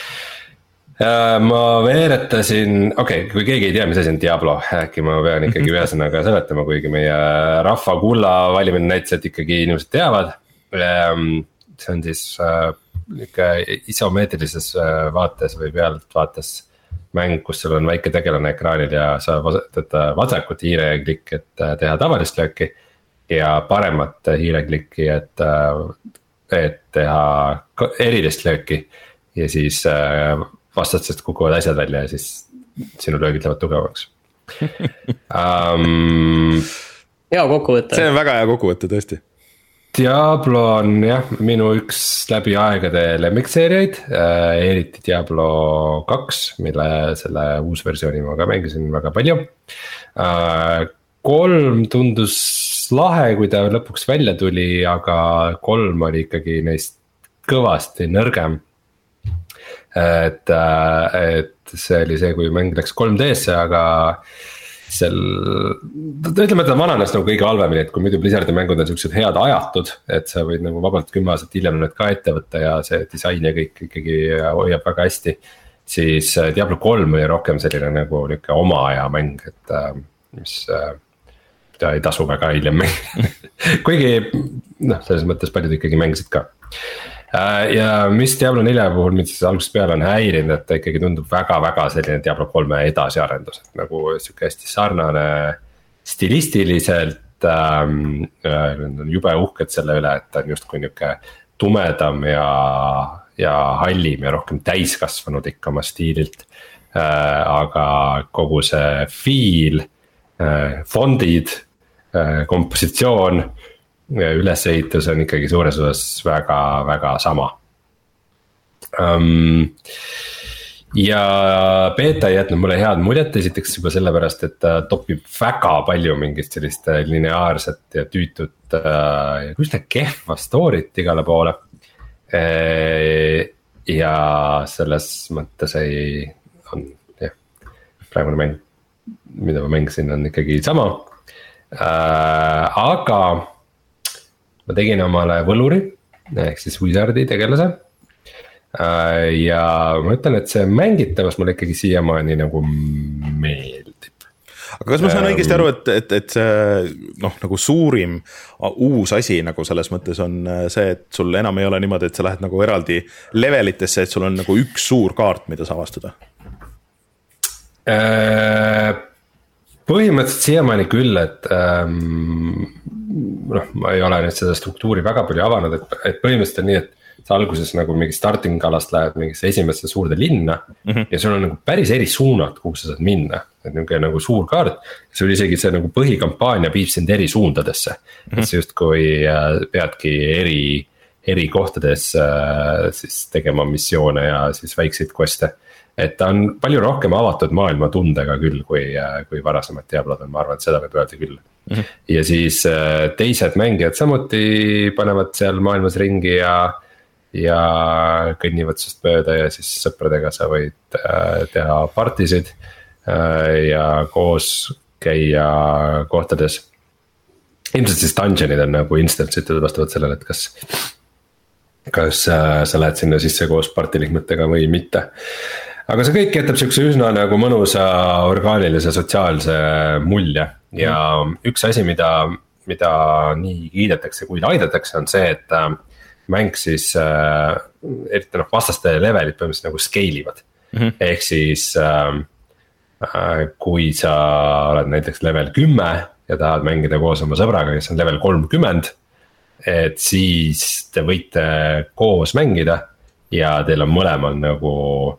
Ma veeretasin, okei okay,, kui keegi ei tea, mis asi on Diablo, äkki ma pean ikkagi ühesõnaga seletama, kuigi meie rahva kulla valimine näitas, et ikkagi inimesed teavad. See on siis isomeetrilises vaates või pealt vaates mäng, kus sul on väike tegelane ekraanil ja sa vasatad vasakut hiireklikki, et teha tavalist lööki. Ja paremat hiireklikki, et, et teha erilist lööki ja siis vastatsest kukuvad asjad välja ja siis sinu löögid lähevad tugevaks. um, hea kokkuvõte. See on väga hea kokkuvõte tõesti. Diablo on jah, minu üks läbi aegade lemmikseeriaid, äh, eriti Diablo kaks, mille selle uus versiooni ma ka mängisin väga palju. Äh, kolm tundus lahe, kui ta lõpuks välja tuli, aga kolm oli ikkagi neist kõvasti nõrgem. Et, et see oli see, kui mäng läks kolm D-sse, aga seal, ütleme, et ta vananes nagu kõige halvemini, et kui muidu Blizzardi mängud on sellised head ajatud, et sa võid nagu vabalt kümme aastat hiljem need ka ette võtta ja see disain ja kõik ikkagi hoiab väga hästi. Siis Diablo kolm oli rohkem selline nagu niuke oma aja mäng, et mis mida ei tasu väga hiljem mängida. Kuigi noh, selles mõttes paljud ikkagi mängisid ka. Ja mis Diablo nelja puhul mind siis algusest peale on häirinud, et ta ikkagi tundub väga-väga selline Diablo kolme edasiarendus, et nagu siuke hästi sarnane stilistiliselt ähm, jube uhked selle üle, et ta on just kui niuke tumedam ja, ja hallim ja rohkem täiskasvanud ikka oma stiililt äh, aga kogu see feel äh,, fondid äh,, kompositsioon, ülesehitus on ikkagi suures osas väga, väga sama. um, ja beeta ei jätnud mulle head muljet, esiteks juba sellepärast, et ta topib väga palju mingist sellist lineaarset ja tüütut ja üsna kehva story't igale poole. Ja selles mõttes ei, on jah, praegune mäng, mida ma mängisin, on ikkagi sama. Aga ma tegin omale võluri, ehk siis Wizardi tegelase. Ja ma ütlen, et see mängitavas mulle ikkagi siiamaani nagu meeldib. Aga kas ma saan õigesti aru, et, et, et see noh, nagu suurim uus asi nagu selles mõttes on see, et sul enam ei ole niimoodi, et sa lähed nagu eraldi levelitesse, et sul on nagu üks suur kaart, mida sa avastada? Põhimõtteliselt siiamaani küll, et ähm, noh, ma ei ole nüüd seda struktuuri väga palju avanud, et, et põhimõtteliselt on nii, et sa alguses nagu mingi starting alast lähed mingisse esimesse suurde linna mm-hmm. ja sul on nagu päris eri suunad, kuhu sa saad minna. Et nagu, nagu suur kaart, sul isegi see nagu põhikampaania viib sind eri suundadesse mm-hmm. et sa just kui peadki eri, eri kohtades siis tegema missioone ja siis väikseid queste. Et ta on palju rohkem avatud maailma tundega küll, kui, kui varasemad Diablod on, ma arvan, et seda võib öelda küll mm-hmm. ja siis teised mängijad samuti panevad seal maailmas ringi ja ja kõnnivad sest mööda ja siis sõpradega sa võid teha partisid ja koos käia kohtades. Ilmselt siis dungeonid on nagu instantsid vastavalt sellele, et kas, kas sa lähed sinna sisse koos partiliikmetega või mitte. Aga see kõik jätab siukse üsna nagu mõnusa orgaanilise sotsiaalse mulje ja mm. üks asi, mida, mida nii kiidetakse kui laidetakse, on see, et mäng siis äh, eriti noh vastaste levelid põhimõtteliselt nagu scale ivad mm-hmm. ehk siis äh, kui sa oled näiteks level kümme ja tahad mängida koos oma sõbraga, kes on level kolmkümmend, et siis te võite koos mängida ja teil on mõlemal nagu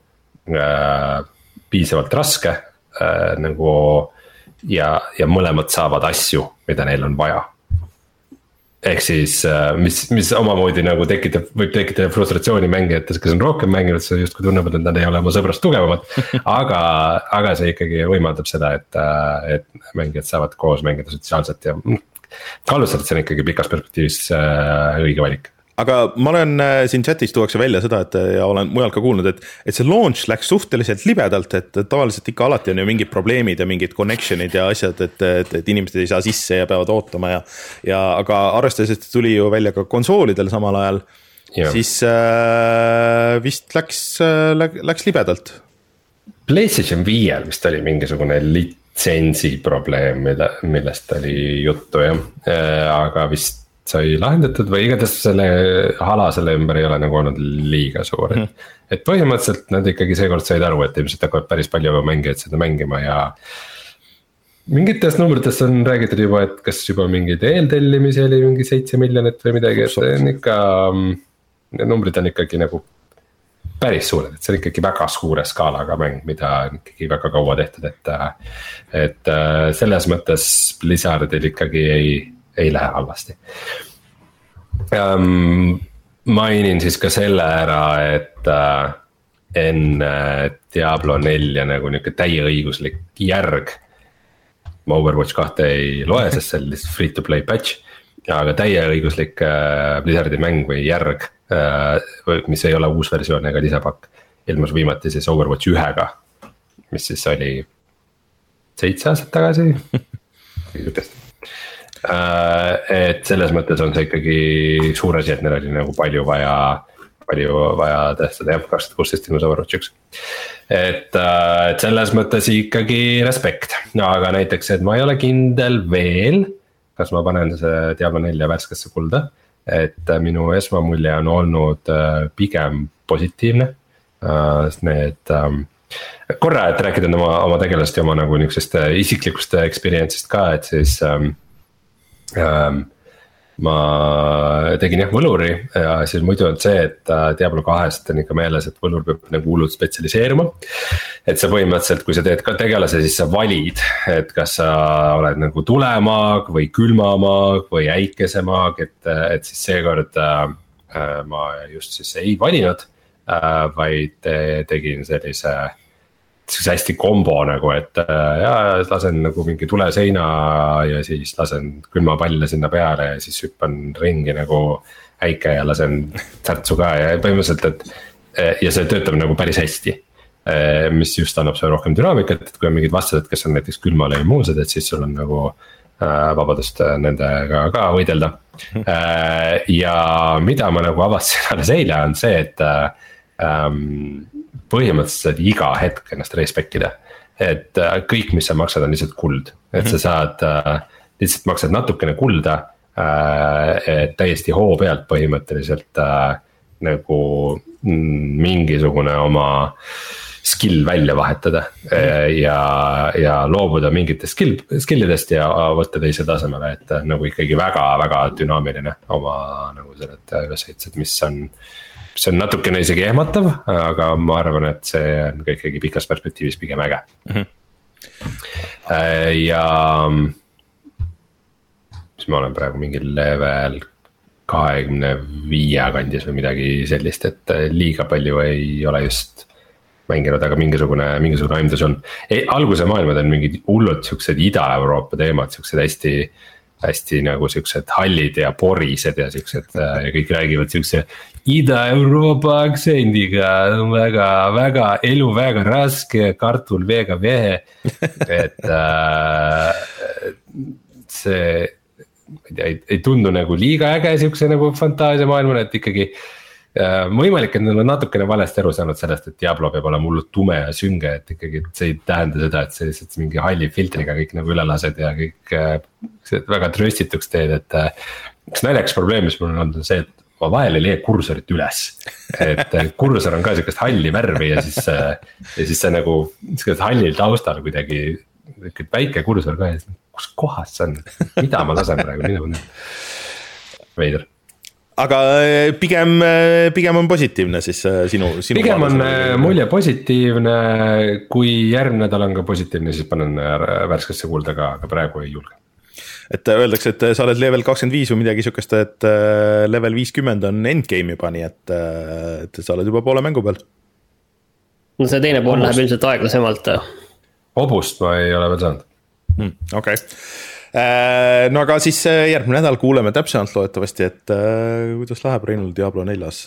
äh, piisavalt raske äh, nagu ja, ja mõlemad saavad asju, mida neil on vaja. Ehk siis, mis, mis omamoodi nagu tekitab, võib tekitada frustratsiooni mängijates, kes on rohkem mänginud, see justkui tunnevad, et nad ei ole oma sõbrast tugevamad. Aga, aga see ikkagi võimaldab seda, et, et mängijad saavad koos mängida sotsiaalselt ja kallustavad, see on ikkagi pikas perspektiivis õige valik. Aga ma olen siin chatis tuuakse välja seda, et ja olen mujal ka kuulnud, et, et see launch läks suhteliselt libedalt, et tavaliselt ikka alati on ju mingid probleemid ja mingid connectionid ja asjad, et, et, et inimesed ei saa sisse ja peavad ootama ja, ja aga arvestades, et tuli ju välja ka konsoolidel samal ajal, ja. siis äh, vist läks, äh, läks libedalt. PlayStation viiel vist oli mingisugune litsentsi probleem, mille, millest oli juttu ja, aga vist sai lahendatud või igatahes selle hala selle ümber ei ole nagu olnud liiga suur. Mm. Et põhimõtteliselt nad ikkagi seekord said aru, et ilmselt hakkavad päris palju mängijad seda mängima ja mingites numbritest on räägitud juba, et kas juba mingeid eeltellimisi oli mingi seitse miljonit või midagi, et see on ikka, need numbrid on ikkagi nagu päris suured, et see on ikkagi väga suure skaalaga mäng, mida on ikkagi väga kaua tehtud, et, et selles mõttes Blizzardil ikkagi ei ei lähe halvasti um,. Mainin siis ka selle ära, et uh, enne Diablo nelja nagu niuke täieõiguslik järg. Ma Overwatch kahte ei loe, sest see oli lihtsalt free to play patch. Aga täieõiguslik uh, Blizzardi mäng või järg uh,, mis ei ole uus versioon ega lisapakk, ilmus viimati siis Overwatch ühega, mis siis oli seitse aastat tagasi. Et selles mõttes on see ikkagi suur asi, et neil oli nagu palju vaja, palju vaja tõestada jah, kaks tuhat kuusteist ilmus Overwatch üks. Et, et selles mõttes ikkagi respekt, no, aga näiteks, et ma ei ole kindel veel, kas ma panen see Diablo nelja värskesse kulda, et minu esmamulje on olnud pigem positiivne, sest need korra, et rääkida oma, oma tegelast ja oma nagu niisugust isiklikust experience'ist ka, et siis Um, ma tegin jah võluri ja siis muidu on see, et Diablo kahest on ikka meeles, et võlur peab nagu hullult spetsialiseeruma. Et sa põhimõtteliselt, kui sa teed ka tegelase, siis sa valid, et kas sa oled nagu tulemaag või külmamaag või äikesemaag, et, et siis seekord äh, ma just siis ei valinud äh, vaid tegin sellise, sellise hästi kombo nagu, et äh, ja lasen nagu mingi tuleseina ja siis lasen külmapalle sinna peale ja siis hüppan ringi nagu äike ja lasen särtsu ka ja põhimõtteliselt, et ja see töötab nagu päris hästi. Mis just annab see rohkem dünaamikat, et kui on mingid vastased, kes on näiteks külmale immuunsed, et siis sul on nagu äh, vabadust nendega ka võidelda. äh, ja mida ma nagu avastasin alles eile on see, et äh, põhimõtteliselt iga hetk ennast respectida. Et äh, kõik, mis sa maksad, on lihtsalt kuld, et sa saad äh, lihtsalt maksad natukene kulda äh, täiesti hoo pealt põhimõtteliselt äh, nagu mingisugune oma skill välja vahetada ja, ja loobuda mingitest skill, skillidest ja võtta teise tasemele, et nagu ikkagi väga, väga dünaamiline oma nagu sellelt ülesehitused, mis on, mis on natukene isegi ehmatav, aga ma arvan, et see on ka ikkagi pikas perspektiivis pigem äge. Mm-hmm. Ja mis ma olen praegu mingil level kahekümne viie kandis või midagi sellist, et liiga palju ei ole just mänginud, aga mingisugune, mingisugune aimdus on. Ei, alguse maailmad on mingid hullud siuksed Ida-Euroopa teemad, siuksed hästi, hästi nagu siuksed hallid ja porised ja siuksed ja kõik räägivad siukse Ida-Euroopa aktsendiga, väga, väga elu väga raske, kartul väga vehe, et äh, see Ei, ei tundu nagu liiga äge siukse nagu fantaasia maailmana, et ikkagi äh, võimalik, et nad on natukene valesti aru saanud sellest, et Diablo peab olema hullult tume ja sünge, et ikkagi see ei tähenda seda, et see lihtsalt mingi halli filtriga kõik nagu üle lased ja kõik äh, väga tröstituks teed, et äh, üks naljakas probleem, mis mul on olnud, on see, et ma vahel ei leia kursorit üles, et kursor on ka siukest halli värvi ja siis, äh, ja siis see nagu siukest hallil taustal kuidagi väike kursor ka ja siis kus kohas see on, mida ma lasen praegu, nii nagu veider. Aga pigem, pigem on positiivne siis sinu, sinu pigem on mulje positiivne, kui järgmine nädal on ka positiivne, siis panen värskesse kuulda ka, aga praegu ei julge. Et öeldakse, et sa oled level kakskümmend viis või midagi sükest, et level viiskümmend on endgame juba, nii et, et sa oled juba poole mängu peal. No see teine pool läheb ilmselt aeglasemalt. Hobust ma ei ole veel saanud. Hmm, okei okay. No aga siis järgmine nädal kuuleme täpsemalt loodetavasti, et äh, kuidas läheb Reinul Diablo neljas.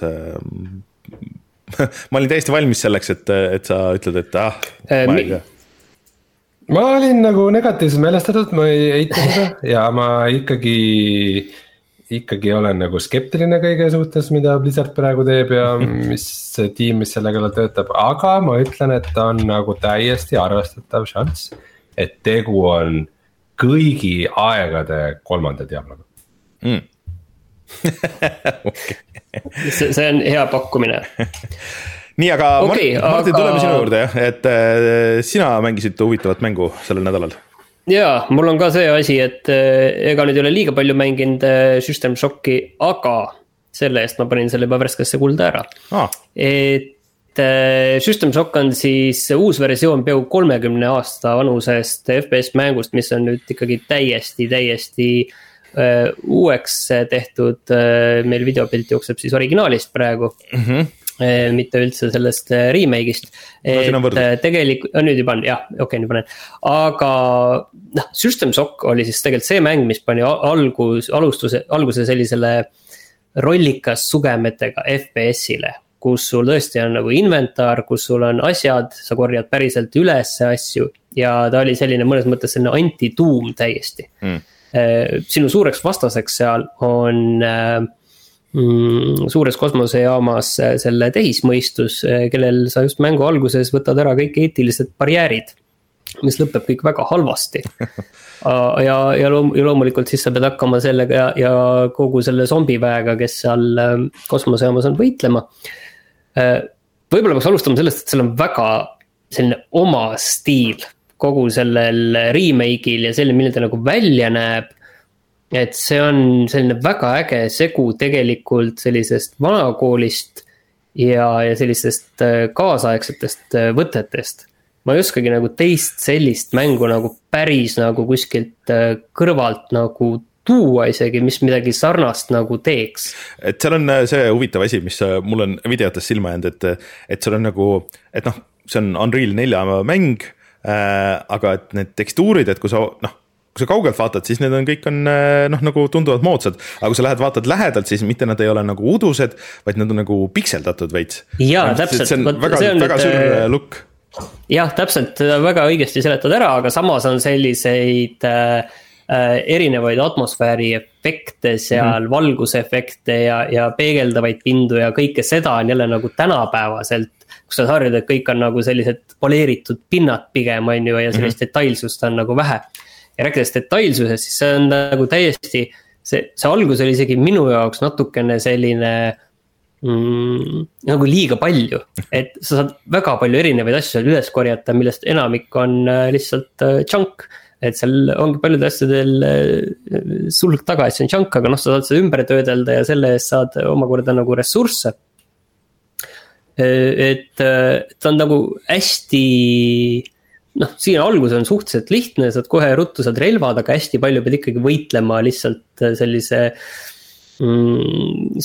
Ma olin täiesti valmis selleks, et, et sa ütled, et ah, äh, ma ei tea. Ma olin nagu negatiivselt meelestatud, ma ei eita seda ja ma ikkagi, ikkagi olen nagu skeptiline kõige suhtes, mida Blizzard praegu teeb ja mis tiim, mis selle kallal töötab, aga ma ütlen, et on nagu täiesti arvestatav šanss, et tegu on kõigi aegade kolmanda Diabloga. Mm. Okay. see, see on hea pakkumine. Nii, aga okay, Martin, Martin aga... tuleme sinu juurde, et äh, sina mängisid huvitavat mängu sellel nädalal. Jaa, mul on ka see asi, et äh, ega nüüd ei ole liiga palju mänginud äh, System Shocki, aga selle eest ma panin selle juba värskesse kulda ära. Ah. Et System Shock on siis uus versioon peaaegu kolmekümne aasta vanusest F P S mängust, mis on nüüd ikkagi täiesti, täiesti uh, uueks tehtud. Uh, meil videopilt jookseb siis originaalist praegu, mm-hmm. uh, mitte üldse sellest uh, remake'ist. No, et uh, tegelikult, oh, nüüd juba on, jah, okei okay,, nüüd panen. Aga noh, System Shock oli siis tegelikult see mäng, mis pani algus, alustuse, alguse sellisele rollikas sugemetega F P S-ile, kus sul tõesti on nagu inventar, kus sul on asjad, sa korjad päriselt üles asju ja ta oli selline mõnes mõttes selline anti-doom täiesti. Mm. Sinu suureks vastaseks seal on mm, suures kosmosejaamas selle tehismõistus, kellel sa just mängu alguses võtad ära kõik eetilised barjäärid, mis lõpeb kõik väga halvasti. ja, ja, loom, ja loomulikult siis sa pead hakkama sellega ja, ja kogu selle zombiväega, kes seal kosmosejaamas on võitlema. Võib-olla peaks alustama sellest, et seal on väga selline oma stiil kogu sellel remake'il ja selline, milline ta nagu välja näeb, et see on selline väga äge segu tegelikult sellisest vanakoolist ja, ja sellistest kaasaegsetest võtetest. Ma ei oskagi nagu teist sellist mängu nagu päris nagu kuskilt kõrvalt nagu tuua isegi, mis midagi sarnast nagu teeks. Et seal on see huvitav asi, mis mul on videotes silma jäänud, et, et seal on nagu, et noh, see on Unreal nelja mäng, äh, aga et need tekstuurid, et kui sa, noh, kui sa kaugelt vaatad, siis need on kõik on noh, nagu tunduvad moodsad, aga kui sa lähed vaatad lähedalt, siis mitte nad ei ole nagu udused, vaid nad on nagu pikseldatud veits. Jaa, täpselt. See on väga, see on väga suur look. Jah, täpselt, väga õigesti seletad ära, aga samas on selliseid äh, erinevaid atmosfääri efekte seal, mm-hmm. valgusefekte ja, ja peegeldavaid pindu ja kõike seda on jälle nagu tänapäevaselt, kus sa harjud, et kõik on nagu sellised poleeritud pinnad pigem on ju ja sellist mm-hmm. detailsust on nagu vähe. Ja rääkides detailsusest, siis see on nagu täiesti, see, see algus oli isegi minu jaoks natukene selline mm, nagu liiga palju, et sa saad väga palju erinevaid asju üles korjata, millest enamik on lihtsalt junk, et seal ongi paljud asjadel sulg taga, et see on junk, aga noh, sa saad seda ümber töödelda ja selle eest saad omakorda nagu ressursse. Et ta on nagu hästi noh, siin algus on suhteliselt lihtne, saad kohe ruttu saad relvad, aga hästi palju pead ikkagi võitlema lihtsalt sellise mm,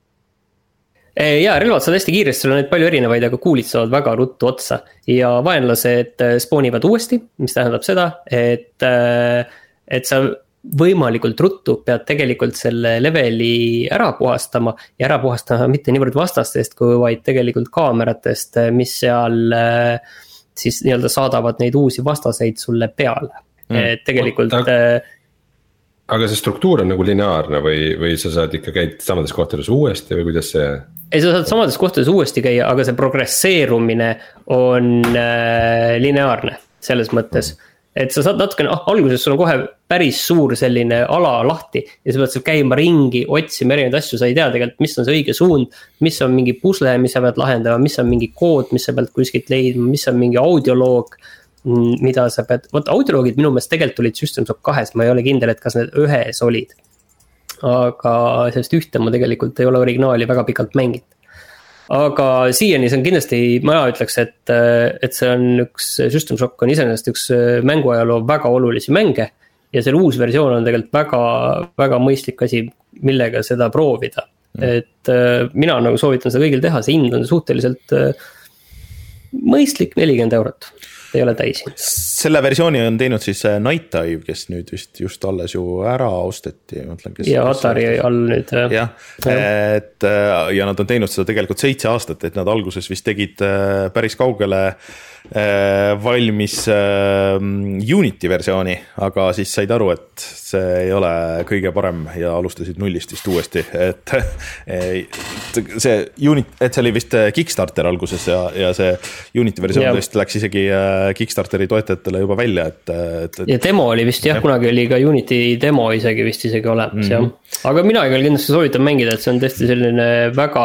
ja relvad saad hästi kiiresti, sul on neid palju erinevaid, aga kuulid saavad väga ruttu otsa ja vaenlased spoonivad uuesti, mis tähendab seda, et, et sa võimalikult ruttu pead tegelikult selle leveli ära puhastama ja ära puhastama mitte niivõrd vastastest, kui vaid tegelikult kaameratest, mis seal siis nii-öelda saadavad neid uusi vastaseid sulle peale. Mm. Et tegelikult... Aga, aga see struktuur on nagu lineaarne või, või sa saad ikka käid samades kohtades uuesti või kuidas see... Ei, sa saad samades kohtades uuesti käia, aga see progresseerumine on äh, lineaarne selles mõttes. Mm. Et sa saad natukene, ah, alguses sul on kohe päris suur selline ala lahti ja sa pead seal käima ringi, otsima erinevaid asju, sa ei tea tegelikult, mis on see õige suund, mis on mingi pusle, mis sa pead lahendama, mis on mingi kood, mis sa pead kuskilt leidma, mis on mingi audioloog, mida sa pead, võt audioloogid minu meelest tegelikult olid System Shock kahes, ma ei ole kindel, et kas need ühes olid, aga sellest ühte ma tegelikult ei ole originaali väga pikalt mänginud. Aga siiani see on kindlasti, ma ütleks, et, et see on üks, System Shock on iseenesest üks mänguajaloo väga olulisi mänge ja selle uus versioon on tegelikult väga, väga mõistlik asi, millega seda proovida. Mm. Et mina nagu soovitan seda kõigil teha, see hind on suhteliselt mõistlik nelikümmend eurot. Ei ole täisi. Selle versiooni on teinud siis Night Dive, kes nüüd vist just alles ju ära osteti. Mõtlen, kes ja Atari all nüüd. Ja, et, ja nad on teinud seda tegelikult seitse aastat, et nad alguses vist tegid päris kaugele valmis Unity versiooni, aga siis said aru, et see ei ole kõige parem ja alustasid nullist vist uuesti, et see Unity, et see oli vist Kickstarter alguses ja, ja see Unity versioon vist läks isegi Kickstarteri toetajatele juba välja, et, et ja demo oli vist jah, kunagi oli ka Unity demo isegi vist isegi olemas mm-hmm. jah. Aga mina igal kindlasti soovitan mängida, et see on tõesti selline väga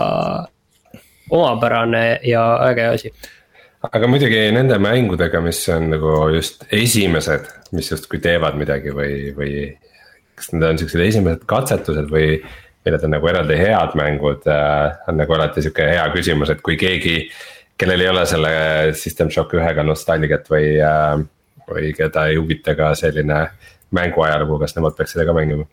omapärane ja äge asi. Aga muidugi nende mängudega, mis on nagu just esimesed, mis just kui teevad midagi või, või kas need on sellised esimesed katsetused või milled on nagu eraldi head mängud, on nagu alati selline hea küsimus, et kui keegi, kellel ei ole selle System Shock ühega nostalgiat või, või keda ei huvita ka selline mänguajalugu, kas nemad peaks seda ka mängima?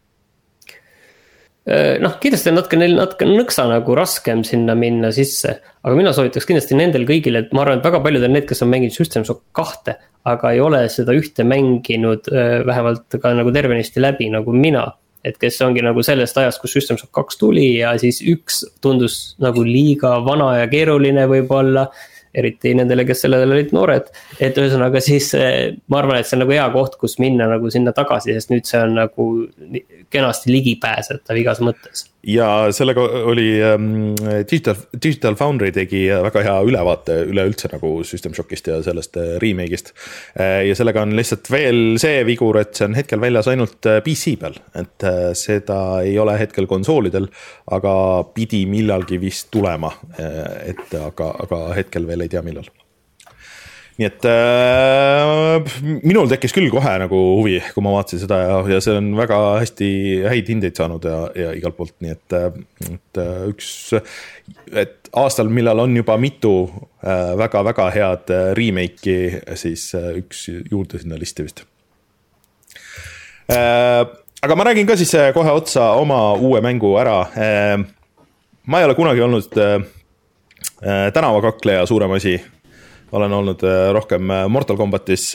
Noh, kindlasti on natuke, neil natuke nõksa nagu raskem sinna minna sisse, aga mina soovitaks kindlasti nendel kõigil, et ma arvan, et väga paljud on need, kes on mänginud System Shock kahte, aga ei ole seda ühte mänginud vähemalt ka nagu tervenisti läbi nagu mina, et kes ongi nagu sellest ajast, kus System Shock kaks tuli ja siis üks tundus nagu liiga vana ja keeruline võib-olla, eriti nendele, kes sellele olid noored, et ühesõnaga siis ma arvan, et see on nagu hea koht, kus minna nagu sinna tagasi, sest nüüd see on nagu kenasti ligipääsetav igas mõttes. Ja sellega oli Digital, Digital Foundry tegi väga hea ülevaate üleüldse nagu System Shockist ja sellest remake'ist. Ja sellega on lihtsalt veel see vigur, et see on hetkel väljas ainult P C peal, et seda ei ole hetkel konsoolidel, aga pidi millalgi vist tulema, et aga, aga hetkel veel ei tea millal. Nii et äh, minul tekkis küll kohe nagu huvi, kui ma vaatasin seda ja, ja see on väga hästi häid hindeid saanud ja, ja igalt poolt, nii et, et üks, et aastal, millal on juba mitu väga-väga head remake'i, siis üks juurde sinna listi vist. aga ma räägin ka siis kohe otsa oma uue mängu ära. Ma ei ole kunagi olnud tänavakakleja suurem asi. Olen olnud rohkem Mortal Kombatis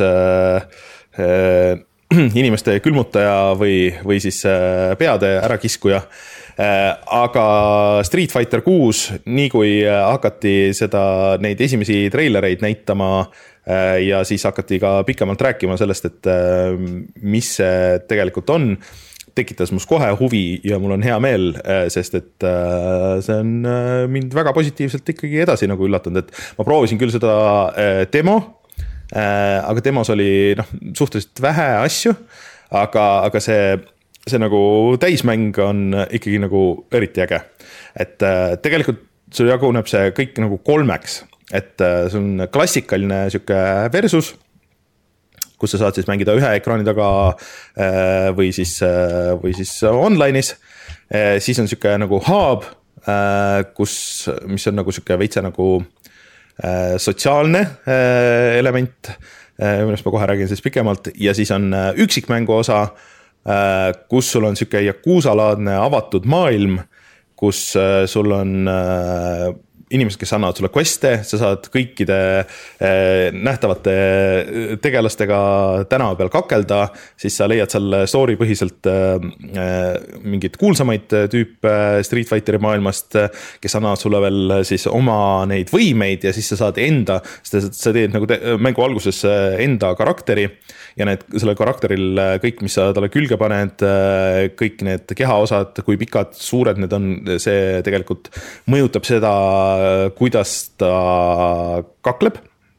inimeste külmutaja või, või siis peade ärakiskuja. Aga Street Fighter kuus, nii kui hakati seda, neid esimesi treilereid näitama ja siis hakati ka pikemalt rääkima sellest, et mis see tegelikult on, tekitas must kohe huvi ja mul on hea meel, sest et see on mind väga positiivselt ikkagi edasi nagu üllatunud, et ma proovisin küll seda demo, aga demos oli noh, suhteliselt vähe asju, aga, aga see see nagu täismäng on ikkagi nagu eriti äge. Et tegelikult sul jaguneb see kõik nagu kolmeks, et see on klassikaline siuke versus, kus sa saad siis mängida ühe ekraani taga või siis, või siis online'is. Siis on siuke nagu hub, kus, mis on nagu siuke veitse nagu sotsiaalne element, millest ma kohe räägin siis pikemalt, ja siis on üksikmängu osa, kus sul on siuke Yakuza-laadne avatud maailm, kus sul on inimesed, kes annavad sulle queste, sa saad kõikide nähtavate tegelastega tänava peal kakelda, siis sa leiad seal story põhiselt mingid kuulsamaid tüüpe Street Fighteri maailmast, kes annavad sulle veel siis oma neid võimeid ja siis sa saad enda, sa teed nagu te, mängu alguses enda karakteri ja need, selle karakteril kõik, mis sa talle külge paned, kõik need kehaosad, kui pikad, suured need on, see tegelikult mõjutab seda, kuidas ta kakleb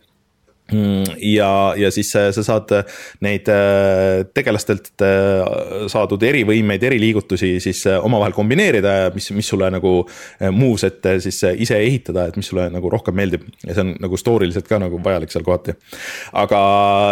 ja, ja siis sa saad neid tegelastelt saadud erivõimeid, eriliigutusi siis omavahel kombineerida, mis, mis sulle nagu moveset siis ise ehitada, et mis sulle nagu rohkem meeldib ja see on nagu storyliselt ka nagu vajalik seal kohati. Aga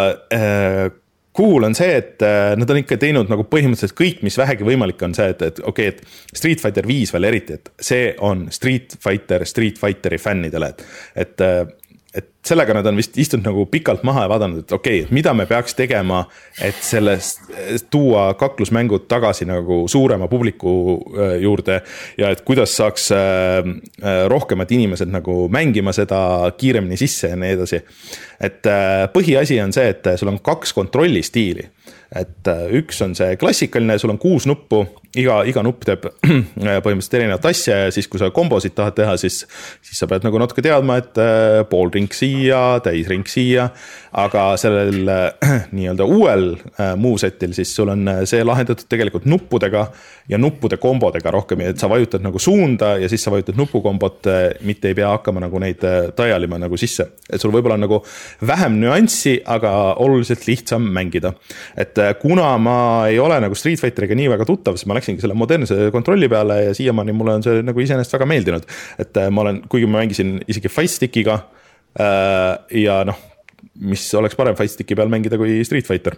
cool on see, et nad on ikka teinud nagu põhimõtteliselt kõik, mis vähegi võimalik on see, et, et okei, okay, et Street Fighter viis veel eriti, et see on Street Fighter, Street Fighteri fännidele, et, et, et sellega nad on vist istunud nagu pikalt maha ja vaadanud, et okei, okay, mida me peaks tegema, et sellest tuua kaklusmängud tagasi nagu suurema publiku juurde ja et kuidas saaks rohkemad inimesed nagu mängima seda kiiremini sisse ja nii edasi. Et põhiasi on see, et sul on kaks kontrollistiili. Et üks on see klassikaline, sul on kuus nuppu, iga, iga nupp teeb põhimõtteliselt erinevat asja ja siis kui sa kombosid tahad teha, siis, siis sa pead nagu natuke teadma, et pool ring siia, täisring siia, aga sellel nii-öelda uuel movesetil siis sul on see lahendatud tegelikult nuppudega ja nuppude kombodega rohkem, et sa vajutad nagu suunda ja siis sa vajutad nupukombot, mitte ei pea hakkama nagu neid dialima nagu sisse. Et sul võib-olla on nagu vähem nüanssi, aga oluliselt lihtsam mängida. Et kuna ma ei ole nagu Street Fighteriga nii väga tuttav, siis ma läksingi selle modernse kontrolli peale ja siiamaani mulle on see nagu iseenesest väga meeldinud. Et ma olen, kuigi ma mängisin isegi Fight Stickiga ja noh, mis oleks parem Fight Sticki peal mängida kui Street Fighter.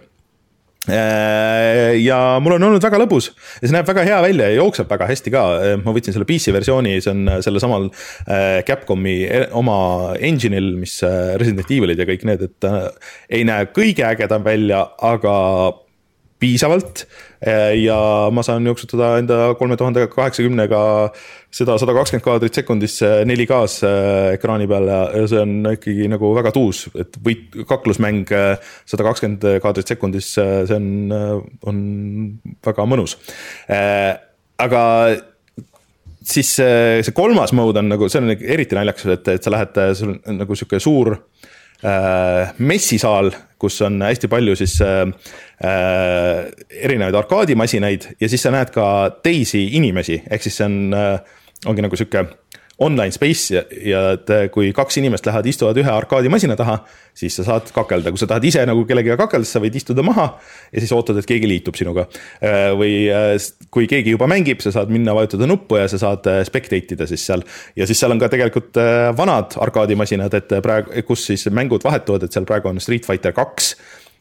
Ja mul on olnud väga lõbus ja see näeb väga hea välja ja jookseb väga hästi ka. Ma võtsin selle P C versiooni, see on selle samal Capcomi oma engine'il, mis Resident Evilid ja kõik need, et ei näe kõige ägedam välja, aga piisavalt ja ma saan jooksutada enda kolme tuhande kaheksakümnega seda sada kakskümmend kaadrit sekundis neli K-s ekraani peal ja see on ikkagi nagu väga tuus, et võit, kaklusmäng sada kakskümmend kaadrit sekundis, see on, on väga mõnus. Aga siis see kolmas mode on nagu, see on eriti naljakas, et, et sa lähed, sul on nagu siuke suur messisaal, kus on hästi palju siis äh, erinevaid arkaadimasinaid ja siis sa näed ka teisi inimesi, ehk siis see on, äh, ongi nagu siuke online space ja, ja et kui kaks inimest lähevad, istuvad ühe arkaadimasina taha, siis sa saad kakelda. Kui sa tahad ise nagu kellegiga kakelda, sa võid istuda maha ja siis ootad, et keegi liitub sinuga. Või kui keegi juba mängib, sa saad minna vajutada nuppu ja sa saad spectate'ida siis seal. Ja siis seal on ka tegelikult vanad arkaadimasinad, et praegu, kus siis mängud vahetuvad, et seal praegu on Street Fighter kaks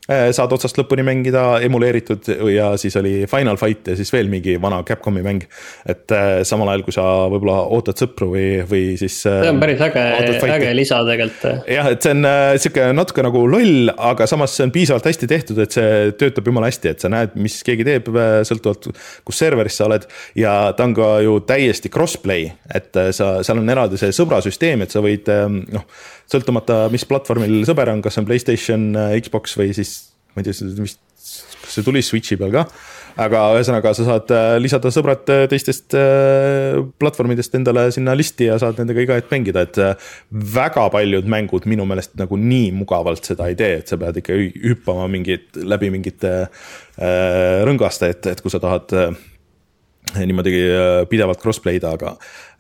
saad otsast lõpuni mängida emuleeritud ja siis oli Final Fight ja siis veel mingi vana Capcomi mäng. Et samal ajal, kui sa võib-olla ootad sõpru või, või siis... See on päris äge, äge lisa tegelikult. Jah, et see on siuke natuke nagu loll, aga samas see on piisavalt hästi tehtud, et see töötab jumala hästi, et sa näed, mis keegi teeb, sõltuvalt kus serveris sa oled ja ta on ka ju täiesti crossplay, et sa, seal on eraldi see sõbrasüsteem, et sa võid, noh, sõltumata, mis platvormil sõber on, kas on PlayStation, Xbox või siis, ma ei tea, mis, kas see tuli Switchi peal ka, aga ühesõnaga sa saad lisada sõbrad teistest platvormidest endale sinna listi ja saad nendega iga hetk mängida, et väga paljud mängud minu meelest nagu nii mugavalt seda ei tee, et sa pead ikka hüppama mingit, läbi mingite rõngaste, et, et kui sa tahad niimoodi pidevalt crossplay'da, aga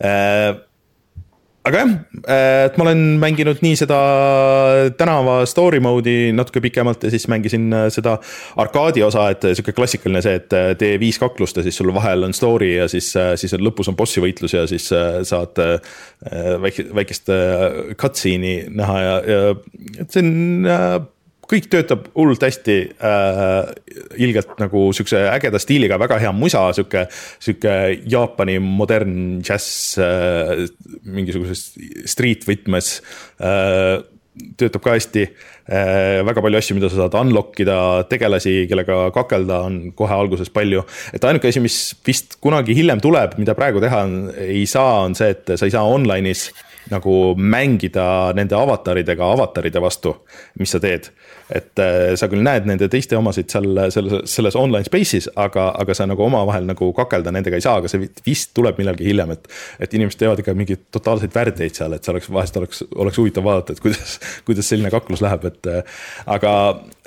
Aga jah, et ma olen mänginud nii seda tänava story mode'i natuke pikemalt ja siis mängisin seda arkaadi osa, et siuke klassikaline see, et tee viis kaklust ja siis sul vahel on story ja siis, siis lõpus on bossi võitlus ja siis saad väike, väikest cutscene'i näha ja, ja see on... Kõik töötab hullult hästi äh, ilgelt nagu siukse ägeda stiiliga, väga hea musa, siuke, siuke Jaapani modern jazz äh, mingisuguses street võtmes äh, töötab ka hästi. Äh, väga palju asju, mida sa saad unlockida, tegelasi, kellega kakelda on kohe alguses palju. Et ainuke asi, mis vist kunagi hiljem tuleb, mida praegu teha on, ei saa, on see, et sa ei saa online'is nagu mängida nende avataridega avataride vastu, mis sa teed. Et sa küll näed nende teiste omasid seal selles, selles online space'is, aga, aga sa nagu oma vahel nagu kakelda nendega ei saa, aga see vist tuleb millalgi hiljem, et, et inimesed teevad ikka mingid totaalseid väärteid seal, et see oleks, vahest oleks, oleks huvitav vaadata, et kuidas, kuidas selline kaklus läheb, et aga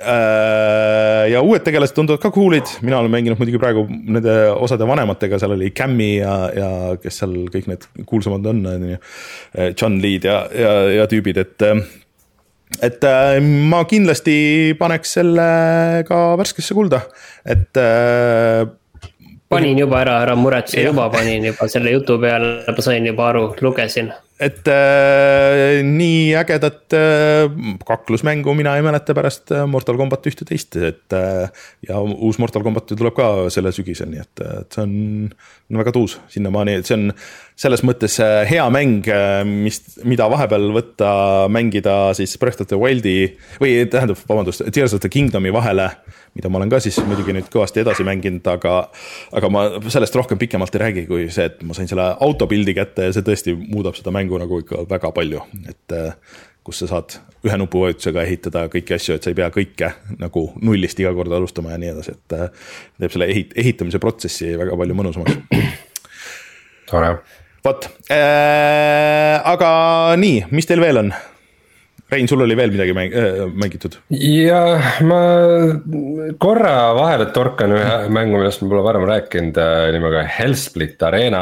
äh, ja uued tegelased tunduvad ka cool'id, mina olen mänginud muidugi praegu nende osade vanematega, seal oli Cammi ja, ja kes seal kõik need kuulsamad on, John Lead ja, ja, ja tüübid, et et äh, ma kindlasti paneks selle ka värskesse kulda, et äh, panin juba ära, ära muretse, juba panin juba selle jutu peale, ma sain juba aru, lugesin. Et äh, nii ägedat äh, kaklusmängu mina ei mäleta pärast Mortal Kombat ühte teist, et äh, ja uus Mortal Kombat tuleb ka selle sügisel, nii et, et see on, on väga tuus sinnamaani, et see on selles mõttes hea mäng, mis, mida vahepeal võtta, mängida siis Breath of the Wildi või tähendab, vabandust, Tears of the Kingdomi vahele, mida ma olen ka siis muidugi nüüd kõvasti edasi mänginud, aga, aga ma sellest rohkem pikemalt ei räägi, kui see, et ma sain selle autopildi kätte ja see tõesti muudab seda mängu nagu ikka väga palju, et kus sa saad ühe nupuvõjutusega ehitada kõiki asju, et sa ei pea kõike nagu nullist iga kord alustama ja nii edasi, et teeb selle ehit- ehitamise protsessi väga palju mõnusamaks. Tore. Vot, äh, aga nii, mis teil veel on? Rein, sul oli veel midagi mäng, äh, mängitud? Ja ma korra vahele torkan ühe mängu, millest ma pole varem rääkinud, nimega Hellsplit Arena,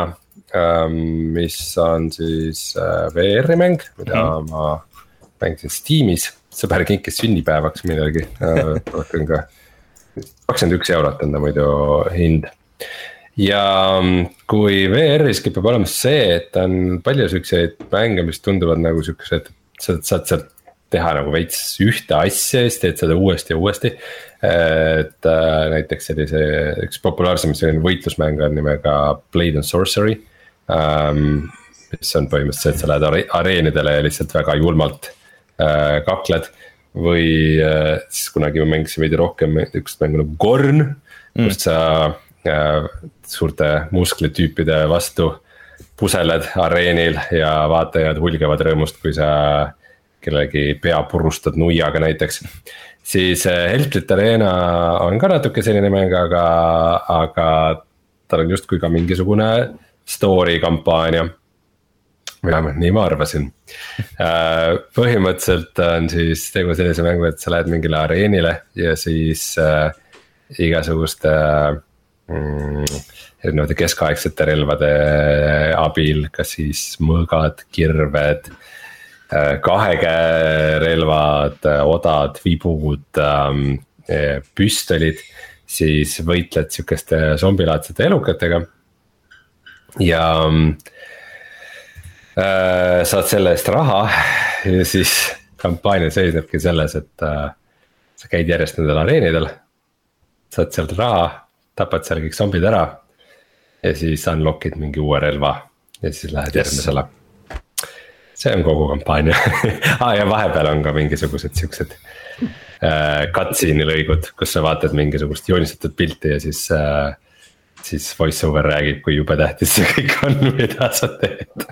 mis on siis V R-i mäng, mida mm. ma mängisin Steamis, sõber kinkis sünnipäevaks midagi, rohkem ka kakskümmend üks eurot on ta muidu hind. Ja kui V R-is kipub olema see, et on palju selliseid mänge, mis tunduvad nagu sellised, sa saad sealt teha nagu veits ühte asja, siis teed seda uuesti ja uuesti. Et äh, näiteks sellise üks populaarsem selline võitlusmäng on nimega Blade and Sorcery, ähm, mis on põhimõtteliselt, et sa lähed are- areenidele ja lihtsalt väga julmalt äh, kakled. Või äh, siis kunagi me mängisime veidi rohkem üks mängu nagu Gorn, mm. kust sa äh, suurte musklitüüpide vastu puseled areenil ja vaatajad hulgevad rõõmust, kui sa kellegi pea purustad nuiaga näiteks. Siis Hellsplit Arena on ka natuke selline mäng, aga, aga tal on justkui ka mingisugune story kampaania. Vähemalt nii ma arvasin. Põhimõtteliselt on siis tegu sellise mängu, et sa lähed mingile areenile ja siis äh, igasuguste mm, erinevate keskaegsete relvade abil, kas siis mõõgad, kirved, kahekäerelvad, odad, vibud, püstolid, siis võitled sükeste zombilaadsete elukatega ja äh, saad selle eest raha ja siis kampaania seisnebki selles, et äh, sa käid järjest nendel areenidel, saad sealt raha, tapad seal kõik zombid ära. Ja siis unlock'id mingi uue relva ja siis lähed yes. järgmisele. See on kogu kampaania ah, ja vahepeal on ka mingisugused siuksed äh, cutscene'i lõigud, kus sa vaatad mingisugust joonistatud pilti ja siis äh, siis voice over räägib, kui jube tähtis see kõik on, mida sa teed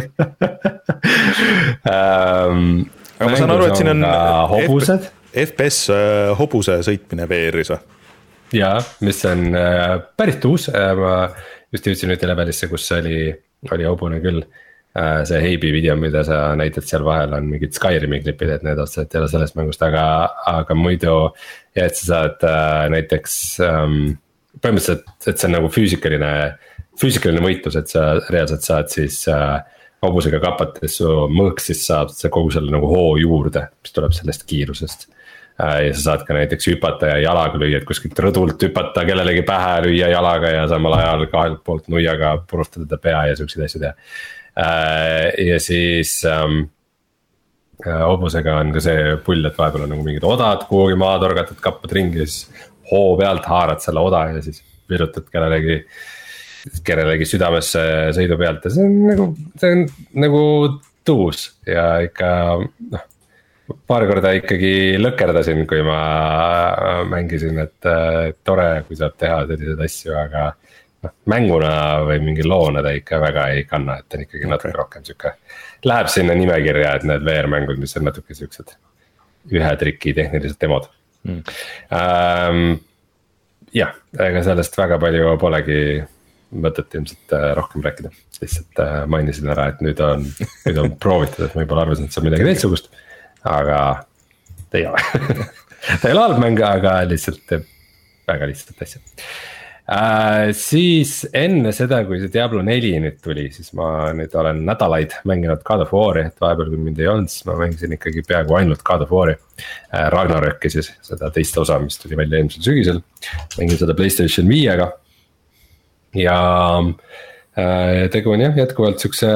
um, aga ma saan aru, et siin on hobused F P S äh, hobuse sõitmine V R-is või? Jaa, mis on äh, päris uus äh, ma just jõudsin nüüd levelisse, kus oli, oli hobune küll äh, see Heibi video, mida sa näitad seal vahel on mingid Skyrimi klipid, et need otseselt ei ole sellest mängust, aga, aga muidu ja et sa saad äh, näiteks ähm, põhimõtteliselt, et see on nagu füüsikaline, füüsikaline võitlus, et sa reaalselt saad siis äh, hobusega kapates su mõõks, siis saab see kogu selle nagu hoo juurde, mis tuleb sellest kiirusest. Ja sa saad ka näiteks hüpata ja jalaga lüüa, et kuskilt rõdult hüpata, kellelegi pähe lüüa jalaga ja samal ajal kahelt poolt nuiaga purustada ta pea ja siukseid asju teha. Ja siis ähm, hobusega on ka see pull, et vahepeal on nagu mingid odad kuhugi maa torgatud, kappad ringi, siis hoo pealt haarad selle oda ja siis virutad kellelegi, kellelegi südamesse sõidu pealt ja see on nagu, see on nagu tuus ja ikka noh. Paar korda ikkagi lõkerdasin, kui ma mängisin, et tore, kui saab teha selliseid asju, aga no, mänguna või mingi loona ta ikka väga ei kanna, et on ikkagi natuke okay. rohkem siuke. Läheb sinna nimekirja, et need V R-mängud, mis on natuke siuksed ühe triki tehnilised demod mm. ähm, jah, ega sellest väga palju polegi mõtet ilmselt rohkem rääkida, lihtsalt mainisin ära, et nüüd on, nüüd on proovitud, et ma juba arvasin, et see on midagi teistsugust. Aga ta ei ole ta ei ole halb mäng, aga lihtsalt väga lihtsalt asja äh, siis enne seda, kui see Diablo neli nüüd tuli, siis ma nüüd olen nädalaid mänginud God of War'i, et vahepeal kui mind ei olnud, siis ma mängisin ikkagi peaaegu ainult God of War'i äh, Ragnaröki siis, seda teist osa, mis tuli välja eelmisel sügisel. Mängin seda PlayStation viiega ja äh, tegu on jah, jätkuvalt siukse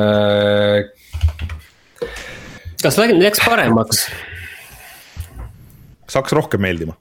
kas läks paremaks? Saaks rohkem meeldima?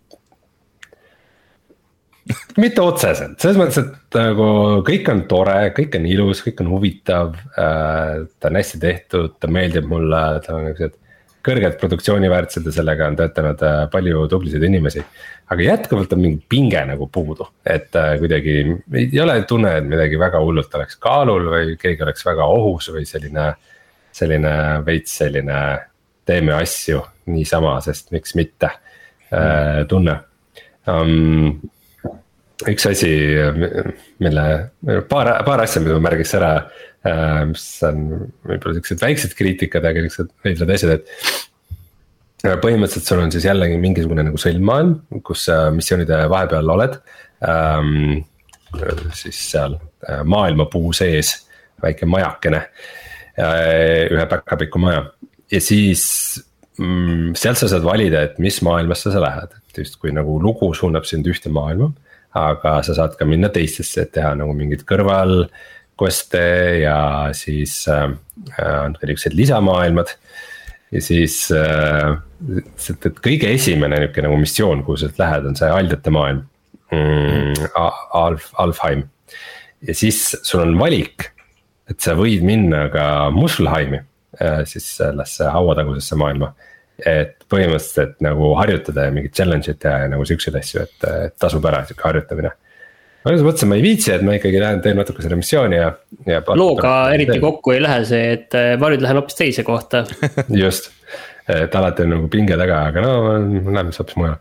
Mitte otseselt, selles mõttes, et nagu kõik on tore, kõik on ilus, kõik on huvitav. Ta on hästi tehtud, ta meeldib mulle, ta on niisugused kõrged produktsiooniväärtused ja sellega on töötanud palju tublisid inimesi. Aga jätkuvalt on mingi pinge nagu puudu, et kuidagi ei ole tunne, et midagi väga hullult oleks kaalul või keegi oleks väga ohus või selline selline veits selline teeme asju niisama, sest miks mitte äh, tunne um,. Üks asi, mille paar, paar asja, mida ma märgiks ära äh,, mis on võib-olla siuksed väiksed kriitikad, aga siuksed veidrad asjad, et põhimõtteliselt sul on siis jällegi mingisugune nagu sõlmmaailm, kus missioonide vahepeal oled ähm, siis seal maailmapuu sees väike majakene ühe päkapiku maja ja siis mm, sealt sa saad valida, et mis maailmasse sa lähed, et just kui nagu lugu suunab sind ühte maailma, aga sa saad ka minna teistesse, et teha nagu mingid kõrval quest'e ja siis äh, on ka niisugused lisamaailmad ja siis äh, et kõige esimene niisugune nagu missioon, kuhu sa lähed, on see Aldjate maailm mm, Alf, Alfheim ja siis sul on valik, et sa võid minna ka Muspelheimi, siis sellesse hauatagusesse maailma, et põhimõtteliselt nagu harjutada ja mingid challenge'id teha ja nagu siukseid asju, et, et tasub ära siuke harjutamine. Ma mõtlesin, ma ei viitsi, et ma ikkagi lähen teen natuke selle missiooni ja, ja looga eriti teen. Kokku ei lähe see, et ma nüüd lähen hoopis teise kohta. Just, et alati on nagu pinge taga, aga no lähen hoopis mujal.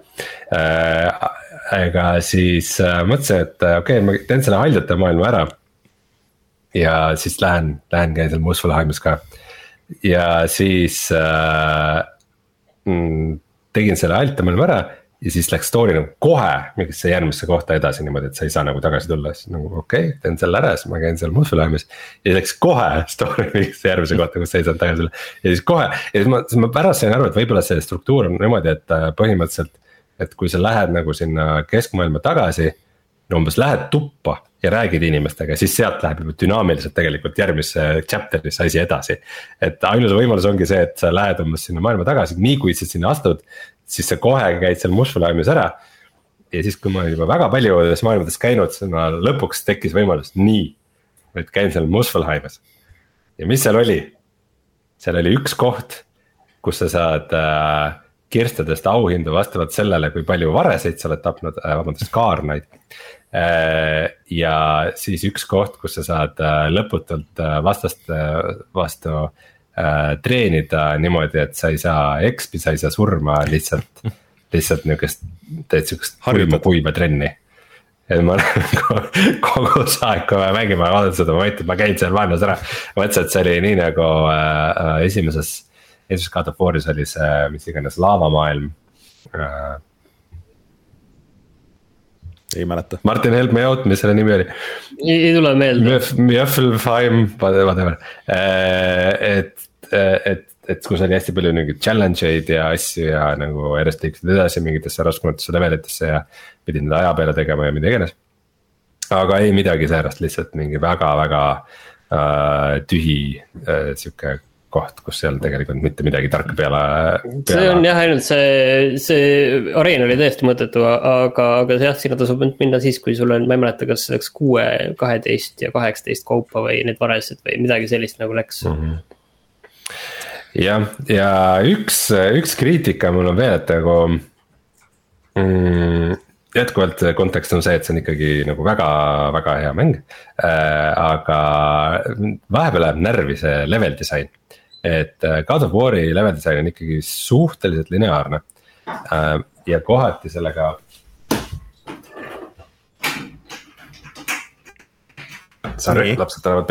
Aga siis mõtlesin, et okei okay,, ma teen selle Aldjate maailma ära. Ja siis lähen, lähen käin seal Muspelheimis ka ja siis äh, tegin selle Aldjate maailma ära ja siis läks story nagu kohe mingisse järgmisse kohta edasi niimoodi, et sa ei saa nagu tagasi tulla. Siis nagu okei okay,, teen selle ära, siis ma käin seal Muspelheimis ja läks kohe story mingisse järgmise kohta, kus sa ei saa tagasi tulla. Ja siis kohe, ja siis ma, siis ma pärast sain aru, et võib-olla see struktuur on niimoodi, et põhimõtteliselt, et kui sa lähed nagu sinna keskmaailma tagasi, no umbes lähed tuppa ja räägid inimestega, siis sealt läheb juba dünaamiliselt tegelikult järgmisse chapter'isse asi edasi. Et ainus võimalus ongi see, et sa lähed umbes sinna maailma tagasi, nii kui sa sinna astud, siis sa kohe käid seal Muspelheimis ära. Ja siis, kui ma olen juba väga palju maailmades käinud, siis ma lõpuks tekkis võimalus nii, et käin seal Muspelheimis. Ja mis seal oli? Seal oli üks koht, kus sa saad äh, kirstadest auhindu vastavalt sellele, kui palju vareseid sa oled tapnud, äh, vabandust, kaarnaid. Äh, ja siis üks koht, kus sa saad äh, lõputult äh, vastast äh, vastu äh, treenida niimoodi, et sa ei saa ekspi, sa ei saa surma lihtsalt, lihtsalt niukest, teed siukest kuima, kuima trenni. Et ma kogu see aeg, kui ma mängin, ma vaatan seda momenti, et ma käin seal maailmas ära. Mõtlesin, et see oli nii nagu äh, esimeses, esimeses God of War'is oli see, mis iganes laavamaailm äh,. Ei mäleta. Martin Help me out, mis selle nimi oli? Ei, ei tule meelde. Mjöffelfheim, whatever. Et, et, et kus oli hästi palju mingeid challenge'id ja asju ja nagu järjest liiksid edasi mingitesse raskumatesse levelitesse ja pidid neid aja peale tegema ja mida iganes. Aga ei midagi säärast, lihtsalt mingi väga-väga äh, tühi äh, siuke koht, kus seal tegelikult mitte midagi tarka peale, peale. See on jah, ainult see, see areen oli tõesti mõttetu, aga, aga jah, sinna tasub minna siis, kui sul on, ma ei mäleta, kas läks kuue, kaheteist ja kaheksateist kaupa või need varesed või midagi sellist nagu läks. Mm-hmm. Ja, ja üks, üks kriitika mul on veel, et nagu mm, jätkuvalt kontekst on see, et see on ikkagi nagu väga, väga hea mäng äh,. Aga vahepeal läheb närvi see level disain. Et God of War'i level design on ikkagi suhteliselt lineaarne äh, ja kohati sellega sorry, lapsed tulevad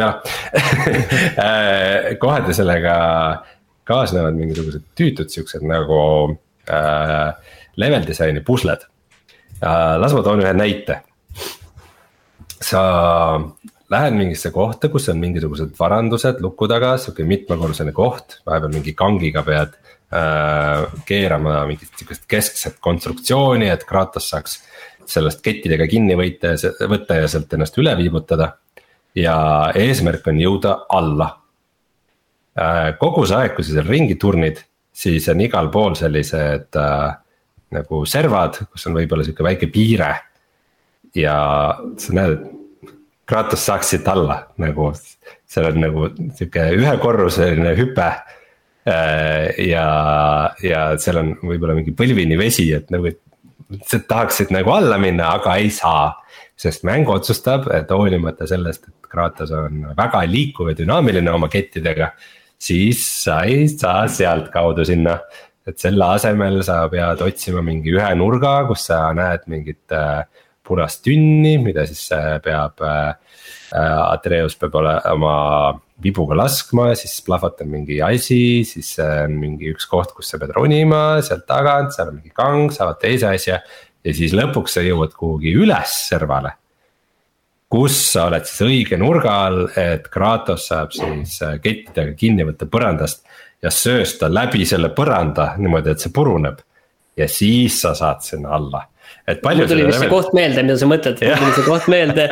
peale kohati sellega kaasnevad mingisugused tüütud siuksed nagu äh, level disaini pusled äh,. Las ma toon ühe näite. Sa lähen mingisse kohta, kus on mingisugused varandused luku taga, siuke mitmekordsene koht, vahepeal mingi kangiga pead äh, keerama mingit keskset konstruktsiooni, et Kratos saaks sellest kettidega kinni võita ja, võtta ja sealt ennast üle viibutada. Ja eesmärk on jõuda alla. Äh, kogu see aeg, kui sa seal ringi turnid, siis on igal pool sellised äh, nagu servad, kus on võib-olla siuke väike piire. Ja sa näed, et Kratos saaks siit alla, nagu seal on nagu siuke ühekorruseline hüpe ja, ja seal on võib-olla mingi põlvini vesi, et nagu sa tahaksid nagu alla minna, aga ei saa. Sest mäng otsustab, et hoolimata sellest, et Kratos on väga liikuv ja dünaamiline oma kettidega, siis sa ei saa sealt kaudu sinna. Et selle asemel sa pead otsima mingi ühe nurga, kus sa näed mingit punast tünni, mida siis peab äh, Atreus peab ole, oma vibuga laskma, siis plahvatab mingi asi, siis on mingi üks koht, kus sa pead ronima sealt tagant, seal on mingi kang, saavad teise asja ja siis lõpuks sa jõuad kuhugi üles servale, kus sa oled siis õige nurga all, et Kratos saab siis kettidega kinni võtta põrandast ja söösta läbi selle põranda niimoodi, et see puruneb ja siis sa saad sinna alla. Mul tuli vist see koht meelde, mida sa mõtled, mul tuli see koht meelde.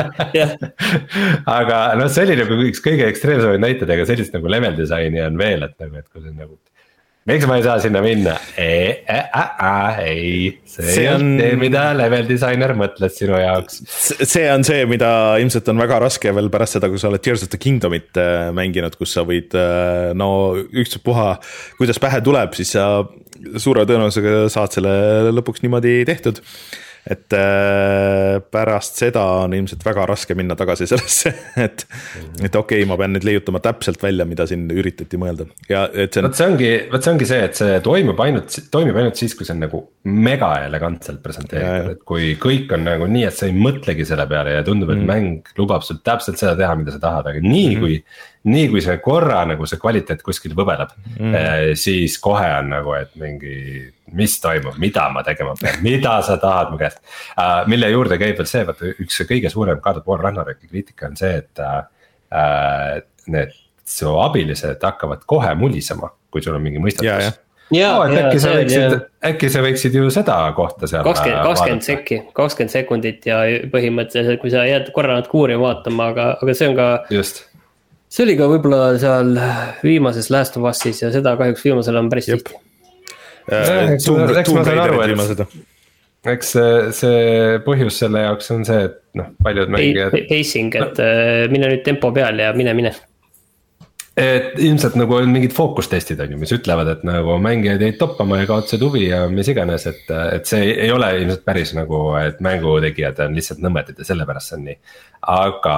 Aga no see oli nagu üks kõige ekstreemsemaid näited, aga sellist nagu level disaini on veel, et nagu, et kui see on nagu miks ma ei saa sinna minna? Ei, ei, see, see on see, mida level designer mõtles sinu jaoks. See on see, mida ilmselt on väga raske veel pärast seda, kui sa oled Tears of the Kingdomit mänginud, kus sa võid, no ükspuha, kuidas pähe tuleb, siis sa suure tõenäosusega saad selle lõpuks niimoodi tehtud. Et äh, pärast seda on ilmselt väga raske minna tagasi sellesse, et, et okei okay,, ma pean nüüd leiutama täpselt välja, mida siin üritati mõelda. Ja, et see, on... Võt see, ongi, võt see ongi see, et see toimub ainult, toimub ainult siis, kui see on nagu mega elegantselt presenteeritud, et kui kõik on nagu nii, et sa ei mõtlegi selle peale ja tundub, et mm. mäng lubab sul täpselt seda teha, mida sa tahad, aga nii mm. kui nii kui see korra nagu see kvaliteet kuskil võbeleb mm. eh, siis kohe on nagu, et mingi, mis toimub, mida ma tegema pean, mida sa tahad mu käest uh,. Mille juurde käib veel see, vaata üks kõige suurem God of War Ragnaröki kriitika on see, et uh, need su abilised hakkavad kohe mulisema, kui sul on mingi mõistatus. Ja, oh, ja, äkki, sa see, võiksid, ja. äkki sa võiksid ju seda kohta seal kakskümmend, kakskümmend sekki, kakskümmend sekundit ja põhimõtteliselt, kui sa jääd korra nad kuuri vaatama, aga, aga see on ka just. See oli ka võib-olla seal viimases Last of Us'is ja seda kahjuks viimasel on päris tihti. eks ma saan aru, et eks see põhjus selle jaoks on see, et noh, paljud mängijad pacing, et mine nüüd tempo peal ja mine, mine et ilmselt nagu on mingid fookustestid on ju, mis ütlevad, et nagu mängijad jäid toppama ja kaotasid huvi ja mis iganes, et, et see ei ole ilmselt päris nagu, et mängutegijad on lihtsalt nõmmedid ja sellepärast see on nii. Aga,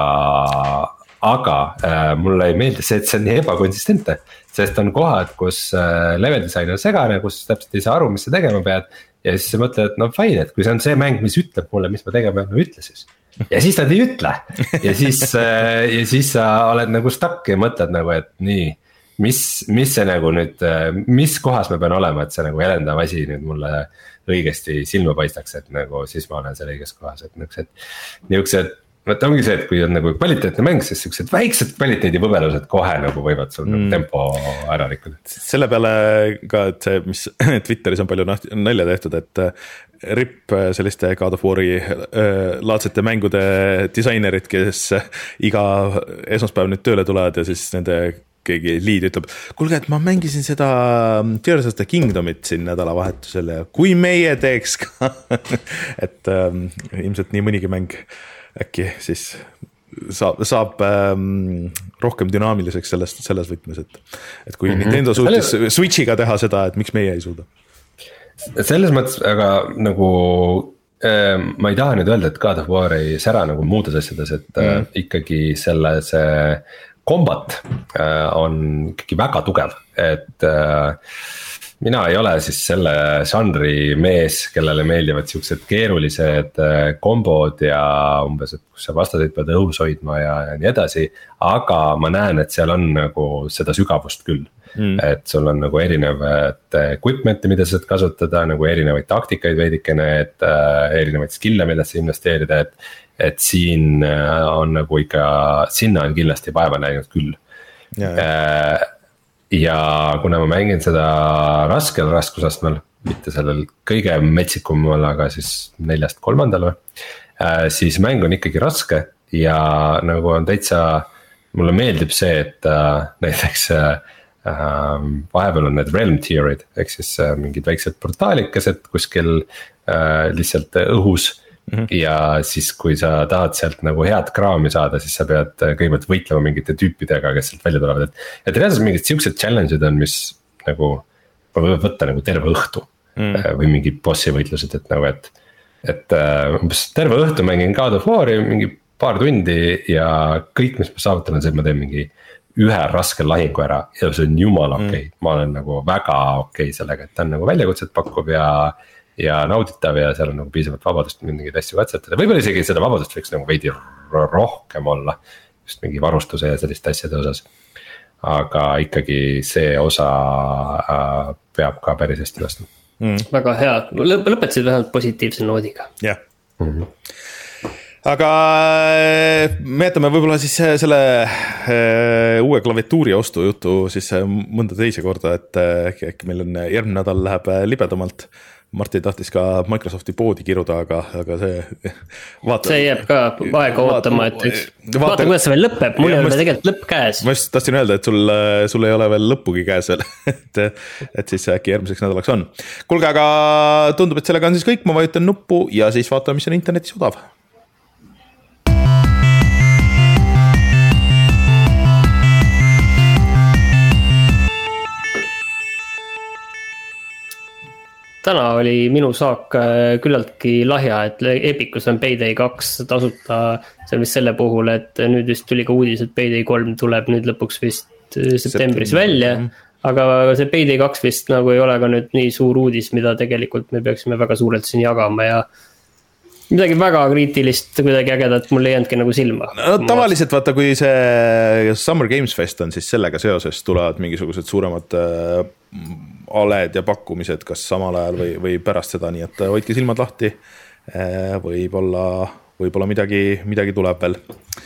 aga äh, mulle ei meeldi see, et see on nii ebakonsistente, sest on kohad, kus äh, level design on segane, kus täpselt ei saa aru, mis sa tegema pead. Ja siis sa mõtled, et no fine, et kui see on see mäng, mis ütleb mulle, mis ma tegema pean, no ütle siis. Ja siis nad ei ütle ja siis, ja siis sa oled nagu stuck ja mõtled nagu, et nii, mis, mis see nagu nüüd, mis kohas ma pean olema, et see nagu elendav asi nüüd mulle õigesti silma paistaks, et nagu siis ma olen seal õiges kohas, et niuksed, niuksed, võtta ongi see, et kui on nagu kvaliteetne mäng, siis siuksed väiksed kvaliteedi võbelused kohe nagu võivad sul mm. tempo ära rikkuda. Selle peale ka, et see, mis Twitteris on palju nalja tehtud, et rip selliste God of War'i laadsete mängude disainerid, kes iga esmaspäev nüüd tööle tulevad ja siis nende keegi liid ütleb, kuulge, et ma mängisin seda Tears of the Kingdomit siin nädalavahetusel ja kui meie teeks ka et ähm, ilmselt nii mõnigi mäng äkki siis saab, saab ähm, rohkem dünaamiliseks sellest, selles võtmes, et, et kui mm-hmm. Nintendo suutis Switchiga teha seda, et miks meie ei suuda. Selles mõttes, aga nagu äh, ma ei taha nüüd öelda, et God of War ei sära nagu muudes asjades, et mm. äh, ikkagi selle see kombat äh, on ikkagi väga tugev, et äh, mina ei ole siis selle žanri mees, kellele meeldivad siuksed keerulised kombod ja umbes, et kus sa vastaseid pead õhus hoidma ja, ja nii edasi. Aga ma näen, et seal on nagu seda sügavust küll. Mm. Et sul on nagu erinevad equipment'i, mida sa saad kasutada, nagu erinevaid taktikaid veidikene, et äh, erinevaid skill'e, mida sa investeerida, et, et siin on nagu ikka, sinna on kindlasti vaeva näinud küll. Ja, ja. Äh, ja kuna ma mängin seda raskel raskusastmel, mitte sellel kõige metsikumal, aga siis neljast kolmandal, äh, siis mäng on ikkagi raske ja nagu on täitsa, mulle meeldib see, et äh, näiteks äh, vahepeal on need realm tier'id, ehk siis mingid väiksed portaalikesed kuskil äh, lihtsalt õhus mm-hmm. ja siis kui sa tahad sealt nagu head kraami saada, siis sa pead kõigepealt võitlema mingite tüüpidega, kes sealt välja tulevad, et, et reaalselt mingid siuksed challenge'id on, mis nagu võib võtta nagu terve õhtu mm. või mingi bossi võitlused, et nagu, et, et umbes terve õhtu mängin God of War'i mingi paar tundi ja kõik, mis ma saavutan on see, et ma teen mingi ühe raskel lahingu ära ja see on jumala okei okay. mm. ma olen nagu väga okei okay sellega, et ta on nagu väljakutset pakkuv ja, ja nauditav ja seal on nagu piisavalt vabadust mingeid asju katsetada, võib-olla isegi seda vabadust võiks nagu veidi rohkem olla, just mingi varustuse ja selliste asjade osas. Aga ikkagi see osa äh, peab ka päris hästi vastu mm.. väga hea, lõpetasid vähemalt positiivse noodiga. jah yeah. mm-hmm. Aga me jätame võib-olla siis selle uue klaviatuuri ostu jutu siis mõnda teise korda, et äkki meil on järgmine nädal läheb libedamalt. Martin tahtis ka Microsofti poodi kiruda, aga, aga see vaata, see jääb ka aega ootama, et üks, vaata, vaata kuidas see veel lõpeb, mul ei ole tegelikult lõpp käes. Ma just tahtsin öelda, et sul, sul ei ole veel lõppugi käes veel, et, et siis äkki järgmiseks nädalaks on. Kuulge, aga tundub, et sellega on siis kõik, ma vajutan nuppu ja siis vaatame, mis on internetis odav. Täna oli minu saak küllaltki lahja, et Epicus on Payday kaks tasuta, see on vist selle puhul, et nüüd vist tuli ka uudis, et Payday kolm tuleb nüüd lõpuks vist septembris välja, aga see Payday kaks vist nagu ei ole ka nüüd nii suur uudis, mida tegelikult me peaksime väga suurelt siin jagama ja midagi väga kriitilist, kuidagi ägedat mul ei jäändki nagu silma. No, tavaliselt vaata, kui see Summer Games Fest on, siis sellega seoses tulevad mingisugused suuremad aled ja pakkumised, kas samal ajal või, või pärast seda, nii et hoidke silmad lahti, võib-olla, võib-olla midagi, midagi tuleb veel.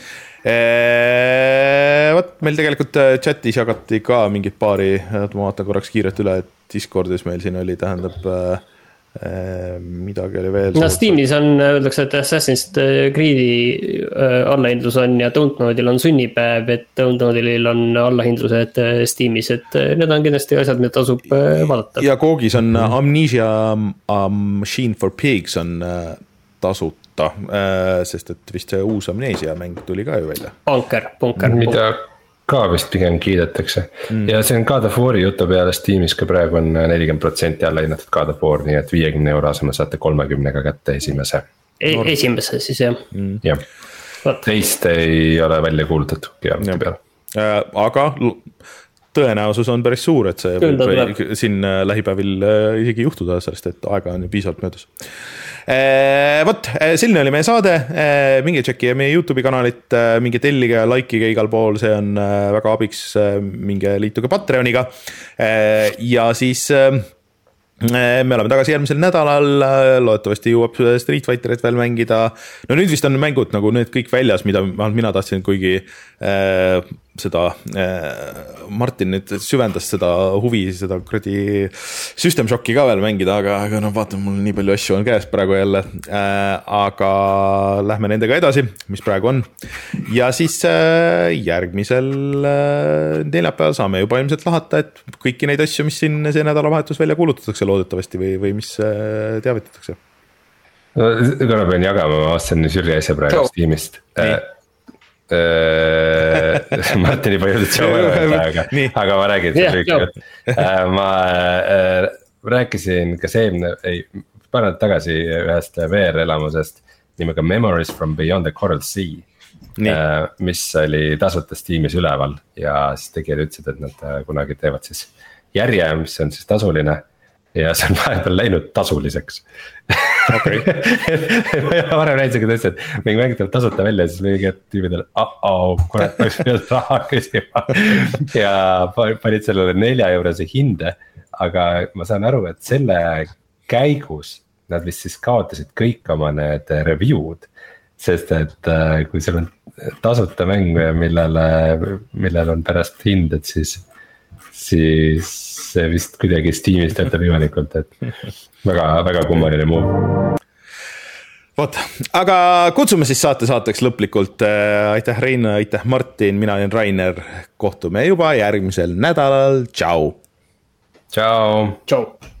Võt, meil tegelikult chatis jagati ka mingid paari, ma vaatan korraks kiirelt üle, et Discordis meil siin oli, tähendab midagi oli veel. no Steamis on, öeldakse, et Assassin's Creed'i allahindlus on ja Dontnodil on sunnipäev, et Dontnodil on allahindlused Steamis, et need on kindlasti asjad, mida tasub vaadata. ja Koogis on mm-hmm. Amnesia Machine for Pigs on tasuta, sest et vist see uus Amnesia mäng tuli ka ju välja. Bunker, bunker. mida ka vist pigem kiidetakse mm. ja see on God of War'i jutu peale Steamis ka praegu on nelikümmend protsenti alla hinnatud God of War, nii et viiekümne euro asemel saate kolmekümnega kätte esimese e. Esimese siis jah mm. jah, teist ei ole välja kuulutatud ja peale äh, aga tõenäosus on päris suur, et see võib siin lähipäevil isegi juhtuda, sellest et aega on ju piisavalt möödus. Vot, selline oli meie saade, minge tšekki meie YouTube'i kanalit, minge tellige ja likeige igal pool, see on väga abiks, minge liituge Patreoniga ja siis me oleme tagasi järgmisel nädalal, loodetavasti jõuab Street Fighterit veel mängida, no nüüd vist on mängud nagu need kõik väljas, mida mina tahtsin, kuigi äh, seda äh, Martin nüüd süvendas seda huvi, seda kuradi System Shocki ka veel mängida, aga, aga noh, vaatan, mul nii palju asju on käes praegu jälle, äh, aga lähme nendega edasi, mis praegu on ja siis äh, järgmisel äh, neljapäeval saame juba ilmselt lahata, et kõiki neid asju, mis siin see nädalavahetus välja kuulutatakse loodetavasti või, või mis äh, teavitatakse. No, kuna pean jagama, ma vastasin Sürri asja praegu Steamist äh, Martin juba jõudnud show aga, aga ma räägin yeah, ma äh, rääkisin kas eelmine, ei, paar nädalat tagasi ühest V R-elamusest nimega Memories from Beyond the Coral Sea äh, mis oli tasuta Steamis üleval ja siis tegijad ütlesid, et nad kunagi teevad siis järje, mis on siis tasuline ja see on vahepeal läinud tasuliseks okay. varem näidsegi tõesti, et mingi mäng tuleb tasuta välja, siis mingi tüübidel uh-oh, kurat, ma pean raha küsima ja panid sellele nelja eurose hinde, aga ma saan aru, et selle käigus nad vist siis kaotasid kõik oma need review'd, sest et kui seal on tasuta mäng, millele, millel on pärast hind, et siis siis see vist kuidagi Steamist töötab võimalikult, et väga, väga kummaline muu. Vot, aga kutsume siis saate saateks lõplikult. Aitäh Rein, aitäh Martin, mina olen Rainer, kohtume juba järgmisel nädalal, tšau. Tšau. Tšau.